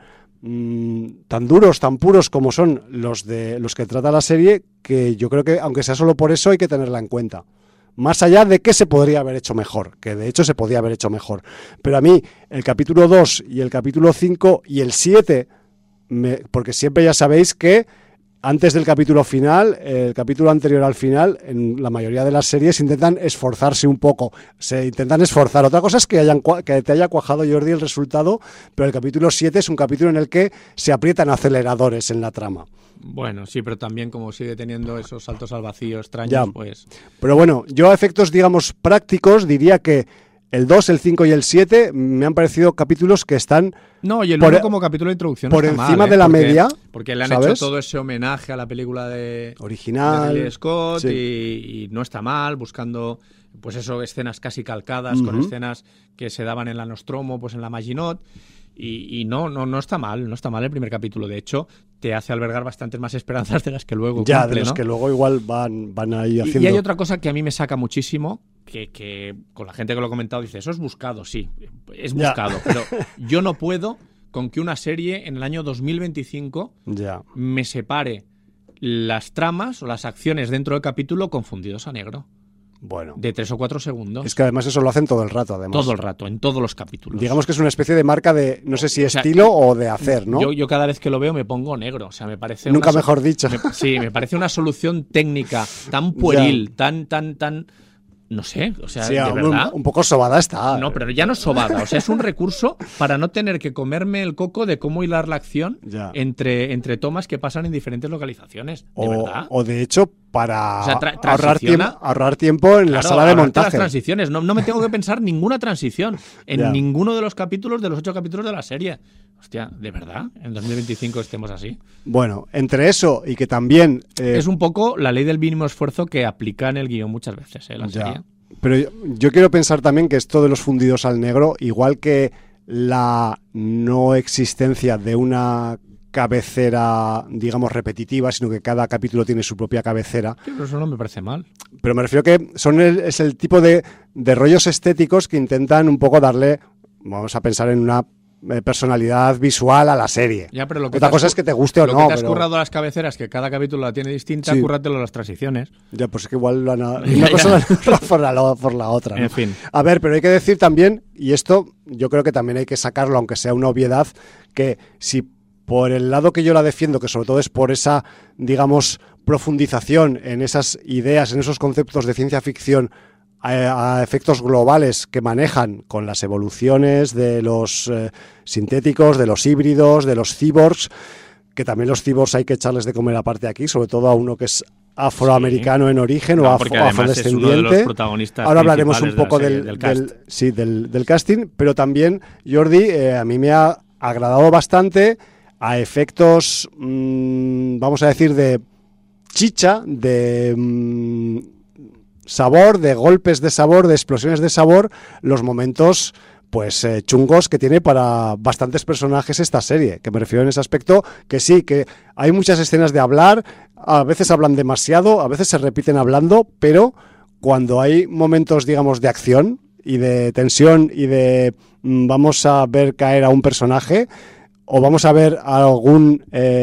duros, tan puros como son los que trata la serie, que yo creo que aunque sea solo por eso hay que tenerla en cuenta. Más allá de que se podría haber hecho mejor, que de hecho se podía haber hecho mejor. Pero a mí el capítulo 2 y el capítulo 5 y el 7, porque siempre ya sabéis que antes del capítulo final, el capítulo anterior al final, en la mayoría de las series intentan esforzarse un poco, se intentan esforzar. Otra cosa es que te haya cuajado, Jordi, el resultado, pero el capítulo 7 es un capítulo en el que se aprietan aceleradores en la trama. Bueno, sí, pero también como sigue teniendo esos saltos al vacío extraños, pues... Pero bueno, yo a efectos, digamos, prácticos, diría que el 2, el 5 y el 7 me han parecido capítulos que están... No, y el 1 como capítulo de introducción por está encima mal, de la media. Porque le han ¿sabes? hecho todo ese homenaje a la película original de Ridley Scott, sí. y no está mal, buscando pues eso, escenas casi calcadas, con escenas que se daban en la Nostromo, pues en la Maginot. Y no está mal, no está mal el primer capítulo. De hecho, te hace albergar bastantes más esperanzas de las que luego ya, cumple, de los ¿no? que luego igual van ahí haciendo. Y hay otra cosa que a mí me saca muchísimo, que con la gente que lo ha comentado dice, eso es buscado, sí, es buscado, pero yo no puedo con que una serie en el año 2025 me separe las tramas o las acciones dentro del capítulo confundidos a negro. Bueno, de 3 o 4 segundos. Es que además eso lo hacen todo el rato, además. Todo el rato, en todos los capítulos. Digamos que es una especie de marca de, no sé si estilo o de hacer, ¿no? Yo cada vez que lo veo me pongo negro, o sea, me parece... Nunca mejor dicho. Sí, me parece una solución técnica tan pueril, tan... No sé, o sea, sí, de verdad. Un poco sobada está. No, pero ya no es sobada, o sea, es un recurso para no tener que comerme el coco de cómo hilar la acción entre tomas que pasan en diferentes localizaciones. ¿De verdad? O de hecho, para ahorrar tiempo en claro, la sala de montaje. Las transiciones, no me tengo que pensar ninguna transición en ninguno de los capítulos, de los 8 capítulos de la serie. Hostia, ¿de verdad? ¿En 2025 estemos así? Bueno, entre eso y que también... es un poco la ley del mínimo esfuerzo que aplica en el guión muchas veces, la serie. Pero yo quiero pensar también que esto de los fundidos al negro, igual que la no existencia de una cabecera, digamos, repetitiva, sino que cada capítulo tiene su propia cabecera. Sí, pero eso no me parece mal. Pero me refiero que es el tipo de rollos estéticos que intentan un poco darle, vamos a pensar en una personalidad visual a la serie. Ya, pero otra cosa es que te guste o no. Lo que te has currado a las cabeceras, que cada capítulo la tiene distinta, cúrratelo a las transiciones. Ya, pues es que igual una cosa por la otra, ¿no? En fin. A ver, pero hay que decir también, y esto yo creo que también hay que sacarlo, aunque sea una obviedad, que si por el lado que yo la defiendo, que sobre todo es por esa, digamos, profundización en esas ideas, en esos conceptos de ciencia ficción, a efectos globales que manejan con las evoluciones de los sintéticos, de los híbridos, de los cyborgs, que también los cyborgs hay que echarles de comer aparte aquí, sobre todo a uno que es afroamericano en origen o afrodescendiente. Es uno de los protagonistas. Ahora hablaremos un poco del casting, pero también, Jordi, a mí me ha agradado bastante a efectos, vamos a decir, de chicha, de... sabor, de golpes de sabor, de explosiones de sabor, los momentos pues chungos que tiene para bastantes personajes esta serie, que me refiero en ese aspecto, que sí, que hay muchas escenas de hablar, a veces hablan demasiado, a veces se repiten hablando, pero cuando hay momentos, digamos, de acción y de tensión y de vamos a ver caer a un personaje o vamos a ver a algún...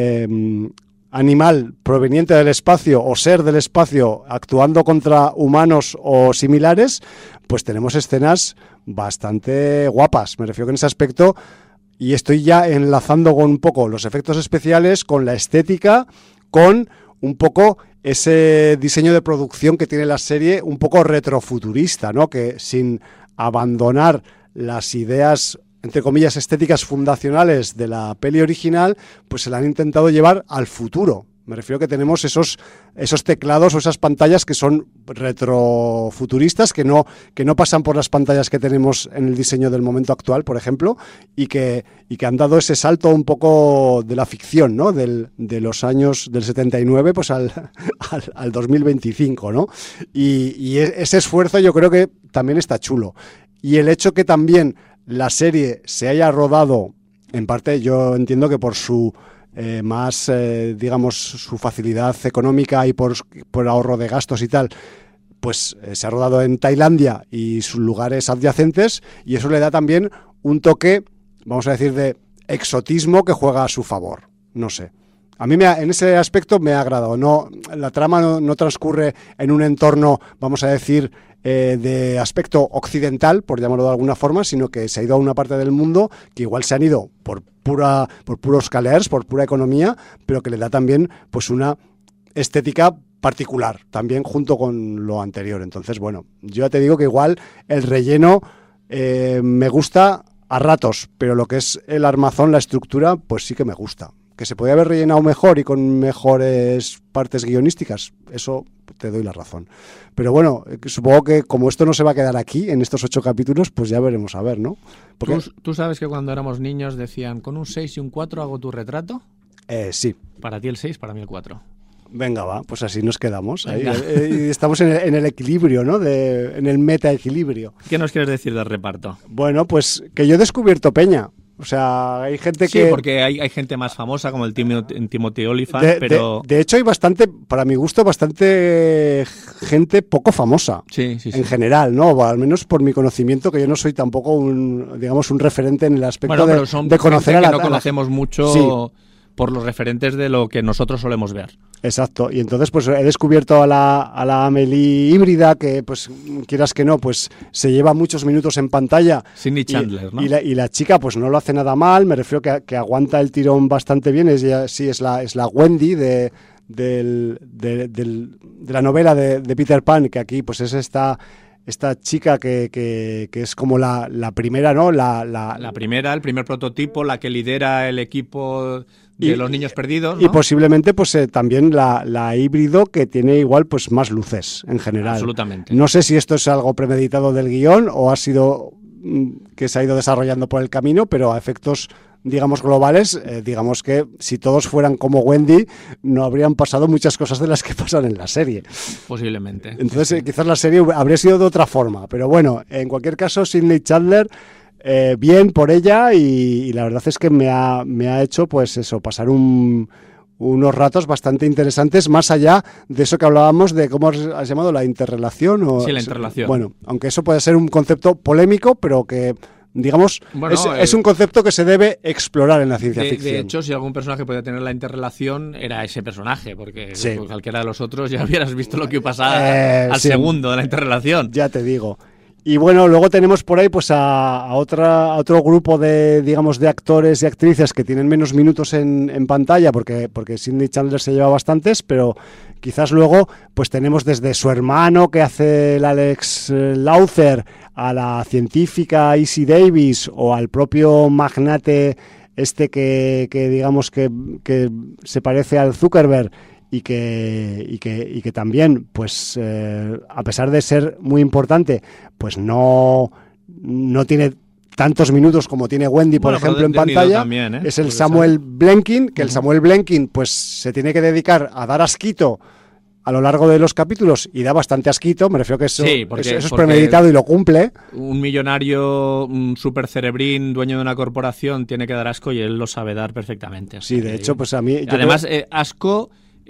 animal proveniente del espacio o ser del espacio actuando contra humanos o similares, pues tenemos escenas bastante guapas. Me refiero que en ese aspecto, y estoy ya enlazando con un poco los efectos especiales, con la estética, con un poco ese diseño de producción que tiene la serie, un poco retrofuturista, ¿no? Que sin abandonar las ideas, entre comillas, estéticas fundacionales de la peli original, pues se la han intentado llevar al futuro. Me refiero que tenemos esos teclados o esas pantallas que son retrofuturistas, que no pasan por las pantallas que tenemos en el diseño del momento actual, por ejemplo, y que han dado ese salto un poco de la ficción, ¿no? De los años del 79 pues al 2025, ¿no? Y ese esfuerzo yo creo que también está chulo. Y el hecho que también la serie se haya rodado, en parte yo entiendo que por su digamos, su facilidad económica y por ahorro de gastos y tal, pues se ha rodado en Tailandia y sus lugares adyacentes, y eso le da también un toque, vamos a decir, de exotismo que juega a su favor. No sé. A mí en ese aspecto me ha agradado. No, la trama no transcurre en un entorno, vamos a decir, de aspecto occidental, por llamarlo de alguna forma, sino que se ha ido a una parte del mundo que igual se han ido por puros calers, por pura economía, pero que le da también pues una estética particular, también junto con lo anterior. Entonces, bueno, yo ya te digo que igual el relleno me gusta a ratos, pero lo que es el armazón, la estructura, pues sí que me gusta. Que se podía haber rellenado mejor y con mejores partes guionísticas, eso te doy la razón. Pero bueno, supongo que como esto no se va a quedar aquí, en estos 8 capítulos, pues ya veremos a ver, ¿no? Porque... ¿Tú sabes que cuando éramos niños decían, con un 6 y un 4 hago tu retrato? Sí. Para ti el 6, para mí el 4. Venga, va, pues así nos quedamos. Ahí, estamos en el equilibrio, ¿no? En el meta-equilibrio. ¿Qué nos quieres decir del reparto? Bueno, pues que yo he descubierto Peña. O sea, hay gente que... Sí, porque hay gente más famosa como el Timothy Olyphant, pero... De hecho, hay bastante, para mi gusto, bastante gente poco famosa. Sí. En general, ¿no? O al menos por mi conocimiento, que yo no soy tampoco un referente en el aspecto de conocer a la... que no conocemos mucho... Sí. Por los referentes de lo que nosotros solemos ver. Exacto, y entonces pues he descubierto a la Amélie híbrida, que pues quieras que no, pues se lleva muchos minutos en pantalla. Sidney Chandler, ¿no? Y la chica pues no lo hace nada mal, me refiero que aguanta el tirón bastante bien, es la Wendy de la novela de Peter Pan, que aquí pues es esta chica que es como la primera, ¿no? La primera, el primer prototipo, la que lidera el equipo de los niños perdidos, ¿no? Y posiblemente pues también la híbrido, que tiene igual pues más luces en general. Absolutamente. No sé si esto es algo premeditado del guión o ha sido que se ha ido desarrollando por el camino, pero a efectos, digamos, globales, digamos que si todos fueran como Wendy, no habrían pasado muchas cosas de las que pasan en la serie. Posiblemente. Entonces, sí. Quizás la serie habría sido de otra forma, pero bueno, en cualquier caso, Sidney Chandler, bien por ella, y la verdad es que me ha hecho, pues eso, pasar unos ratos bastante interesantes, más allá de eso que hablábamos de cómo has llamado la interrelación. Sí, la interrelación. Bueno, aunque eso puede ser un concepto polémico, pero que... digamos, bueno, es un concepto que se debe explorar en la ciencia ficción. De hecho, si algún personaje podía tener la interrelación, era ese personaje, porque sí. Cualquiera de los otros ya hubieras visto lo que pasaba al segundo de la interrelación. Ya te digo. Y bueno, luego tenemos por ahí pues a otro grupo de, digamos, de actores y actrices que tienen menos minutos en pantalla, porque Sidney Chandler se lleva bastantes, pero quizás luego pues tenemos desde su hermano, que hace el Alex Lawther, a la científica Izzy Davis, o al propio magnate que digamos que se parece al Zuckerberg, y que también, pues a pesar de ser muy importante, pues no tiene tantos minutos como tiene Wendy, por ejemplo, en pantalla. También, es el Samuel Blenkin, que el Samuel Blenkin pues se tiene que dedicar a dar asquito a lo largo de los capítulos, y da bastante asquito, me refiero que eso, sí, eso es premeditado y lo cumple. Un millonario, un super cerebrín, dueño de una corporación, tiene que dar asco, y él lo sabe dar perfectamente. Sí, de hecho, pues a mí... Además, asco...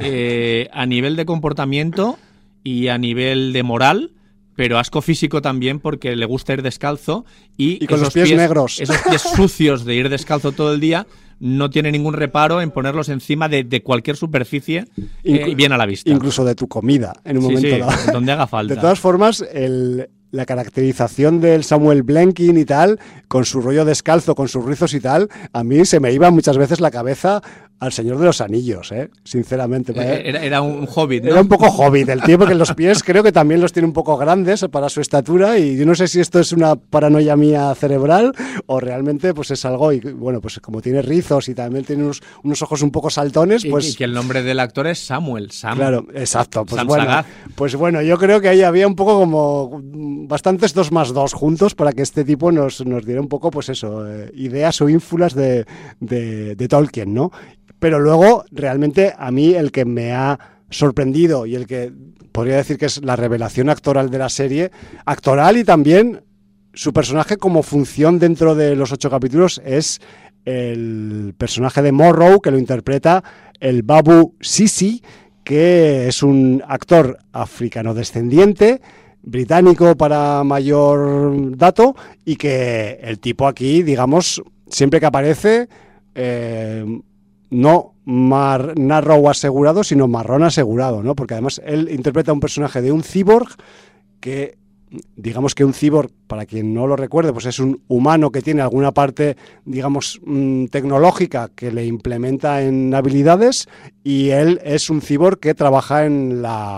a nivel de comportamiento y a nivel de moral, pero asco físico también, porque le gusta ir descalzo y con los pies negros. Esos pies sucios de ir descalzo todo el día, no tiene ningún reparo en ponerlos encima de cualquier superficie bien a la vista. Incluso de tu comida, en un momento dado. Donde haga falta. De todas formas, la caracterización del Samuel Blenkin y tal, con su rollo descalzo, con sus rizos y tal, a mí se me iba muchas veces la cabeza al Señor de los Anillos, sinceramente. Era un hobbit, ¿no? Era un poco hobbit el tío, porque los pies creo que también los tiene un poco grandes para su estatura, y yo no sé si esto es una paranoia mía cerebral o realmente pues es algo, y bueno, pues como tiene rizos y también tiene unos ojos un poco saltones, pues... Y que el nombre del actor es Sam. Claro, exacto. Pues pues bueno, yo creo que ahí había un poco como bastantes 2 más 2 juntos para que este tipo nos diera un poco, pues eso, ideas o ínfulas de Tolkien, ¿no? Pero luego, realmente, a mí el que me ha sorprendido y el que podría decir que es la revelación actoral de la serie, actoral y también su personaje como función dentro de los 8 capítulos, es el personaje de Morrow, que lo interpreta el Babu Sisi, que es un actor africano-descendiente, británico para mayor dato, y que el tipo aquí, digamos, siempre que aparece... no Narrow asegurado, sino marrón asegurado, ¿no? Porque además él interpreta un personaje de un cyborg que, digamos que un cyborg, para quien no lo recuerde, pues es un humano que tiene alguna parte, digamos, tecnológica que le implementa en habilidades, y él es un cyborg que trabaja en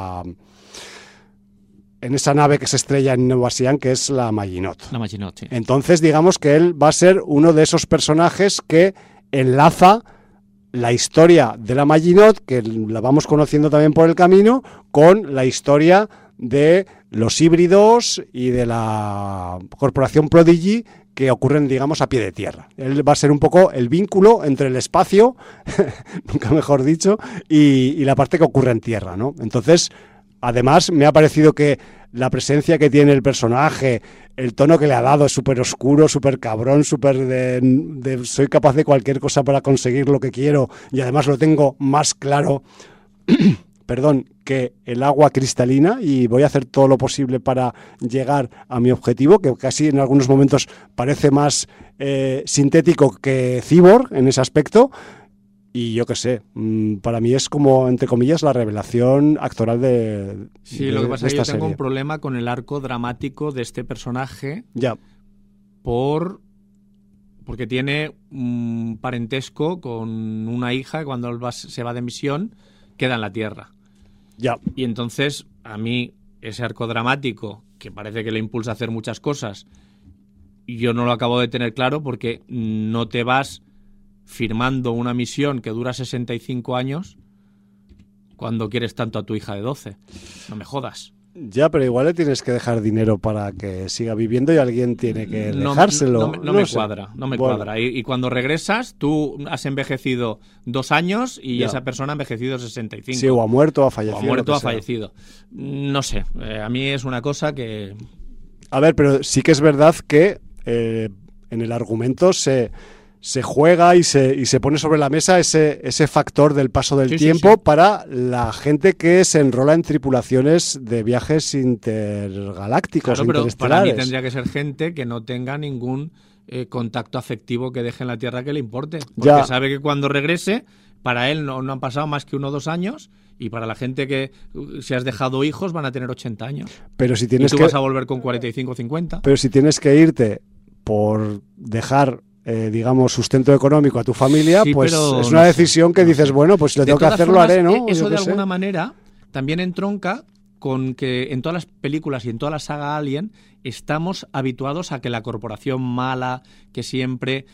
esa nave que se estrella en Nova Xi'an, que es la Maginot. La Maginot, sí. Entonces, digamos que él va a ser uno de esos personajes que enlaza la historia de la Maginot, que la vamos conociendo también por el camino, con la historia de los híbridos y de la corporación Prodigy, que ocurren, digamos, a pie de tierra. Él va a ser un poco el vínculo entre el espacio, nunca mejor dicho, y la parte que ocurre en tierra, ¿no? Entonces, además, me ha parecido que la presencia que tiene el personaje, el tono que le ha dado es súper oscuro, súper cabrón, súper de soy capaz de cualquier cosa para conseguir lo que quiero, y además lo tengo más claro perdón, que el agua cristalina, y voy a hacer todo lo posible para llegar a mi objetivo, que casi en algunos momentos parece más sintético que cyborg en ese aspecto. Y yo qué sé, para mí es como, entre comillas, la revelación actoral de Sí, lo que pasa es que yo tengo serie. un problema con el arco dramático de este personaje. Ya. Porque tiene un parentesco con una hija que cuando él se va de misión queda en la Tierra. Ya. Y entonces, a mí, ese arco dramático, que parece que le impulsa a hacer muchas cosas, yo no lo acabo de tener claro, porque no te vas firmando una misión que dura 65 años cuando quieres tanto a tu hija de 12. No me jodas. Ya, pero igual le tienes que dejar dinero para que siga viviendo y alguien tiene que dejárselo. No me cuadra. Y cuando regresas, tú has envejecido 2 años y esa persona ha envejecido 65. Sí, o ha muerto o ha fallecido. O ha muerto o ha fallecido. No sé, a mí es una cosa que... A ver, pero sí que es verdad que en el argumento se juega y se pone sobre la mesa ese factor del paso del tiempo para la gente que se enrola en tripulaciones de viajes intergalácticos, claro, pero interestelares. Para mí tendría que ser gente que no tenga ningún contacto afectivo que deje en la Tierra que le importe. Porque sabe que cuando regrese, para él no han pasado más que 1 o 2 años, y para la gente que, si has dejado hijos, van a tener 80 años. Pero si tienes y tú vas a volver con 45 o 50. Pero si tienes que irte por dejar... digamos, sustento económico a tu familia, sí, pues es una decisión que dices, bueno, pues si lo tengo que hacer, lo haré, ¿no? Eso de alguna manera también entronca con que en todas las películas y en toda la saga Alien estamos habituados a que la corporación mala que siempre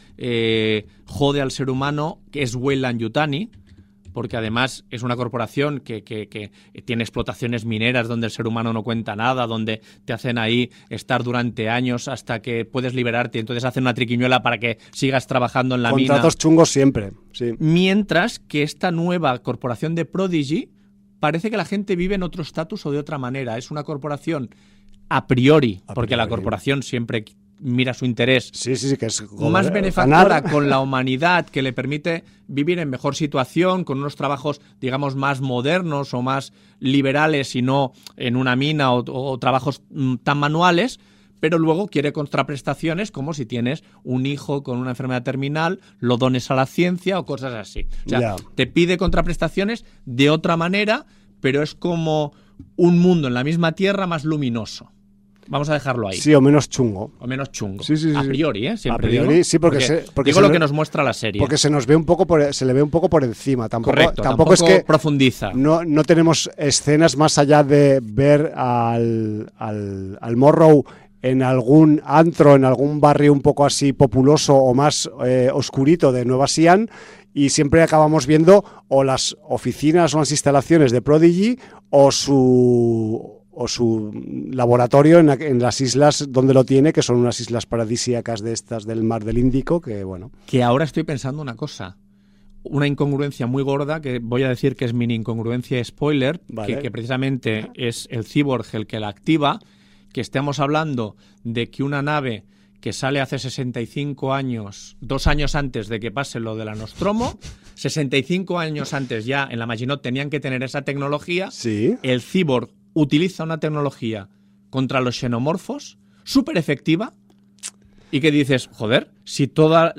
jode al ser humano, que es Weyland-Yutani, porque además es una corporación que tiene explotaciones mineras donde el ser humano no cuenta nada, donde te hacen ahí estar durante años hasta que puedes liberarte, entonces hacen una triquiñuela para que sigas trabajando en la mina. Contratos chungos siempre, sí. Mientras que esta nueva corporación de Prodigy parece que la gente vive en otro estatus o de otra manera. Es una corporación a priori, porque la corporación siempre mira su interés, sí, que es más benefactora con la humanidad, que le permite vivir en mejor situación, con unos trabajos, digamos, más modernos o más liberales y no en una mina o trabajos tan manuales, pero luego quiere contraprestaciones como si tienes un hijo con una enfermedad terminal, lo dones a la ciencia o cosas así. O sea, te pide contraprestaciones de otra manera, pero es como un mundo en la misma tierra más luminoso. Vamos a dejarlo ahí. Sí, o menos chungo. O menos chungo. Sí, a priori, ¿eh? Siempre a priori, digo, sí, porque digo lo que nos muestra la serie. Porque se le ve un poco por encima. Tampoco es que profundiza. No tenemos escenas más allá de ver al Morrow en algún antro, en algún barrio un poco así populoso o más oscurito de Nueva Xi'an, y siempre acabamos viendo o las oficinas o las instalaciones de Prodigy o su laboratorio en las islas donde lo tiene, que son unas islas paradisíacas de estas del mar del Índico, que bueno. Que ahora estoy pensando una cosa, una incongruencia muy gorda, que voy a decir que es mini incongruencia spoiler, vale. que precisamente es el cyborg el que la activa, que estemos hablando de que una nave que sale hace 65 años, 2 años antes de que pase lo de la Nostromo, 65 años antes ya en la Maginot tenían que tener esa tecnología, sí. El cyborg utiliza una tecnología contra los xenomorfos súper efectiva y que dices, joder, si todas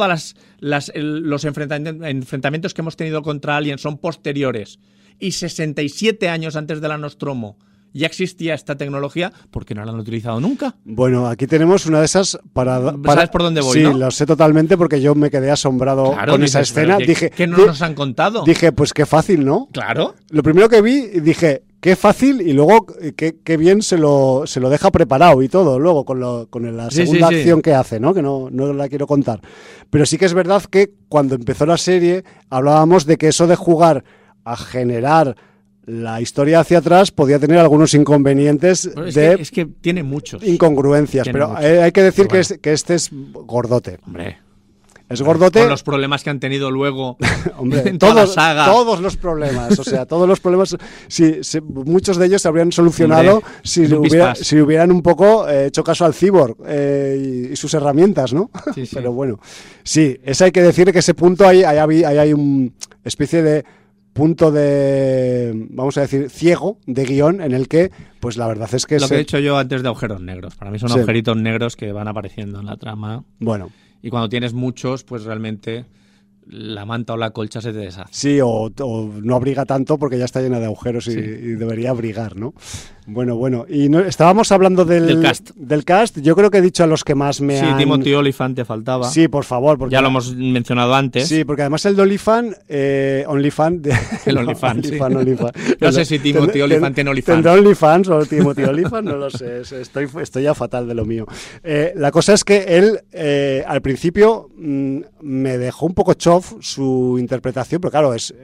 los enfrentamientos que hemos tenido contra aliens son posteriores y 67 años antes de la Nostromo ya existía esta tecnología, ¿por qué no la han utilizado nunca? Bueno, aquí tenemos una de esas para ¿Sabes por dónde voy, sí, no? Lo sé totalmente porque yo me quedé asombrado con esa escena. Dije, ¿qué no nos han contado? Dije, pues qué fácil, ¿no? Claro. Lo primero que vi, dije, qué fácil, y luego qué bien se lo deja preparado y todo, luego con la segunda acción que hace, ¿no? Que no la quiero contar. Pero sí que es verdad que cuando empezó la serie hablábamos de que eso de jugar a generar la historia hacia atrás podía tener algunos inconvenientes es que tiene muchos incongruencias, pero muchos. Hay que decir que este es gordote. Hombre. Es gordote. Con los problemas que han tenido luego hombre, en toda la saga. Todos los problemas, o sea, todos los problemas, muchos de ellos se habrían solucionado si hubieran un poco hecho caso al cyborg y sus herramientas, ¿no? Sí, sí. Pero bueno, sí, hay que decir que ese punto hay una especie de punto de, vamos a decir, ciego de guión en el que, pues la verdad es que... Lo que he dicho yo antes de agujeros negros. Para mí son agujeritos negros que van apareciendo en la trama. Bueno. Y cuando tienes muchos, pues realmente la manta o la colcha se te deshace. Sí, o no abriga tanto porque ya está llena de agujeros y debería abrigar, ¿no? Bueno. Y estábamos hablando del cast. Yo creo que he dicho a los que más me han... Sí, Timothy Olyphant te faltaba. Sí, por favor. Porque ya lo hemos mencionado antes. Sí, porque además el de Olyphant... El OnlyFans, sí. OnlyFans. No sé si Timothy Olyphant tiene OnlyFans. ¿Tendrá OnlyFans o Timothy Olyphant? No lo sé. Estoy ya fatal de lo mío. La cosa es que él, al principio, me dejó un poco chof su interpretación, pero claro, es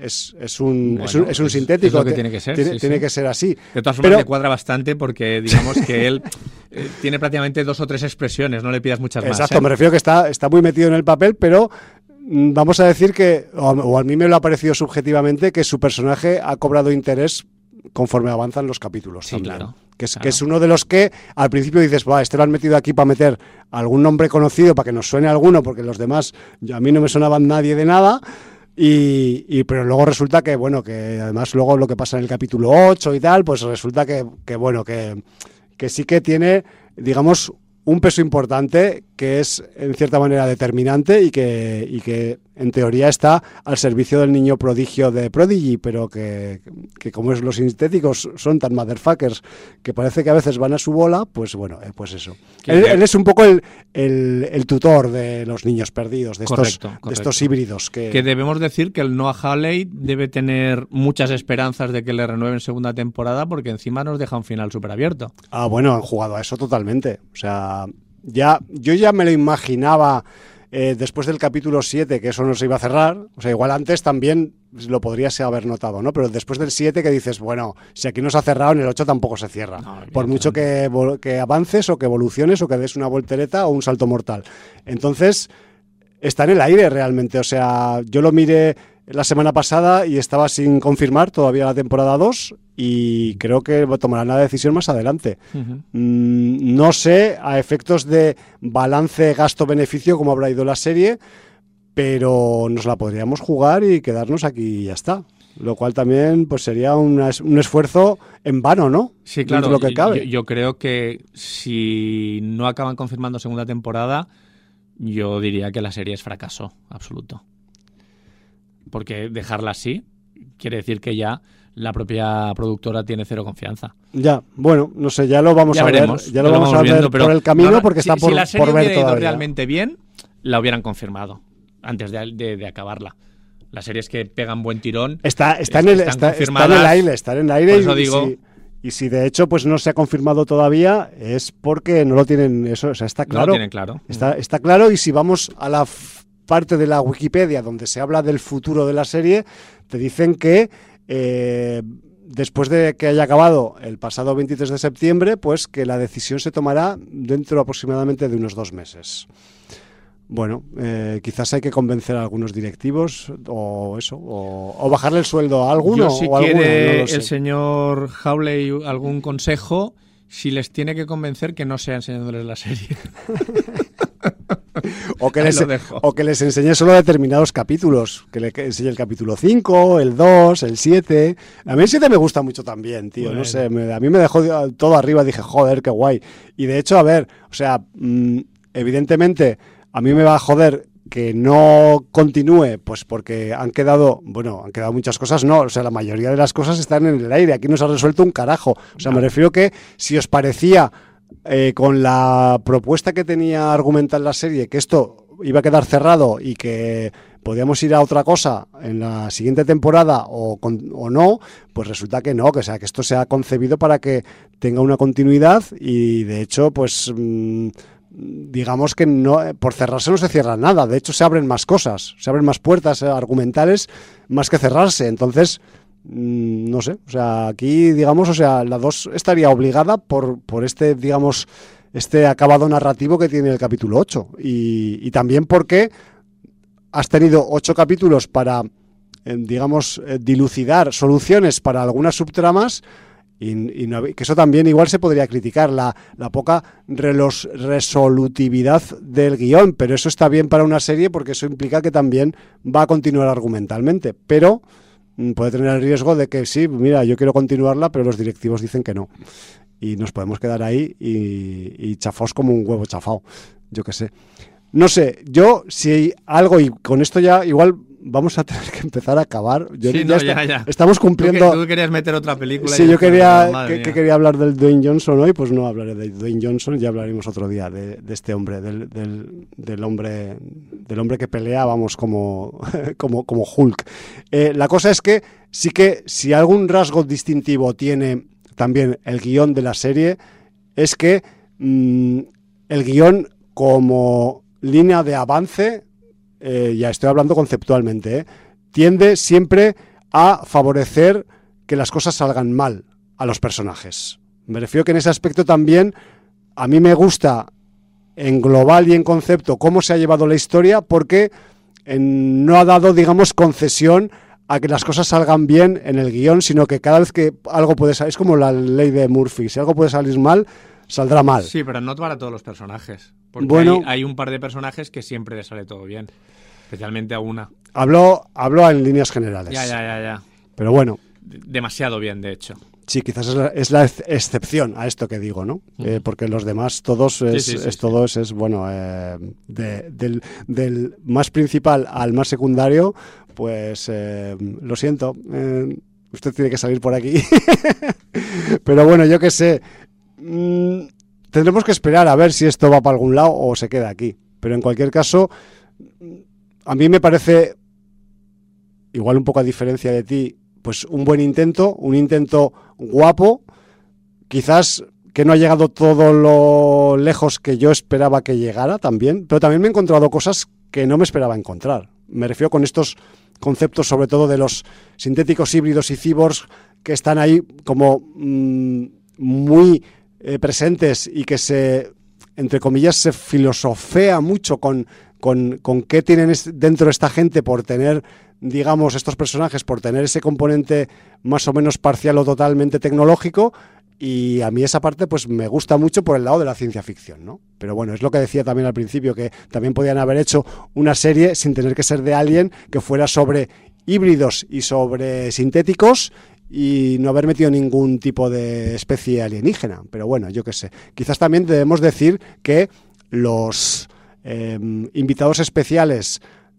un sintético. Es lo que tiene que ser. Tiene que ser así. De todas formas, le cuadra bastante porque digamos que él tiene prácticamente 2 o 3 expresiones, no le pidas muchas más. Exacto, me refiero que está muy metido en el papel, pero vamos a decir que, o a mí me lo ha parecido subjetivamente, que su personaje ha cobrado interés conforme avanzan los capítulos. Sí, también. claro. Que es uno de los que al principio dices, este lo han metido aquí para meter algún nombre conocido, para que nos suene alguno, porque los demás a mí no me sonaban nadie de nada. Pero luego resulta que, bueno, que además luego lo que pasa en el capítulo 8 y tal, pues resulta que sí que tiene, digamos, un peso importante que es en cierta manera determinante y que en teoría está al servicio del niño prodigio de Prodigy, pero que como los sintéticos son tan motherfuckers que parece que a veces van a su bola, pues bueno, pues eso. Él es un poco el tutor de los niños perdidos, de estos híbridos. Que debemos decir que el Noah Hawley debe tener muchas esperanzas de que le renueven segunda temporada, porque encima nos deja un final súper abierto. Ah, bueno, han jugado a eso totalmente. O sea, yo ya me lo imaginaba después del capítulo 7 que eso no se iba a cerrar. O sea, igual antes también lo podrías haber notado, ¿no? Pero después del 7 que dices, bueno, si aquí no se ha cerrado, en el 8 tampoco se cierra. No, por mucho que avances o que evoluciones o que des una voltereta o un salto mortal. Entonces, está en el aire realmente. O sea, yo lo miré la semana pasada y estaba sin confirmar todavía la temporada 2 y creo que tomarán la decisión más adelante. Uh-huh. No sé a efectos de balance gasto-beneficio cómo habrá ido la serie, pero nos la podríamos jugar y quedarnos aquí y ya está. Lo cual también pues sería un esfuerzo en vano, ¿no? Sí, claro. Lo que cabe. Yo creo que si no acaban confirmando segunda temporada, yo diría que la serie es fracaso absoluto. Porque dejarla así quiere decir que ya la propia productora tiene cero confianza. Ya, bueno, no sé, ya lo vamos ya a veremos, ver, ya lo vamos a ver viendo, por el camino, porque está por, si la serie por ver hubiera ido todavía. realmente bien, la hubieran confirmado antes de acabarla. Las series que pegan buen tirón está en el aire, está en el aire. Por eso digo, y si de hecho pues no se ha confirmado todavía, es porque no lo tienen, eso, o sea, está claro. No lo tienen claro. Está claro, y si vamos a la parte de la Wikipedia donde se habla del futuro de la serie, te dicen que después de que haya acabado el pasado 23 de septiembre, pues que la decisión se tomará dentro aproximadamente de unos 2 meses. Bueno, quizás hay que convencer a algunos directivos o eso, o bajarle el sueldo a alguno. Yo, si o quiere alguna, no lo sé. El señor Hawley algún consejo, si les tiene que convencer que no sea enseñándoles la serie. O que les enseñe solo determinados capítulos, que le enseñe el capítulo 5, el 2, el 7. A mí el 7 me gusta mucho también, tío, bueno. No sé, a mí me dejó todo arriba, dije, joder, qué guay. Y de hecho, a ver, o sea, evidentemente a mí me va a joder que no continúe, pues porque han quedado muchas cosas, no, o sea, la mayoría de las cosas están en el aire, aquí no se ha resuelto un carajo. O sea, me refiero que si os parecía con la propuesta que tenía argumental la serie, que esto iba a quedar cerrado y que podíamos ir a otra cosa en la siguiente temporada o no, pues resulta que no, que esto se ha concebido para que tenga una continuidad y de hecho, pues digamos que no, por cerrarse no se cierra nada, de hecho se abren más cosas, se abren más puertas argumentales más que cerrarse, entonces no sé, o sea, aquí digamos, o sea, la 2 estaría obligada por este, digamos, este acabado narrativo que tiene el capítulo 8 y también porque has tenido 8 capítulos para, digamos, dilucidar soluciones para algunas subtramas. Y no, que eso también igual se podría criticar, la poca resolutividad del guión, pero eso está bien para una serie porque eso implica que también va a continuar argumentalmente, pero puede tener el riesgo de que sí, mira, yo quiero continuarla, pero los directivos dicen que no, y nos podemos quedar ahí y chafaos como un huevo chafao, yo qué sé. No sé, yo si hay algo, y con esto ya igual vamos a tener que empezar a acabar. Ya. Estamos cumpliendo. Tú querías meter otra película. Sí, yo quería hablar del Dwayne Johnson hoy, pues no hablaré de Dwayne Johnson, ya hablaremos otro día de este hombre, del hombre que pelea, vamos, como Hulk. La cosa es que sí que si algún rasgo distintivo tiene también el guión de la serie, es que el guión como línea de avance, ya estoy hablando conceptualmente, tiende siempre a favorecer que las cosas salgan mal a los personajes. Me refiero que en ese aspecto también a mí me gusta en global y en concepto cómo se ha llevado la historia, porque no ha dado, digamos, concesión a que las cosas salgan bien en el guión, sino que cada vez que algo puede salir, es como la ley de Murphy, si algo puede salir mal, saldrá mal. Sí, pero no para todos los personajes. Porque hay un par de personajes que siempre les sale todo bien. Especialmente a una. Hablo en líneas generales. Ya. Pero bueno. Demasiado bien, de hecho. Sí, quizás es la excepción a esto que digo, ¿no? Porque los demás, todos es bueno, del más principal al más secundario, pues lo siento, usted tiene que salir por aquí. Pero bueno, yo qué sé. Tendremos que esperar a ver si esto va para algún lado o se queda aquí. Pero en cualquier caso, a mí me parece, igual un poco a diferencia de ti, pues un buen intento, un intento guapo, quizás que no ha llegado todo lo lejos que yo esperaba que llegara también, pero también me he encontrado cosas que no me esperaba encontrar. Me refiero con estos conceptos, sobre todo de los sintéticos híbridos y cyborgs, que están ahí como muy presentes y que entre comillas, se filosofea mucho con qué tienen dentro esta gente por tener, digamos, estos personajes, por tener ese componente más o menos parcial o totalmente tecnológico, y a mí esa parte pues me gusta mucho por el lado de la ciencia ficción, ¿no? Pero bueno, es lo que decía también al principio, que también podían haber hecho una serie sin tener que ser de Alien, que fuera sobre híbridos y sobre sintéticos, y no haber metido ningún tipo de especie alienígena. Pero bueno, yo qué sé. Quizás también debemos decir que los invitados especiales,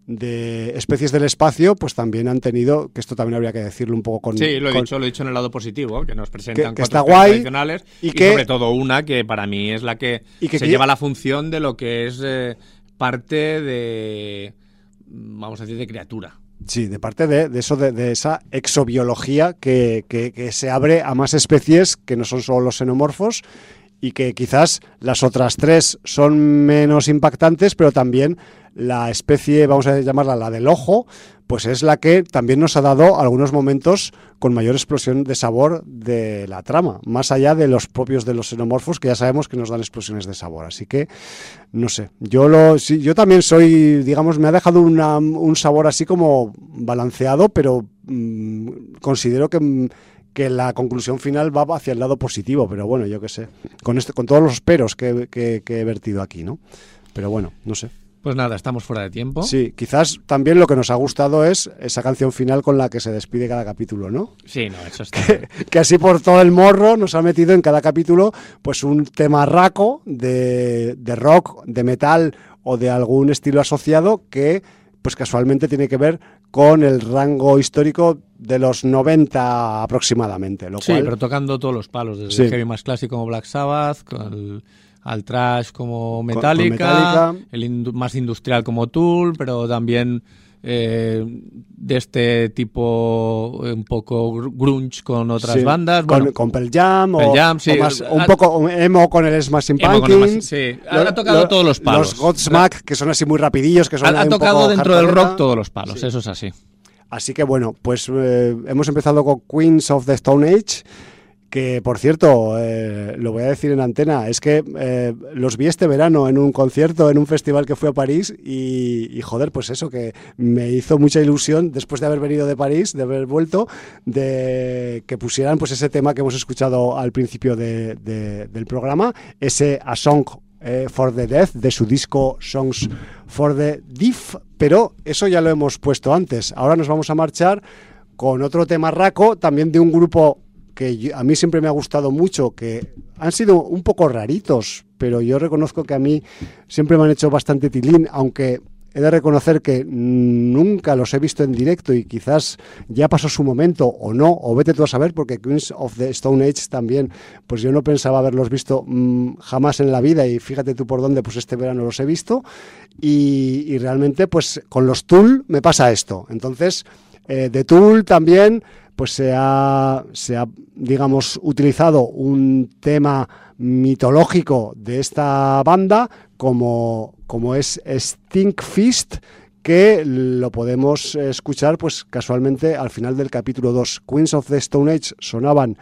de especies del espacio, pues también han tenido, que esto también habría que decirlo un poco con... Sí, lo he dicho en el lado positivo, que nos presentan que 4 está especies guay, tradicionales y sobre todo una que para mí es la que se lleva la función de lo que es parte de, vamos a decir, de criatura. Sí, de parte de eso, de esa exobiología que se abre a más especies que no son solo los xenomorfos, y que quizás las otras 3 son menos impactantes, pero también la especie, vamos a llamarla la del ojo, pues es la que también nos ha dado algunos momentos con mayor explosión de sabor de la trama, más allá de los propios de los xenomorfos, que ya sabemos que nos dan explosiones de sabor. Así que, no sé, yo también soy, digamos, me ha dejado un sabor así como balanceado, pero considero que la conclusión final va hacia el lado positivo, pero bueno, yo qué sé, con todos los peros que he vertido aquí, ¿no? Pero bueno, no sé. Pues nada, estamos fuera de tiempo. Sí, quizás también lo que nos ha gustado es esa canción final con la que se despide cada capítulo, ¿no? Sí, no, eso está que así por todo el morro nos ha metido en cada capítulo pues un tema raco de rock, de metal o de algún estilo asociado que pues casualmente tiene que ver con el rango histórico de los 90 aproximadamente. Sí, pero tocando todos los palos, desde el heavy más clásico como Black Sabbath, al thrash como Metallica, el más industrial como Tool, pero también de este tipo un poco grunge con otras bandas. Bueno, con Pearl Jam, sí, o más, un poco emo con el Smashing Pumpkins. Sí, ha tocado todos los palos. Los Godsmack, que son así muy rapidillos, que son ha tocado dentro del rock todos los palos, sí. Eso es así. Así que bueno, pues hemos empezado con Queens of the Stone Age, que por cierto, lo voy a decir en antena, es que los vi este verano en un concierto, en un festival que fui a París y joder, pues eso, que me hizo mucha ilusión después de haber venido de París, de haber vuelto, de que pusieran pues ese tema que hemos escuchado al principio del programa, ese A Song for the Deaf, de su disco Songs for the Deaf, pero eso ya lo hemos puesto antes. Ahora nos vamos a marchar con otro tema raco, también de un grupo que a mí siempre me ha gustado mucho, que han sido un poco raritos, pero yo reconozco que a mí siempre me han hecho bastante tilín, aunque he de reconocer que nunca los he visto en directo y quizás ya pasó su momento o no, o vete tú a saber, porque Queens of the Stone Age también, pues yo no pensaba haberlos visto jamás en la vida y fíjate tú por dónde, pues este verano los he visto y realmente pues con los Tool me pasa esto. Entonces, de Tool también pues se ha digamos utilizado un tema mitológico de esta banda como es Stinkfist, que lo podemos escuchar pues casualmente al final del capítulo 2. Queens of the Stone Age sonaban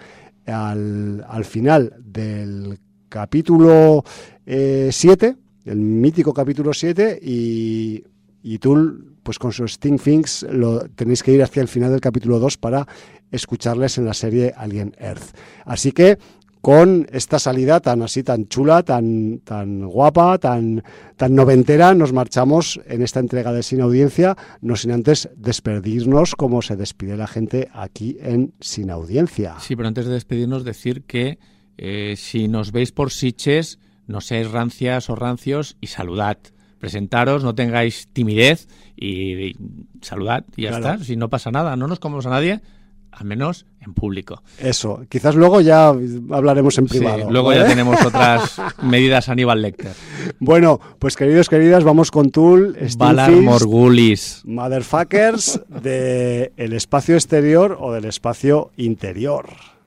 al final del capítulo 7, el mítico capítulo 7, y Tool pues con su Stinkfist lo tenéis que ir hacia el final del capítulo 2 para escucharles en la serie Alien Earth. Así que con esta salida tan chula, tan guapa, tan noventera, nos marchamos en esta entrega de Sin Audiencia, no sin antes despedirnos como se despide la gente aquí en Sin Audiencia. Sí, pero antes de despedirnos decir que si nos veis por Sitges, no seáis rancias o rancios y saludad. Presentaros, no tengáis timidez y saludad y ya está. Si no pasa nada, no nos comemos a nadie, al menos en público. Eso, quizás luego ya hablaremos en privado. Sí, luego ya tenemos otras medidas Aníbal Lecter. Bueno, pues queridas, vamos con Tool, Valar Morgulis, Motherfuckers, del espacio exterior o del espacio interior.